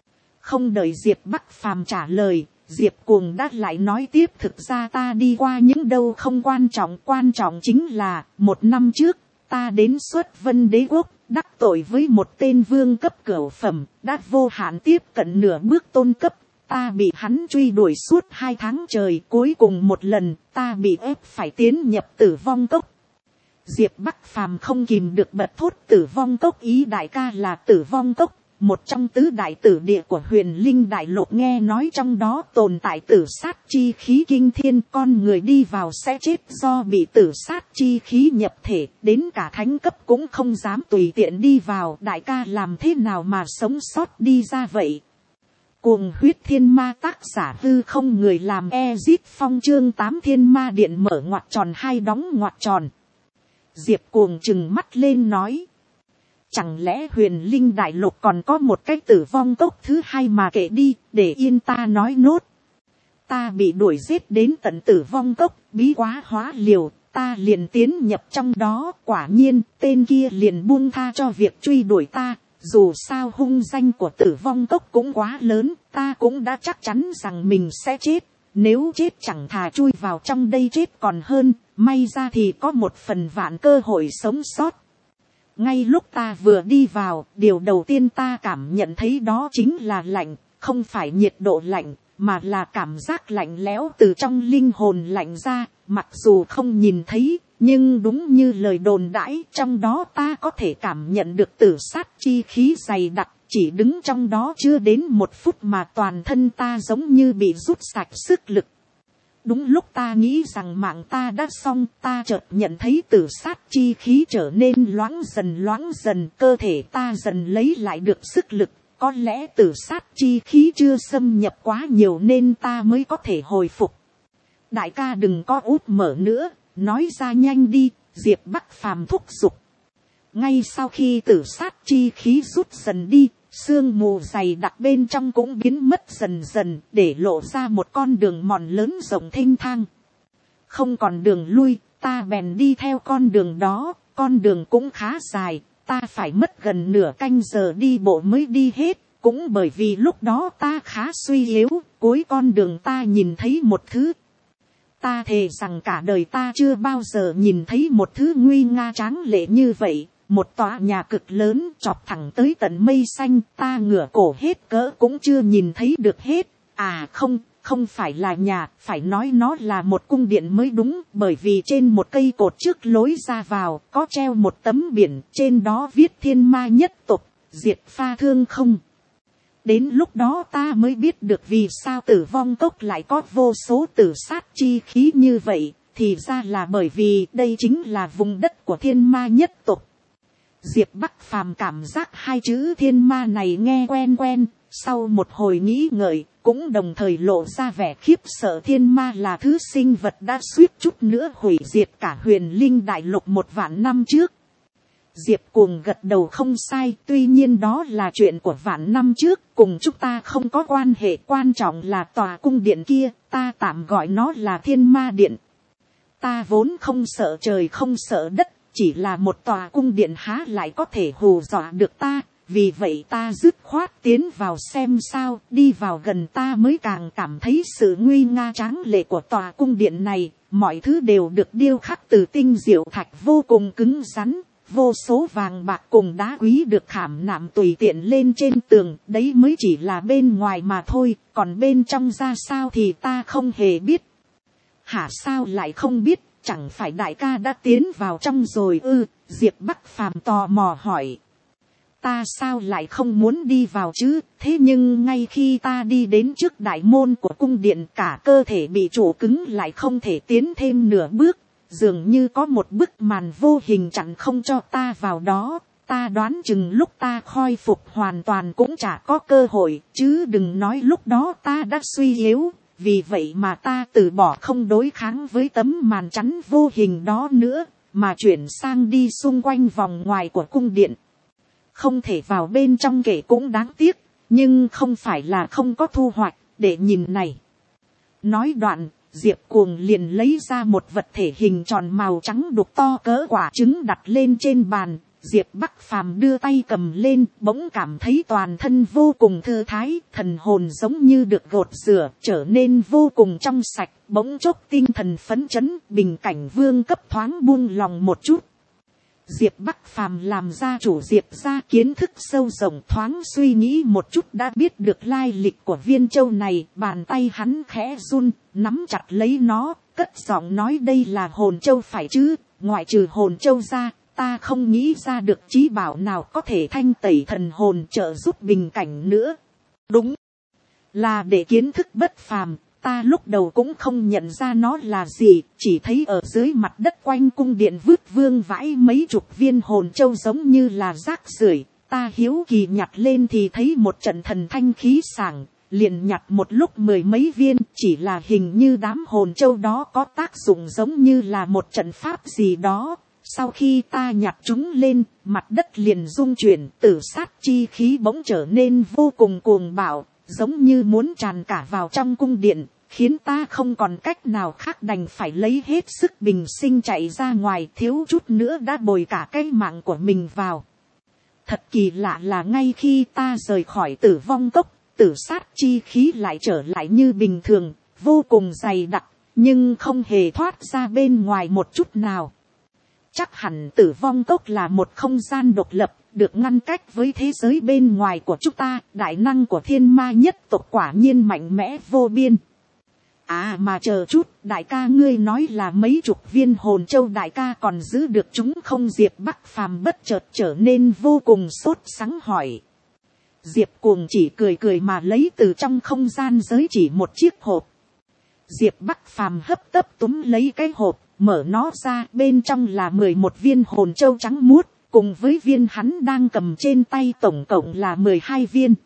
Không đợi Diệp Bắc Phàm trả lời, Diệp Cuồng đã lại nói tiếp, thực ra ta đi qua những đâu không quan trọng, quan trọng chính là một năm trước ta đến Xuất Vân Đế quốc, đắc tội với một tên vương cấp cửu phẩm, đã vô hạn tiếp cận nửa bước tôn cấp. Ta bị hắn truy đuổi suốt hai tháng trời, cuối cùng một lần ta bị ép phải tiến nhập Tử Vong Cốc. Diệp Bắc Phàm không kìm được bật thốt, Tử Vong Cốc, ý đại ca là Tử Vong Cốc, một trong tứ đại tử địa của Huyền Linh Đại Lục, nghe nói trong đó tồn tại tử sát chi khí kinh thiên, con người đi vào sẽ chết do bị tử sát chi khí nhập thể, đến cả thánh cấp cũng không dám tùy tiện đi vào, đại ca làm thế nào mà sống sót đi ra vậy? Cuồng huyết thiên ma, tác giả hư không người làm, Ezit Phong, chương tám Thiên Ma Điện mở ngoặc tròn hai đóng ngoặc tròn. Diệp Cuồng trừng mắt lên nói, chẳng lẽ Huyền Linh Đại Lục còn có một cái Tử Vong Cốc thứ hai mà kể đi, để yên ta nói nốt. Ta bị đuổi giết đến tận Tử Vong Cốc, bí quá hóa liều, ta liền tiến nhập trong đó, quả nhiên tên kia liền buông tha cho việc truy đuổi ta. Dù sao hung danh của Tử Vong Cốc cũng quá lớn, ta cũng đã chắc chắn rằng mình sẽ chết. Nếu chết chẳng thà chui vào trong đây chết còn hơn, may ra thì có một phần vạn cơ hội sống sót. Ngay lúc ta vừa đi vào, điều đầu tiên ta cảm nhận thấy đó chính là lạnh, không phải nhiệt độ lạnh, mà là cảm giác lạnh lẽo từ trong linh hồn lạnh ra. Mặc dù không nhìn thấy, nhưng đúng như lời đồn đãi, trong đó ta có thể cảm nhận được tử sát chi khí dày đặc. Chỉ đứng trong đó chưa đến một phút mà toàn thân ta giống như bị rút sạch sức lực. Đúng lúc ta nghĩ rằng mạng ta đã xong, ta chợt nhận thấy tử sát chi khí trở nên loãng dần loãng dần, cơ thể ta dần lấy lại được sức lực. Có lẽ tử sát chi khí chưa xâm nhập quá nhiều nên ta mới có thể hồi phục. Đại ca đừng có út mở nữa, nói ra nhanh đi, Diệp Bắc Phàm thúc giục. Ngay sau khi tử sát chi khí rút dần đi, sương mù dày đặc bên trong cũng biến mất dần dần, để lộ ra một con đường mòn lớn rộng thênh thang. Không còn đường lui, ta bèn đi theo con đường đó, con đường cũng khá dài, ta phải mất gần nửa canh giờ đi bộ mới đi hết. Cũng bởi vì lúc đó ta khá suy yếu, cuối con đường ta nhìn thấy một thứ. Ta thề rằng cả đời ta chưa bao giờ nhìn thấy một thứ nguy nga tráng lệ như vậy. Một tòa nhà cực lớn chọc thẳng tới tận mây xanh, ta ngửa cổ hết cỡ cũng chưa nhìn thấy được hết. À không, không phải là nhà, phải nói nó là một cung điện mới đúng, bởi vì trên một cây cột trước lối ra vào có treo một tấm biển, trên đó viết Thiên Ma nhất tộc, diệt pha thương không. Đến lúc đó ta mới biết được vì sao Tử Vong Cốc lại có vô số tử sát chi khí như vậy, thì ra là bởi vì đây chính là vùng đất của Thiên Ma nhất tộc. Diệp Bắc Phàm cảm giác hai chữ thiên ma này nghe quen quen, sau một hồi nghĩ ngợi, cũng đồng thời lộ ra vẻ khiếp sợ. Thiên ma là thứ sinh vật đã suýt chút nữa hủy diệt cả Huyền Linh Đại Lục một vạn năm trước. Diệp Cuồng gật đầu, không sai, tuy nhiên đó là chuyện của vạn năm trước, cùng chúng ta không có quan hệ, quan trọng là tòa cung điện kia, ta tạm gọi nó là Thiên Ma Điện. Ta vốn không sợ trời không sợ đất, chỉ là một tòa cung điện há lại có thể hù dọa được ta, vì vậy ta dứt khoát tiến vào xem sao. Đi vào gần ta mới càng cảm thấy sự nguy nga tráng lệ của tòa cung điện này, mọi thứ đều được điêu khắc từ tinh diệu thạch vô cùng cứng rắn, vô số vàng bạc cùng đá quý được khảm nạm tùy tiện lên trên tường, đấy mới chỉ là bên ngoài mà thôi, còn bên trong ra sao thì ta không hề biết. Hả, sao lại không biết? Chẳng phải đại ca đã tiến vào trong rồi ư? Diệp Bắc Phàm tò mò hỏi. Ta sao lại không muốn đi vào chứ? Thế nhưng ngay khi ta đi đến trước đại môn của cung điện, cả cơ thể bị trụ cứng lại, không thể tiến thêm nửa bước. Dường như có một bức màn vô hình chặn không cho ta vào đó. ta đoán chừng lúc ta khôi phục hoàn toàn cũng chả có cơ hội, chứ đừng nói lúc đó ta đã suy yếu, vì vậy mà ta từ bỏ không đối kháng với tấm màn chắn vô hình đó nữa, mà chuyển sang đi xung quanh vòng ngoài của cung điện. Không thể vào bên trong kể cũng đáng tiếc, nhưng không phải là không có thu hoạch, để nhìn này. Nói đoạn, Diệp Cuồng liền lấy ra một vật thể hình tròn màu trắng đục to cỡ quả trứng đặt lên trên bàn. Diệp Bắc Phàm đưa tay cầm lên, bỗng cảm thấy toàn thân vô cùng thư thái, thần hồn giống như được gột rửa, trở nên vô cùng trong sạch, bỗng chốc tinh thần phấn chấn, bình cảnh vương cấp thoáng buông lòng một chút. Diệp Bắc Phàm làm gia chủ Diệp gia kiến thức sâu rộng, thoáng suy nghĩ một chút đã biết được lai lịch của viên châu này, bàn tay hắn khẽ run, nắm chặt lấy nó, cất giọng nói đây là hồn châu phải chứ, ngoại trừ hồn châu ra, ta không nghĩ ra được chí bảo nào có thể thanh tẩy thần hồn trợ giúp bình cảnh nữa. Đúng, là để kiến thức bất phàm. Ta lúc đầu cũng không nhận ra nó là gì, chỉ thấy ở dưới mặt đất quanh cung điện vứt vương vãi mấy chục viên hồn châu giống như là rác rưởi. Ta hiếu kỳ nhặt lên thì thấy một trận thần thanh khí sảng, liền nhặt một lúc mười mấy viên, chỉ là hình như đám hồn châu đó có tác dụng giống như là một trận pháp gì đó. Sau khi ta nhặt chúng lên, mặt đất liền rung chuyển, tử sát chi khí bỗng trở nên vô cùng cuồng bạo, giống như muốn tràn cả vào trong cung điện, khiến ta không còn cách nào khác đành phải lấy hết sức bình sinh chạy ra ngoài, thiếu chút nữa đã bồi cả cái mạng của mình vào. Thật kỳ lạ là ngay khi ta rời khỏi tử vong cốc, tử sát chi khí lại trở lại như bình thường, vô cùng dày đặc, nhưng không hề thoát ra bên ngoài một chút nào. Chắc hẳn tử vong cốc là một không gian độc lập, được ngăn cách với thế giới bên ngoài của chúng ta, đại năng của thiên ma nhất tộc quả nhiên mạnh mẽ vô biên. À mà chờ chút, đại ca ngươi nói là mấy chục viên hồn châu, đại ca còn giữ được chúng không? Diệp Bắc Phàm bất chợt trở nên vô cùng sốt sắng hỏi. Diệp Cuồng chỉ cười cười mà lấy từ trong không gian giới chỉ một chiếc hộp. Diệp Bắc Phàm hấp tấp túm lấy cái hộp, mở nó ra, bên trong là mười một viên hồn châu trắng muốt, cùng với viên hắn đang cầm trên tay tổng cộng là mười hai viên.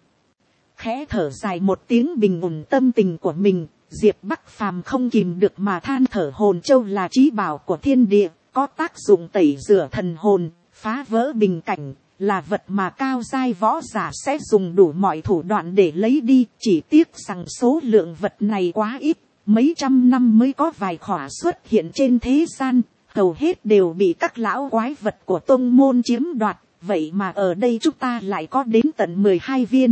Khẽ thở dài một tiếng bình ổn tâm tình của mình, Diệp Bắc Phàm không kìm được mà than thở, hồn châu là trí bảo của thiên địa, có tác dụng tẩy rửa thần hồn, phá vỡ bình cảnh, là vật mà cao giai võ giả sẽ dùng đủ mọi thủ đoạn để lấy đi, chỉ tiếc rằng số lượng vật này quá ít, mấy trăm năm mới có vài khỏa xuất hiện trên thế gian, hầu hết đều bị các lão quái vật của tông môn chiếm đoạt, vậy mà ở đây chúng ta lại có đến tận mười hai viên.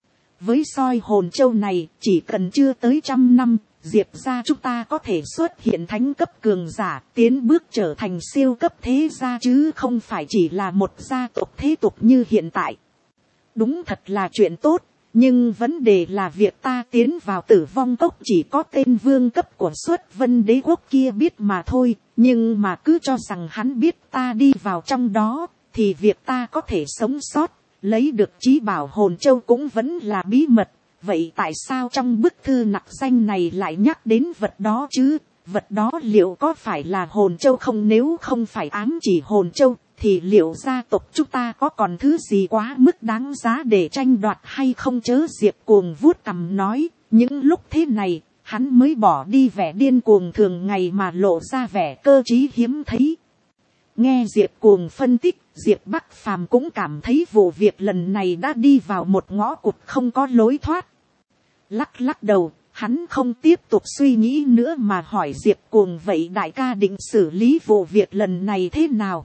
Với soi hồn châu này, chỉ cần chưa tới trăm năm, Diệp gia chúng ta có thể xuất hiện thánh cấp cường giả, tiến bước trở thành siêu cấp thế gia, chứ không phải chỉ là một gia tộc thế tục như hiện tại. Đúng thật là chuyện tốt, nhưng vấn đề là việc ta tiến vào tử vong cốc chỉ có tên vương cấp của Xuất Vân Đế quốc kia biết mà thôi, nhưng mà cứ cho rằng hắn biết ta đi vào trong đó, thì việc ta có thể sống sót, lấy được chí bảo hồn châu cũng vẫn là bí mật. Vậy tại sao trong bức thư nặc danh này lại nhắc đến vật đó chứ? Vật đó liệu có phải là hồn châu không? Nếu không phải ám chỉ hồn châu, thì liệu gia tộc chúng ta có còn thứ gì quá mức đáng giá để tranh đoạt hay không? Chớ, Diệp Cuồng vuốt cằm nói, những lúc thế này, hắn mới bỏ đi vẻ điên cuồng thường ngày mà lộ ra vẻ cơ trí hiếm thấy. Nghe Diệp Cuồng phân tích, Diệp Bắc Phàm cũng cảm thấy vụ việc lần này đã đi vào một ngõ cụt không có lối thoát. Lắc lắc đầu, hắn không tiếp tục suy nghĩ nữa mà hỏi Diệp Cuồng, vậy đại ca định xử lý vụ việc lần này thế nào?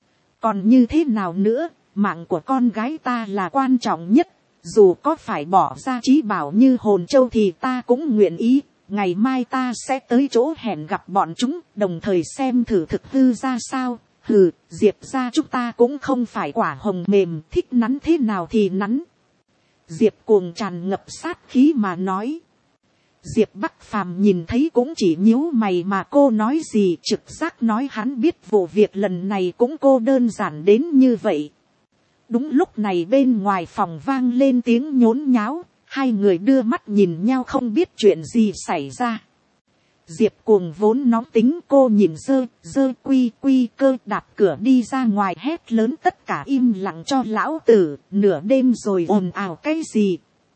Còn như thế nào nữa, mạng của con gái ta là quan trọng nhất, dù có phải bỏ ra chí bảo như hồn châu thì ta cũng nguyện ý. Ngày mai ta sẽ tới chỗ hẹn gặp bọn chúng, đồng thời xem thử thực hư ra sao. Hừ, Diệp gia chúng ta cũng không phải quả hồng mềm, thích nắn thế nào thì nắn. Diệp Cuồng tràn ngập sát khí mà nói. Diệp Bắc Phàm nhìn thấy cũng chỉ nhíu mày mà cô nói gì, trực giác nói hắn biết vụ việc lần này cũng cô đơn giản đến như vậy. Đúng lúc này bên ngoài phòng vang lên tiếng nhốn nháo, hai người đưa mắt nhìn nhau không biết chuyện gì xảy ra. Diệp Cuồng vốn nóng tính, cô nhìn dơ, dơ quy quy cơ đạp cửa đi ra ngoài hét lớn tất cả im lặng cho lão tử, nửa đêm rồi ồn ào cái gì.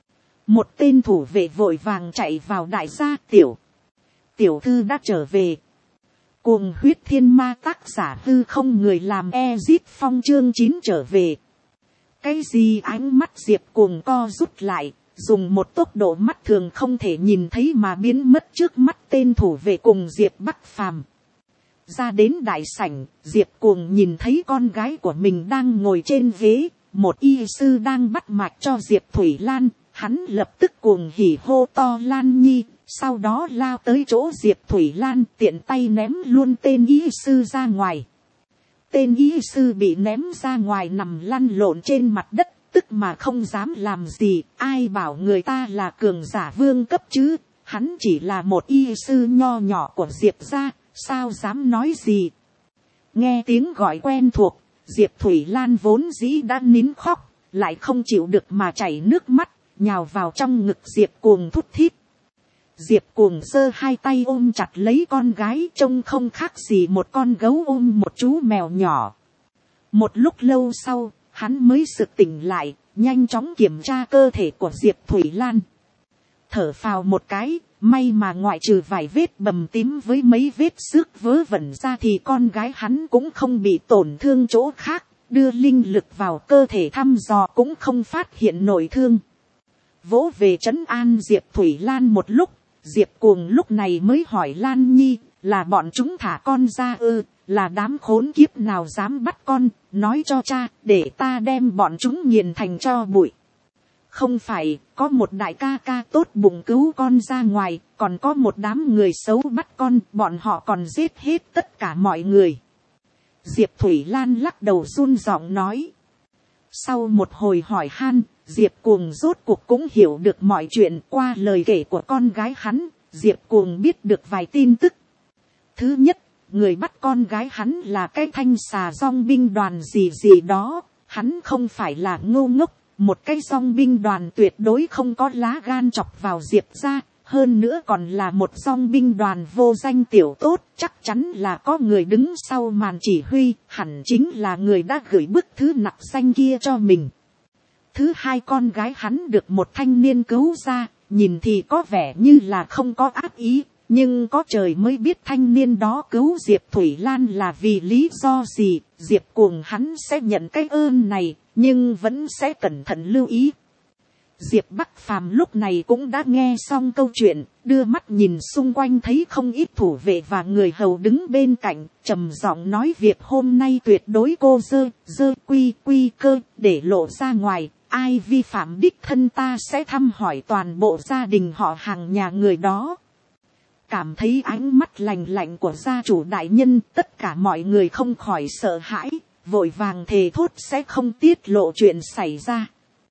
Một tên thủ vệ vội vàng chạy vào đại gia, tiểu. Tiểu thư đã trở về. Cuồng huyết thiên ma tác giả hư không người làm Ezit Phong chương chín trở về. Cái gì? Ánh mắt Diệp Cuồng co rút lại, dùng một tốc độ mắt thường không thể nhìn thấy mà biến mất trước mắt tên thủ vệ cùng Diệp Bắc Phàm. Ra đến đại sảnh, Diệp Cuồng nhìn thấy con gái của mình đang ngồi trên ghế, một y sư đang bắt mạch cho Diệp Thủy Lan, hắn lập tức cuồng hỉ hô to Lan Nhi, sau đó lao tới chỗ Diệp Thủy Lan tiện tay ném luôn tên y sư ra ngoài. Tên y sư bị ném ra ngoài nằm lăn lộn trên mặt đất, tức mà không dám làm gì, ai bảo người ta là cường giả vương cấp chứ, hắn chỉ là một y sư nho nhỏ của Diệp gia, sao dám nói gì. Nghe tiếng gọi quen thuộc, Diệp Thủy Lan vốn dĩ đã nín khóc, lại không chịu được mà chảy nước mắt, nhào vào trong ngực Diệp Cuồng thút thít. Diệp Cuồng giơ hai tay ôm chặt lấy con gái, trông không khác gì một con gấu ôm một chú mèo nhỏ. Một lúc lâu sau, hắn mới sực tỉnh lại, nhanh chóng kiểm tra cơ thể của Diệp Thủy Lan. Thở phào một cái, may mà ngoại trừ vài vết bầm tím với mấy vết xước vớ vẩn ra thì con gái hắn cũng không bị tổn thương chỗ khác, đưa linh lực vào cơ thể thăm dò cũng không phát hiện nổi thương. Vỗ về trấn an Diệp Thủy Lan một lúc, Diệp Cuồng lúc này mới hỏi Lan Nhi, là bọn chúng thả con ra ư, là đám khốn kiếp nào dám bắt con, nói cho cha, để ta đem bọn chúng nghiền thành tro bụi. Không phải, có một đại ca ca tốt bụng cứu con ra ngoài, còn có một đám người xấu bắt con, bọn họ còn giết hết tất cả mọi người. Diệp Thủy Lan lắc đầu run giọng nói. Sau một hồi hỏi han, Diệp Cuồng rốt cuộc cũng hiểu được mọi chuyện qua lời kể của con gái hắn, Diệp Cuồng biết được vài tin tức. Thứ nhất, người bắt con gái hắn là cái thanh xà dong binh đoàn gì gì đó, hắn không phải là ngu ngốc, một cái dong binh đoàn tuyệt đối không có lá gan chọc vào Diệp gia, hơn nữa còn là một dong binh đoàn vô danh tiểu tốt, chắc chắn là có người đứng sau màn chỉ huy, hẳn chính là người đã gửi bức thư nặc danh kia cho mình. Thứ hai, con gái hắn được một thanh niên cứu ra, nhìn thì có vẻ như là không có ác ý, nhưng có trời mới biết thanh niên đó cứu Diệp Thủy Lan là vì lý do gì. Diệp Cuồng hắn sẽ nhận cái ơn này, nhưng vẫn sẽ cẩn thận lưu ý. Diệp Bắc Phàm lúc này cũng đã nghe xong câu chuyện, đưa mắt nhìn xung quanh thấy không ít thủ vệ và người hầu đứng bên cạnh, trầm giọng nói việc hôm nay tuyệt đối cô dơ, dơ quy quy cơ, để lộ ra ngoài, ai vi phạm đích thân ta sẽ thăm hỏi toàn bộ gia đình họ hàng nhà người đó. Cảm thấy ánh mắt lạnh lạnh của gia chủ đại nhân, tất cả mọi người không khỏi sợ hãi, vội vàng thề thốt sẽ không tiết lộ chuyện xảy ra.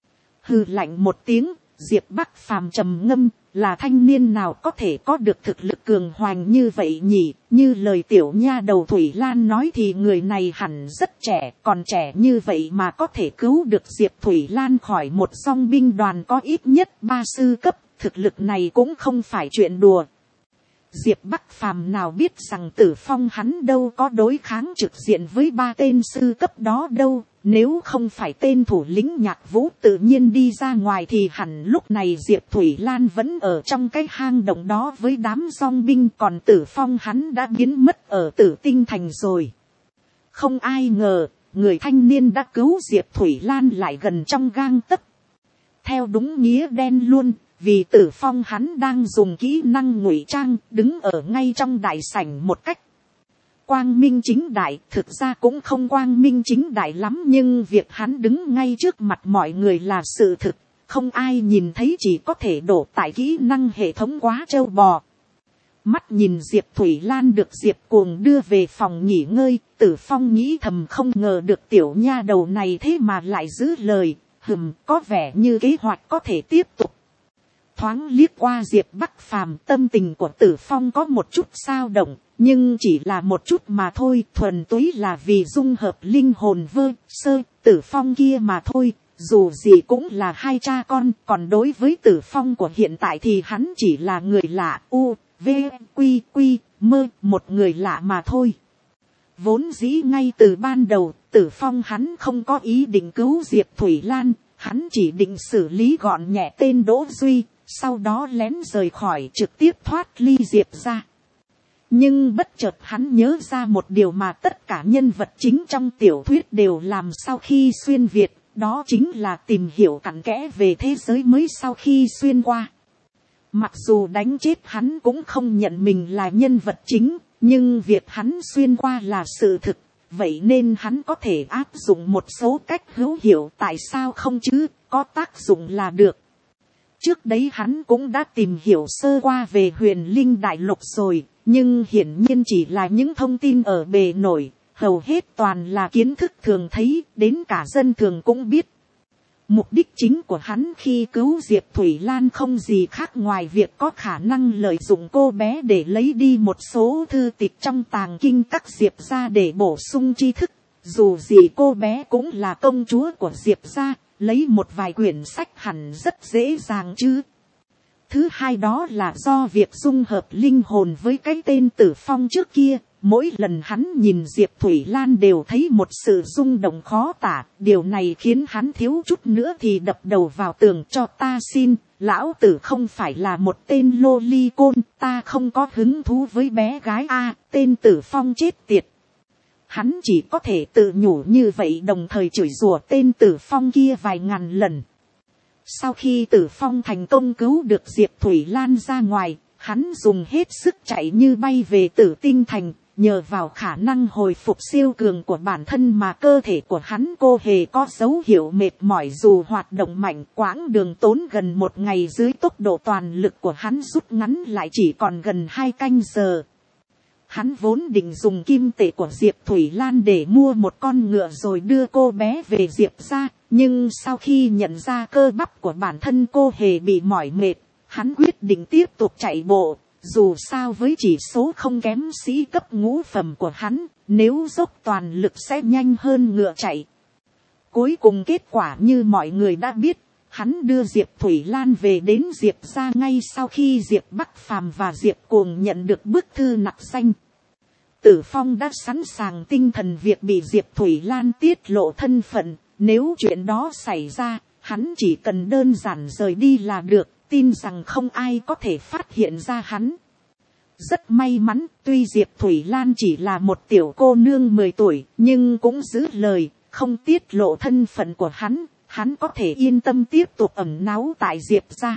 Hừ lạnh một tiếng, Diệp Bắc Phàm trầm ngâm, là thanh niên nào có thể có được thực lực cường hoành như vậy nhỉ? Như lời tiểu nha đầu Thủy Lan nói thì người này hẳn rất trẻ, còn trẻ như vậy mà có thể cứu được Diệp Thủy Lan khỏi một dong binh đoàn có ít nhất ba sư cấp, thực lực này cũng không phải chuyện đùa. Diệp Bắc Phàm nào biết rằng Tử Phong hắn đâu có đối kháng trực diện với ba tên sư cấp đó đâu. Nếu không phải tên thủ lĩnh Nhạc Vũ tự nhiên đi ra ngoài thì hẳn lúc này Diệp Thủy Lan vẫn ở trong cái hang động đó với đám dong binh, còn Tử Phong hắn đã biến mất ở Tử Tinh Thành rồi. Không ai ngờ, người thanh niên đã cứu Diệp Thủy Lan lại gần trong gang tấc. Theo đúng nghĩa đen luôn, vì Tử Phong hắn đang dùng kỹ năng ngụy trang, đứng ở ngay trong đại sảnh một cách quang minh chính đại, thực ra cũng không quang minh chính đại lắm, nhưng việc hắn đứng ngay trước mặt mọi người là sự thực, không ai nhìn thấy chỉ có thể đổ tại kỹ năng hệ thống quá trâu bò. Mắt nhìn Diệp Thủy Lan được Diệp Cuồng đưa về phòng nghỉ ngơi, Tử Phong nghĩ thầm không ngờ được tiểu nha đầu này thế mà lại giữ lời, hừm, có vẻ như kế hoạch có thể tiếp tục. Thoáng liếc qua Diệp Bắc Phàm, tâm tình của Tử Phong có một chút dao động, nhưng chỉ là một chút mà thôi, thuần túy là vì dung hợp linh hồn vơ sơ Tử Phong kia mà thôi. Dù gì cũng là hai cha con, còn đối với Tử Phong của hiện tại thì hắn chỉ là người lạ. U v q q mơ một người lạ mà thôi. Vốn dĩ ngay từ ban đầu, Tử Phong hắn không có ý định cứu Diệp Thủy Lan, hắn chỉ định xử lý gọn nhẹ tên Đỗ Duy, sau đó lén rời khỏi, trực tiếp thoát ly Diệp ra. Nhưng bất chợt hắn nhớ ra một điều mà tất cả nhân vật chính trong tiểu thuyết đều làm sau khi xuyên Việt, đó chính là tìm hiểu cặn kẽ về thế giới mới sau khi xuyên qua. Mặc dù đánh chết hắn cũng không nhận mình là nhân vật chính, nhưng việc hắn xuyên qua là sự thực, vậy nên hắn có thể áp dụng một số cách hữu hiệu, tại sao không chứ, có tác dụng là được. Trước đấy hắn cũng đã tìm hiểu sơ qua về Huyền Linh Đại Lục rồi, nhưng hiển nhiên chỉ là những thông tin ở bề nổi, hầu hết toàn là kiến thức thường thấy, đến cả dân thường cũng biết. Mục đích chính của hắn khi cứu Diệp Thủy Lan không gì khác ngoài việc có khả năng lợi dụng cô bé để lấy đi một số thư tịch trong tàng kinh các Diệp gia để bổ sung tri thức. Dù gì cô bé cũng là công chúa của Diệp gia, lấy một vài quyển sách hẳn rất dễ dàng chứ. Thứ hai đó là do việc dung hợp linh hồn với cái tên Tử Phong trước kia. Mỗi lần hắn nhìn Diệp Thủy Lan đều thấy một sự rung động khó tả. Điều này khiến hắn thiếu chút nữa thì đập đầu vào tường. Cho ta xin, lão tử không phải là một tên lô ly côn. Ta không có hứng thú với bé gái a. Tên Tử Phong chết tiệt. Hắn chỉ có thể tự nhủ như vậy, đồng thời chửi rủa tên Tử Phong kia vài ngàn lần. Sau khi Tử Phong thành công cứu được Diệp Thủy Lan ra ngoài, hắn dùng hết sức chạy như bay về Tử Tinh Thành. Nhờ vào khả năng hồi phục siêu cường của bản thân mà cơ thể của hắn cô hề có dấu hiệu mệt mỏi, dù hoạt động mạnh. Quãng đường tốn gần một ngày dưới tốc độ toàn lực của hắn rút ngắn lại chỉ còn gần hai canh giờ. Hắn vốn định dùng kim tệ của Diệp Thủy Lan để mua một con ngựa rồi đưa cô bé về Diệp ra, nhưng sau khi nhận ra cơ bắp của bản thân cô hề bị mỏi mệt, hắn quyết định tiếp tục chạy bộ. Dù sao với chỉ số không kém sĩ cấp ngũ phẩm của hắn, nếu dốc toàn lực sẽ nhanh hơn ngựa chạy. Cuối cùng kết quả như mọi người đã biết, hắn đưa Diệp Thủy Lan về đến Diệp ra ngay sau khi Diệp Bắc Phàm và Diệp Cuồng nhận được bức thư nặc danh. Tử Phong đã sẵn sàng tinh thần việc bị Diệp Thủy Lan tiết lộ thân phận, nếu chuyện đó xảy ra, hắn chỉ cần đơn giản rời đi là được. Tin rằng không ai có thể phát hiện ra hắn. Rất may mắn, tuy Diệp Thủy Lan chỉ là một tiểu cô nương mười tuổi, nhưng cũng giữ lời, không tiết lộ thân phận của hắn, hắn có thể yên tâm tiếp tục ẩn náu tại Diệp gia.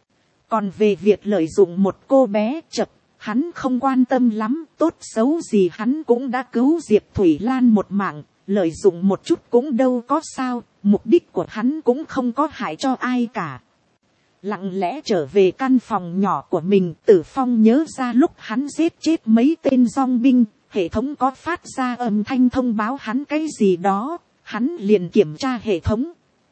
Còn về việc lợi dụng một cô bé chập, hắn không quan tâm lắm, tốt xấu gì hắn cũng đã cứu Diệp Thủy Lan một mạng, lợi dụng một chút cũng đâu có sao, mục đích của hắn cũng không có hại cho ai cả. Lặng lẽ trở về căn phòng nhỏ của mình, Tử Phong nhớ ra lúc hắn giết chết mấy tên dong binh, hệ thống có phát ra âm thanh thông báo hắn cái gì đó, hắn liền kiểm tra hệ thống.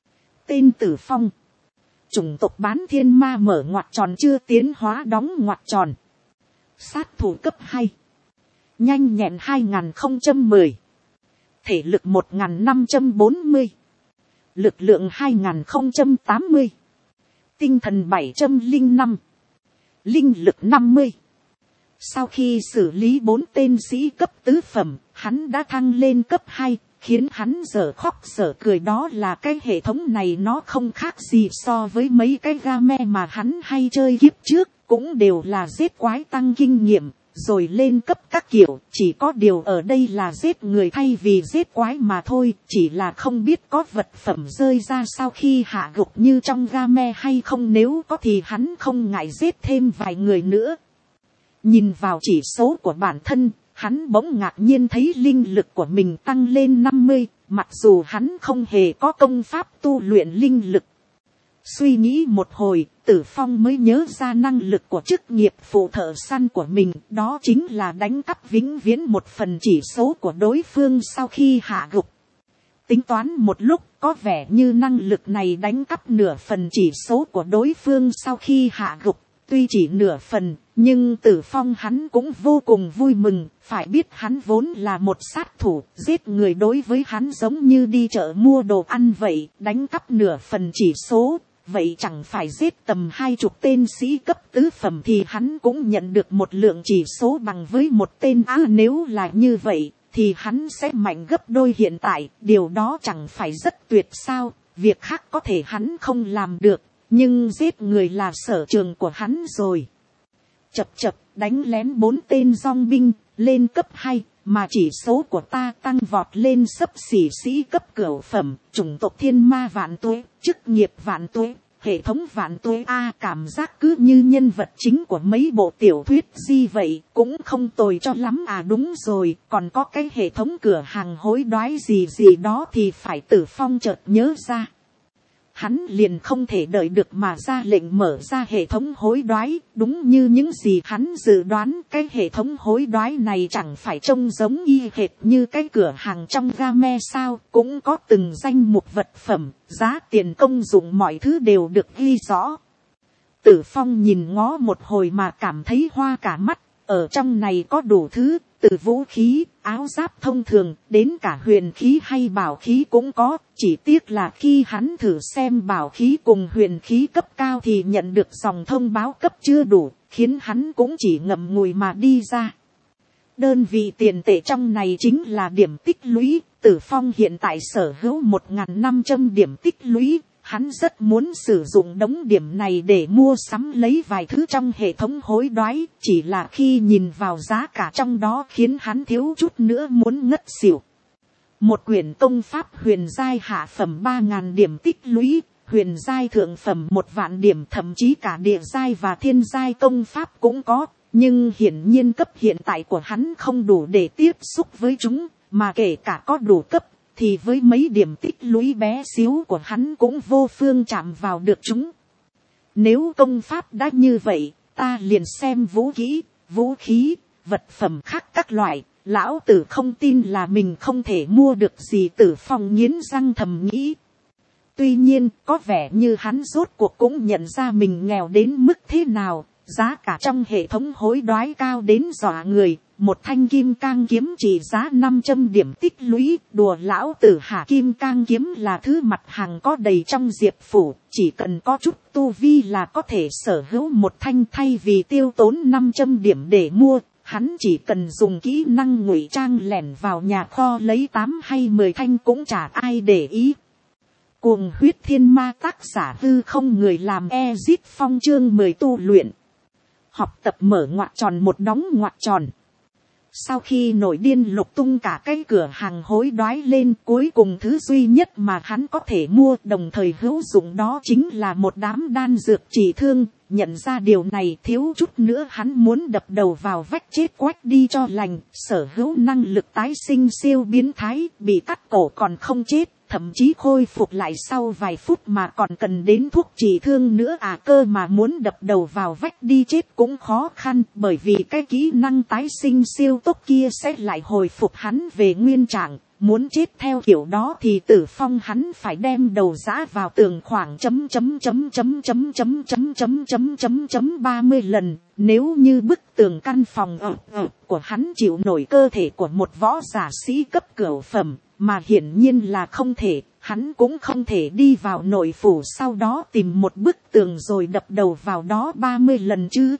Tên Tử Phong, chủng tộc bán thiên ma mở ngoặc tròn chưa tiến hóa đóng ngoặc tròn, sát thủ cấp hai, nhanh nhẹn hai nghìn không trăm mười, thể lực một nghìn năm trăm bốn mươi, lực lượng hai nghìn không trăm tám mươi, tinh thần bảy trăm lẻ năm, linh lực năm mươi. Sau khi xử lý bốn tên sĩ cấp tứ phẩm, hắn đã thăng lên cấp hai, khiến hắn dở khóc dở cười. Đó là cái hệ thống này nó không khác gì so với mấy cái game mà hắn hay chơi kiếp trước, cũng đều là giết quái tăng kinh nghiệm, rồi lên cấp các kiểu, chỉ có điều ở đây là giết người thay vì giết quái mà thôi, chỉ là không biết có vật phẩm rơi ra sau khi hạ gục như trong game hay không, nếu có thì hắn không ngại giết thêm vài người nữa. Nhìn vào chỉ số của bản thân, hắn bỗng ngạc nhiên thấy linh lực của mình tăng lên năm mươi, mặc dù hắn không hề có công pháp tu luyện linh lực. Suy nghĩ một hồi, Tử Phong mới nhớ ra năng lực của chức nghiệp phụ thợ săn của mình, đó chính là đánh cắp vĩnh viễn một phần chỉ số của đối phương sau khi hạ gục. Tính toán một lúc, có vẻ như năng lực này đánh cắp nửa phần chỉ số của đối phương sau khi hạ gục. Tuy chỉ nửa phần, nhưng Tử Phong hắn cũng vô cùng vui mừng, phải biết hắn vốn là một sát thủ, giết người đối với hắn giống như đi chợ mua đồ ăn vậy, đánh cắp nửa phần chỉ số, vậy chẳng phải giết tầm hai chục tên sĩ cấp tứ phẩm thì hắn cũng nhận được một lượng chỉ số bằng với một tên á. Nếu là như vậy thì hắn sẽ mạnh gấp đôi hiện tại, điều đó chẳng phải rất tuyệt sao? Việc khác có thể hắn không làm được, nhưng giết người là sở trường của hắn rồi. Chập chập, đánh lén bốn tên dong binh, lên cấp hai, mà chỉ số của ta tăng vọt lên xấp xỉ sĩ cấp cửu phẩm, chủng tộc thiên ma vạn tuế, chức nghiệp vạn tuế, hệ thống vạn tuế. A cảm giác cứ như nhân vật chính của mấy bộ tiểu thuyết gì vậy, cũng không tồi cho lắm à. Đúng rồi, còn có cái hệ thống cửa hàng hối đoái gì gì đó thì phải. Tử Phong chợt nhớ ra. Hắn liền không thể đợi được mà ra lệnh mở ra hệ thống hối đoái. Đúng như những gì hắn dự đoán, cái hệ thống hối đoái này chẳng phải trông giống y hệt như cái cửa hàng trong game sao. Cũng có từng danh mục vật phẩm, giá tiền, công dụng, mọi thứ đều được ghi rõ. Tử Phong nhìn ngó một hồi mà cảm thấy hoa cả mắt. Ở trong này có đủ thứ, từ vũ khí, áo giáp thông thường, đến cả huyền khí hay bảo khí cũng có. Chỉ tiếc là khi hắn thử xem bảo khí cùng huyền khí cấp cao thì nhận được dòng thông báo cấp chưa đủ, khiến hắn cũng chỉ ngậm ngùi mà đi ra. Đơn vị tiền tệ trong này chính là điểm tích lũy. Tử Phong hiện tại sở hữu một nghìn năm trăm điểm tích lũy. Hắn rất muốn sử dụng đống điểm này để mua sắm lấy vài thứ trong hệ thống hối đoái. Chỉ là khi nhìn vào giá cả trong đó khiến hắn thiếu chút nữa muốn ngất xỉu. Một quyển công pháp huyền giai hạ phẩm ba nghìn điểm tích lũy, huyền giai thượng phẩm một vạn điểm, thậm chí cả địa giai và thiên giai công pháp cũng có. Nhưng hiển nhiên cấp hiện tại của hắn không đủ để tiếp xúc với chúng, mà kể cả có đủ cấp thì với mấy điểm tích lũy bé xíu của hắn cũng vô phương chạm vào được chúng. Nếu công pháp đã như vậy, ta liền xem vũ khí, vũ khí, vật phẩm khác các loại. Lão tử không tin là mình không thể mua được gì. Tử Phong nghiến răng thầm nghĩ. Tuy nhiên, có vẻ như hắn rốt cuộc cũng nhận ra mình nghèo đến mức thế nào. Giá cả trong hệ thống hối đoái cao đến dọa người. Một thanh kim cang kiếm trị giá năm trăm điểm tích lũy. Đùa lão tử hả? Kim cang kiếm là thứ mặt hàng có đầy trong Diệp Phủ. Chỉ cần có chút tu vi là có thể sở hữu một thanh, thay vì tiêu tốn năm trăm điểm để mua. Hắn chỉ cần dùng kỹ năng ngụy trang lẻn vào nhà kho lấy tám hay mười thanh cũng chả ai để ý. Cuồng huyết thiên ma, tác giả Hư Không, người làm Ezit Phong, chương mười tu luyện. Học tập mở ngoặc tròn một đóng ngoặc tròn. Sau khi nổi điên lục tung cả cái cửa hàng hối đoái lên, cuối cùng thứ duy nhất mà hắn có thể mua đồng thời hữu dụng đó chính là một đám đan dược trị thương. Nhận ra điều này, thiếu chút nữa hắn muốn đập đầu vào vách chết quách đi cho lành. Sở hữu năng lực tái sinh siêu biến thái, bị cắt cổ còn không chết, thậm chí khôi phục lại sau vài phút mà còn cần đến thuốc trị thương nữa à. Cơ mà muốn đập đầu vào vách đi chết cũng khó khăn, bởi vì cái kỹ năng tái sinh siêu tốc kia sẽ lại hồi phục hắn về nguyên trạng. Muốn chết theo kiểu đó thì Tử Phong hắn phải đem đầu giã vào tường khoảng chấm chấm chấm chấm chấm chấm chấm chấm chấm chấm chấm ba mươi lần. Nếu như bức tường căn phòng ở, ở của hắn chịu nổi cơ thể của một võ giả sĩ cấp cửu phẩm, mà hiển nhiên là không thể, hắn cũng không thể đi vào nội phủ sau đó tìm một bức tường rồi đập đầu vào đó ba mươi lần chứ.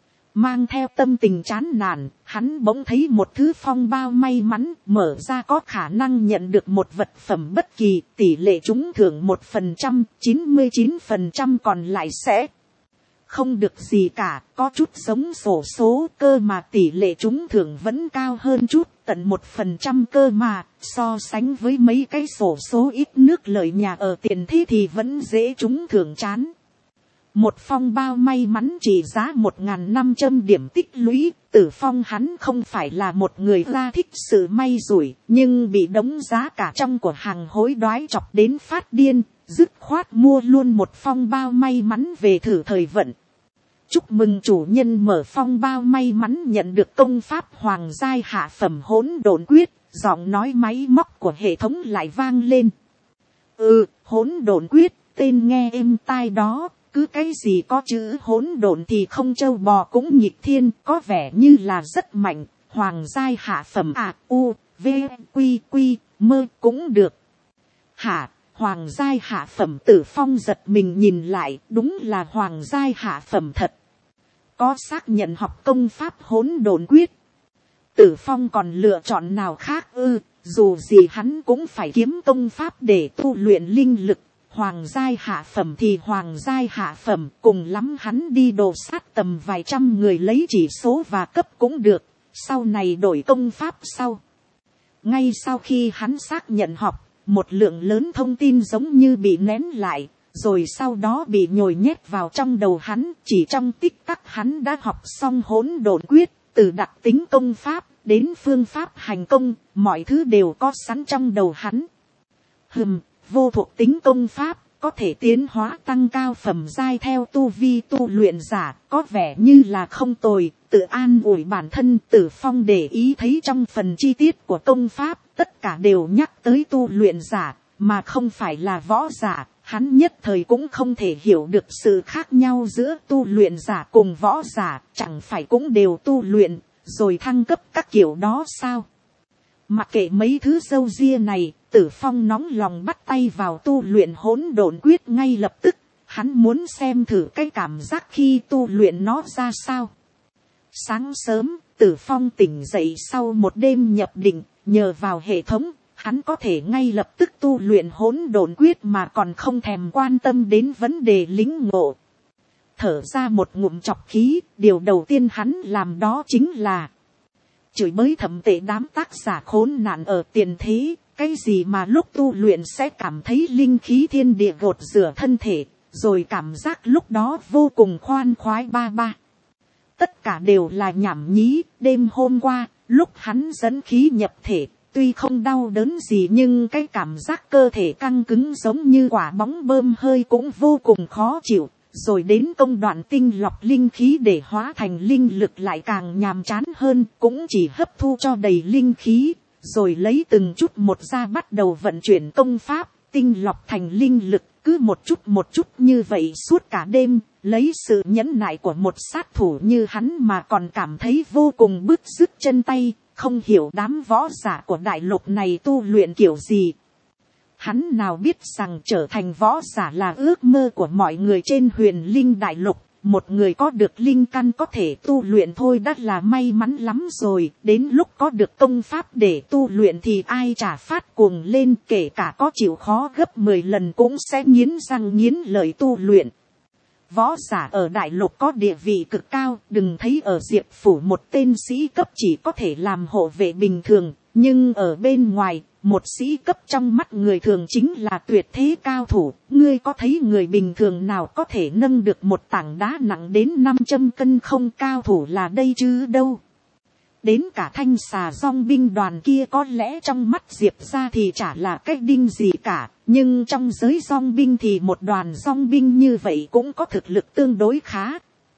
Mang theo tâm tình chán nản, hắn bỗng thấy một thứ phong bao may mắn, mở ra có khả năng nhận được một vật phẩm bất kỳ, tỷ lệ trúng thưởng một phần trăm, chín mươi chín phần trăm còn lại sẽ không được gì cả. Có chút giống xổ số, cơ mà tỷ lệ trúng thưởng vẫn cao hơn chút, tận một phần trăm cơ mà. So sánh với mấy cái xổ số ít nước lợi nhà ở tiền thế thì vẫn dễ trúng thưởng chán. Một phong bao may mắn trị giá một nghìn năm trăm điểm tích lũy. Tử Phong hắn không phải là một người ra thích sự may rủi, nhưng bị đống giá cả trong của hàng hối đoái chọc đến phát điên, dứt khoát mua luôn một phong bao may mắn về thử thời vận. Chúc mừng chủ nhân mở phong bao may mắn nhận được công pháp hoàng giai hạ phẩm hỗn độn quyết. Giọng nói máy móc của hệ thống lại vang lên. Ừ, hỗn độn quyết, tên nghe êm tai đó. Cứ cái gì có chữ hỗn độn thì không trâu bò cũng nghịch thiên, có vẻ như là rất mạnh. Hoàng giai hạ phẩm à, u, v, quy, quy, mơ cũng được. Hả, Hoàng giai hạ phẩm. Tử Phong giật mình nhìn lại, đúng là hoàng giai hạ phẩm thật. Có xác nhận học công pháp hỗn độn quyết. Tử Phong còn lựa chọn nào khác ư, dù gì hắn cũng phải kiếm công pháp để tu luyện linh lực. Hoàng giai hạ phẩm thì hoàng giai hạ phẩm, cùng lắm hắn đi đồ sát tầm vài trăm người lấy chỉ số và cấp cũng được, sau này đổi công pháp sau. Ngay sau khi hắn xác nhận học, một lượng lớn thông tin giống như bị nén lại, rồi sau đó bị nhồi nhét vào trong đầu hắn. Chỉ trong tích tắc hắn đã học xong hỗn độn quyết, từ đặc tính công pháp đến phương pháp hành công, mọi thứ đều có sẵn trong đầu hắn. Hừm, vô thuộc tính công pháp, có thể tiến hóa tăng cao phẩm giai theo tu vi tu luyện giả, có vẻ như là không tồi. Tự an ủi bản thân. Tử Phong để ý thấy trong phần chi tiết của công pháp, tất cả đều nhắc tới tu luyện giả, mà không phải là võ giả. Hắn nhất thời cũng không thể hiểu được sự khác nhau giữa tu luyện giả cùng võ giả, chẳng phải cũng đều tu luyện, rồi thăng cấp các kiểu đó sao? Mặc kệ mấy thứ râu ria này, Tử Phong nóng lòng bắt tay vào tu luyện hỗn độn quyết ngay lập tức. Hắn muốn xem thử cái cảm giác khi tu luyện nó ra sao. Sáng sớm, Tử Phong tỉnh dậy sau một đêm nhập định, nhờ vào hệ thống, hắn có thể ngay lập tức tu luyện hỗn độn quyết mà còn không thèm quan tâm đến vấn đề lĩnh ngộ. Thở ra một ngụm trọc khí, điều đầu tiên hắn làm đó chính là chửi bới thậm tệ đám tác giả khốn nạn ở tiền thế. Cái gì mà lúc tu luyện sẽ cảm thấy linh khí thiên địa gột rửa thân thể, rồi cảm giác lúc đó vô cùng khoan khoái ba ba. Tất cả đều là nhảm nhí. Đêm hôm qua, lúc hắn dẫn khí nhập thể, tuy không đau đớn gì nhưng cái cảm giác cơ thể căng cứng giống như quả bóng bơm hơi cũng vô cùng khó chịu. Rồi đến công đoạn tinh lọc linh khí để hóa thành linh lực lại càng nhàm chán hơn, cũng chỉ hấp thu cho đầy linh khí, rồi lấy từng chút một ra bắt đầu vận chuyển công pháp, tinh lọc thành linh lực, cứ một chút một chút như vậy suốt cả đêm. Lấy sự nhẫn nại của một sát thủ như hắn mà còn cảm thấy vô cùng bứt rứt chân tay, không hiểu đám võ giả của đại lục này tu luyện kiểu gì. Hắn nào biết rằng trở thành võ giả là ước mơ của mọi người trên huyền linh đại lục. Một người có được linh căn có thể tu luyện thôi đã là may mắn lắm rồi. Đến lúc có được công pháp để tu luyện thì ai chả phát cuồng lên, kể cả có chịu khó gấp mười lần cũng sẽ nghiến răng nghiến lợi tu luyện. Võ giả ở đại lục có địa vị cực cao, đừng thấy ở Diệp Phủ một tên sĩ cấp chỉ có thể làm hộ vệ bình thường, nhưng ở bên ngoài, một sĩ cấp trong mắt người thường chính là tuyệt thế cao thủ. Ngươi có thấy người bình thường nào có thể nâng được một tảng đá nặng đến năm trăm cân không? Cao thủ là đây chứ đâu. Đến cả thanh xà dong binh đoàn kia có lẽ trong mắt Diệp ra thì chả là cái đinh gì cả, nhưng trong giới dong binh thì một đoàn dong binh như vậy cũng có thực lực tương đối khá.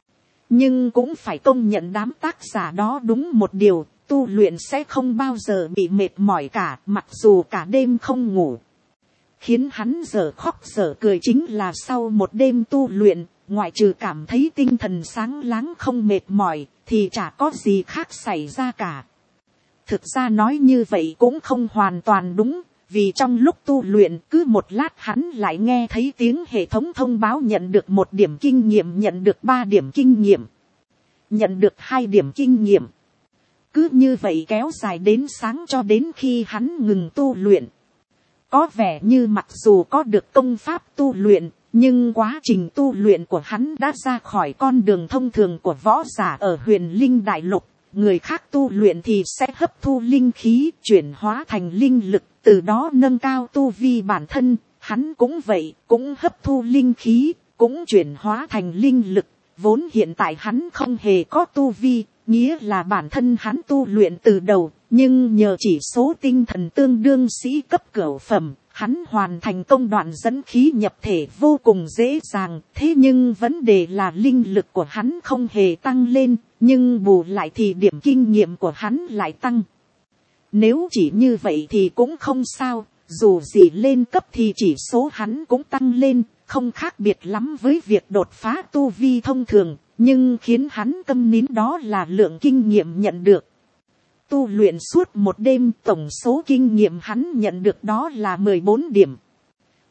Nhưng cũng phải công nhận đám tác giả đó đúng một điều, tu luyện sẽ không bao giờ bị mệt mỏi cả, mặc dù cả đêm không ngủ. Khiến hắn giờ khóc giờ cười chính là sau một đêm tu luyện, ngoại trừ cảm thấy tinh thần sáng láng không mệt mỏi, thì chả có gì khác xảy ra cả. Thực ra nói như vậy cũng không hoàn toàn đúng, vì trong lúc tu luyện cứ một lát hắn lại nghe thấy tiếng hệ thống thông báo nhận được một điểm kinh nghiệm, nhận được ba điểm kinh nghiệm, nhận được hai điểm kinh nghiệm. Cứ như vậy kéo dài đến sáng cho đến khi hắn ngừng tu luyện. Có vẻ như mặc dù có được công pháp tu luyện, nhưng quá trình tu luyện của hắn đã ra khỏi con đường thông thường của võ giả ở huyền linh đại lục. Người khác tu luyện thì sẽ hấp thu linh khí, chuyển hóa thành linh lực, từ đó nâng cao tu vi bản thân. Hắn cũng vậy, cũng hấp thu linh khí, cũng chuyển hóa thành linh lực. Vốn hiện tại hắn không hề có tu vi, nghĩa là bản thân hắn tu luyện từ đầu, nhưng nhờ chỉ số tinh thần tương đương sĩ cấp cửu phẩm, hắn hoàn thành công đoạn dẫn khí nhập thể vô cùng dễ dàng. Thế nhưng vấn đề là linh lực của hắn không hề tăng lên, nhưng bù lại thì điểm kinh nghiệm của hắn lại tăng. Nếu chỉ như vậy thì cũng không sao, dù gì lên cấp thì chỉ số hắn cũng tăng lên, không khác biệt lắm với việc đột phá tu vi thông thường, nhưng khiến hắn câm nín đó là lượng kinh nghiệm nhận được. Tu luyện suốt một đêm, tổng số kinh nghiệm hắn nhận được đó là mười bốn điểm.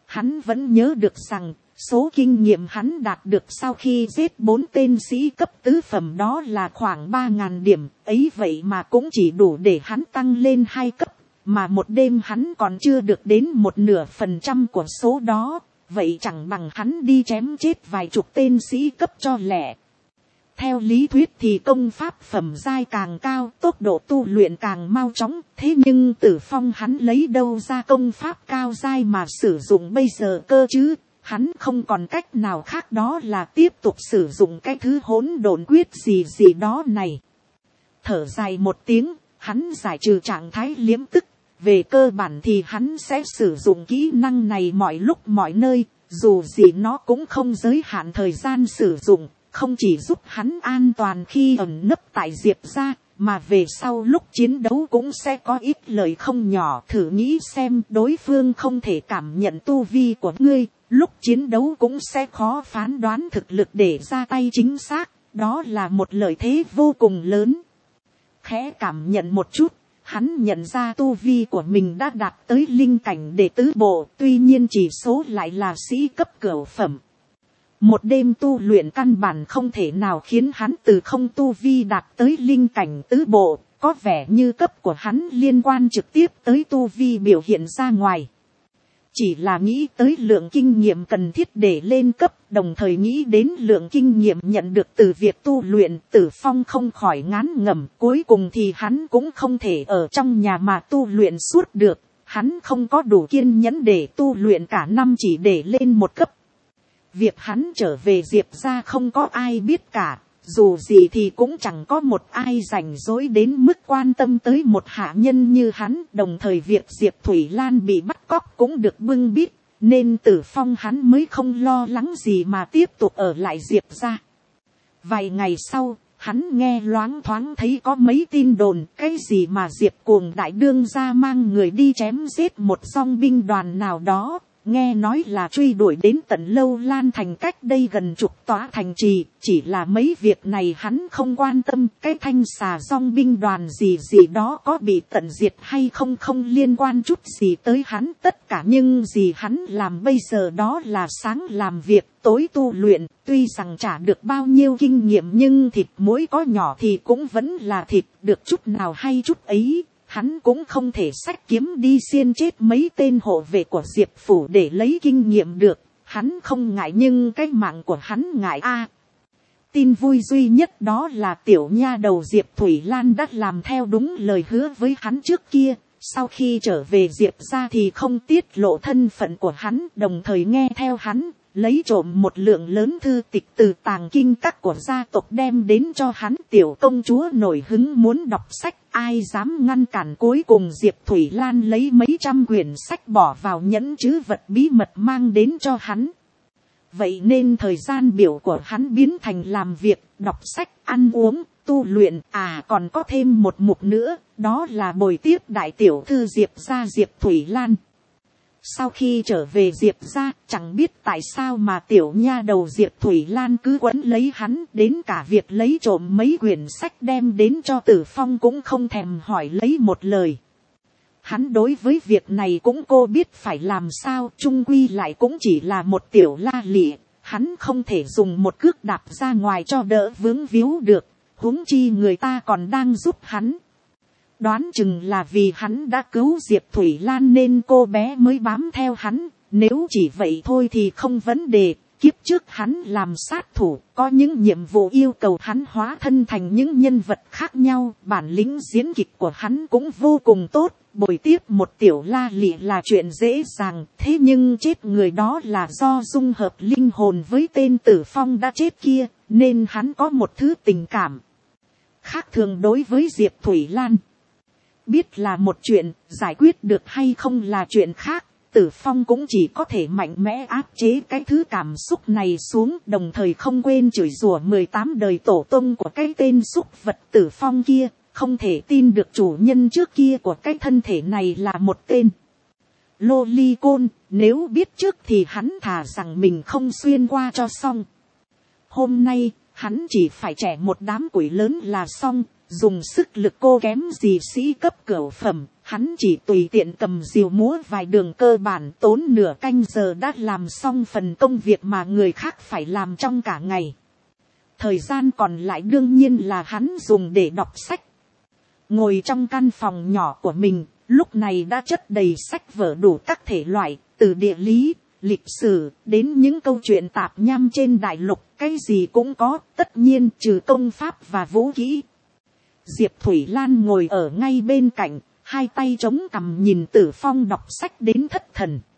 hắn vẫn nhớ được rằng, số kinh nghiệm hắn đạt được sau khi giết bốn tên sĩ cấp tứ phẩm đó là khoảng ba ngàn điểm, ấy vậy mà cũng chỉ đủ để hắn tăng lên hai cấp, mà một đêm hắn còn chưa được đến một nửa phần trăm của số đó, vậy chẳng bằng hắn đi chém chết vài chục tên sĩ cấp cho lẻ. Theo lý thuyết thì công pháp phẩm giai càng cao, tốc độ tu luyện càng mau chóng, thế nhưng Tử Phong hắn lấy đâu ra công pháp cao giai mà sử dụng bây giờ cơ chứ? Hắn không còn cách nào khác đó là tiếp tục sử dụng cái thứ hỗn độn quyết gì gì đó này. Thở dài một tiếng, hắn giải trừ trạng thái liếm tức. Về cơ bản thì hắn sẽ sử dụng kỹ năng này mọi lúc mọi nơi, dù gì nó cũng không giới hạn thời gian sử dụng, không chỉ giúp hắn an toàn khi ẩn nấp tại Diệp gia, mà về sau lúc chiến đấu cũng sẽ có ít lời không nhỏ. Thử nghĩ xem, đối phương không thể cảm nhận tu vi của ngươi, lúc chiến đấu cũng sẽ khó phán đoán thực lực để ra tay chính xác, đó là một lợi thế vô cùng lớn. Khẽ cảm nhận một chút, hắn nhận ra tu vi của mình đã đạt tới linh cảnh đệ tứ bộ, tuy nhiên chỉ số lại là sĩ cấp cửu phẩm. Một đêm tu luyện căn bản không thể nào khiến hắn từ không tu vi đạt tới linh cảnh tứ bộ, có vẻ như cấp của hắn liên quan trực tiếp tới tu vi biểu hiện ra ngoài. Chỉ là nghĩ tới lượng kinh nghiệm cần thiết để lên cấp, đồng thời nghĩ đến lượng kinh nghiệm nhận được từ việc tu luyện, Tử Phong không khỏi ngán ngẩm. Cuối cùng thì hắn cũng không thể ở trong nhà mà tu luyện suốt được, hắn không có đủ kiên nhẫn để tu luyện cả năm chỉ để lên một cấp. Việc hắn trở về Diệp gia không có ai biết cả, dù gì thì cũng chẳng có một ai rảnh rỗi đến mức quan tâm tới một hạ nhân như hắn. Đồng thời việc Diệp Thủy Lan bị bắt cóc cũng được bưng bít, nên Tử Phong hắn mới không lo lắng gì mà tiếp tục ở lại Diệp gia. Vài ngày sau, hắn nghe loáng thoáng thấy có mấy tin đồn, cái gì mà Diệp Cuồng đại đương gia mang người đi chém giết một dòng binh đoàn nào đó. Nghe nói là truy đuổi đến tận Lâu Lan thành cách đây gần chục tòa thành trì, chỉ là mấy việc này hắn không quan tâm, cái thanh xà dòng binh đoàn gì gì đó có bị tận diệt hay không không liên quan chút gì tới hắn. Tất cả những gì hắn làm bây giờ đó là sáng làm việc, tối tu luyện, tuy rằng trả được bao nhiêu kinh nghiệm nhưng thịt muối có nhỏ thì cũng vẫn là thịt, được chút nào hay chút ấy. Hắn cũng không thể xách kiếm đi xiên chết mấy tên hộ vệ của Diệp phủ để lấy kinh nghiệm được. Hắn không ngại nhưng cái mạng của hắn ngại a. À, tin vui duy nhất đó là tiểu nha đầu Diệp Thủy Lan đã làm theo đúng lời hứa với hắn trước kia. Sau khi trở về Diệp gia thì không tiết lộ thân phận của hắn, đồng thời nghe theo hắn, lấy trộm một lượng lớn thư tịch từ tàng kinh các của gia tộc đem đến cho hắn. Tiểu công chúa nổi hứng muốn đọc sách, ai dám ngăn cản. Cuối cùng Diệp Thủy Lan lấy mấy trăm quyển sách bỏ vào nhẫn trữ vật bí mật mang đến cho hắn. Vậy nên thời gian biểu của hắn biến thành làm việc, đọc sách, ăn uống, tu luyện. À còn có thêm một mục nữa, đó là bồi tiếp đại tiểu thư Diệp gia Diệp Thủy Lan. Sau khi trở về Diệp gia, chẳng biết tại sao mà tiểu nha đầu Diệp Thủy Lan cứ quấn lấy hắn, đến cả việc lấy trộm mấy quyển sách đem đến cho Tử Phong cũng không thèm hỏi lấy một lời. Hắn đối với việc này cũng cô biết phải làm sao, chung quy lại cũng chỉ là một tiểu la lị, hắn không thể dùng một cước đạp ra ngoài cho đỡ vướng víu được, huống chi người ta còn đang giúp hắn. Đoán chừng là vì hắn đã cứu Diệp Thủy Lan nên cô bé mới bám theo hắn, nếu chỉ vậy thôi thì không vấn đề. Kiếp trước hắn làm sát thủ, có những nhiệm vụ yêu cầu hắn hóa thân thành những nhân vật khác nhau, bản lĩnh diễn kịch của hắn cũng vô cùng tốt. Bồi tiếp một tiểu la lị là chuyện dễ dàng, thế nhưng chết người đó là do dung hợp linh hồn với tên Tử Phong đã chết kia, nên hắn có một thứ tình cảm khác thường đối với Diệp Thủy Lan. Biết là một chuyện, giải quyết được hay không là chuyện khác. Tử Phong cũng chỉ có thể mạnh mẽ áp chế cái thứ cảm xúc này xuống, đồng thời không quên chửi rủa mười tám đời tổ tông của cái tên xúc vật Tử Phong kia. Không thể tin được chủ nhân trước kia của cái thân thể này là một tên lô ly côn, nếu biết trước thì hắn thà rằng mình không xuyên qua cho xong. Hôm nay, hắn chỉ phải trẻ một đám quỷ lớn là xong, dùng sức lực cô kém gì sĩ cấp cửu phẩm, Hắn chỉ tùy tiện cầm diều múa vài đường cơ bản, tốn nửa canh giờ đã làm xong phần công việc mà người khác phải làm trong cả ngày. Thời gian còn lại đương nhiên là hắn dùng để đọc sách. Ngồi trong căn phòng nhỏ của mình, lúc này đã chất đầy sách vở đủ các thể loại, từ địa lý, lịch sử, đến những câu chuyện tạp nham trên đại lục, cái gì cũng có, tất nhiên trừ công pháp và vũ kỹ. Diệp Thủy Lan ngồi ở ngay bên cạnh, hai tay chống cằm nhìn Tử Phong đọc sách đến thất thần.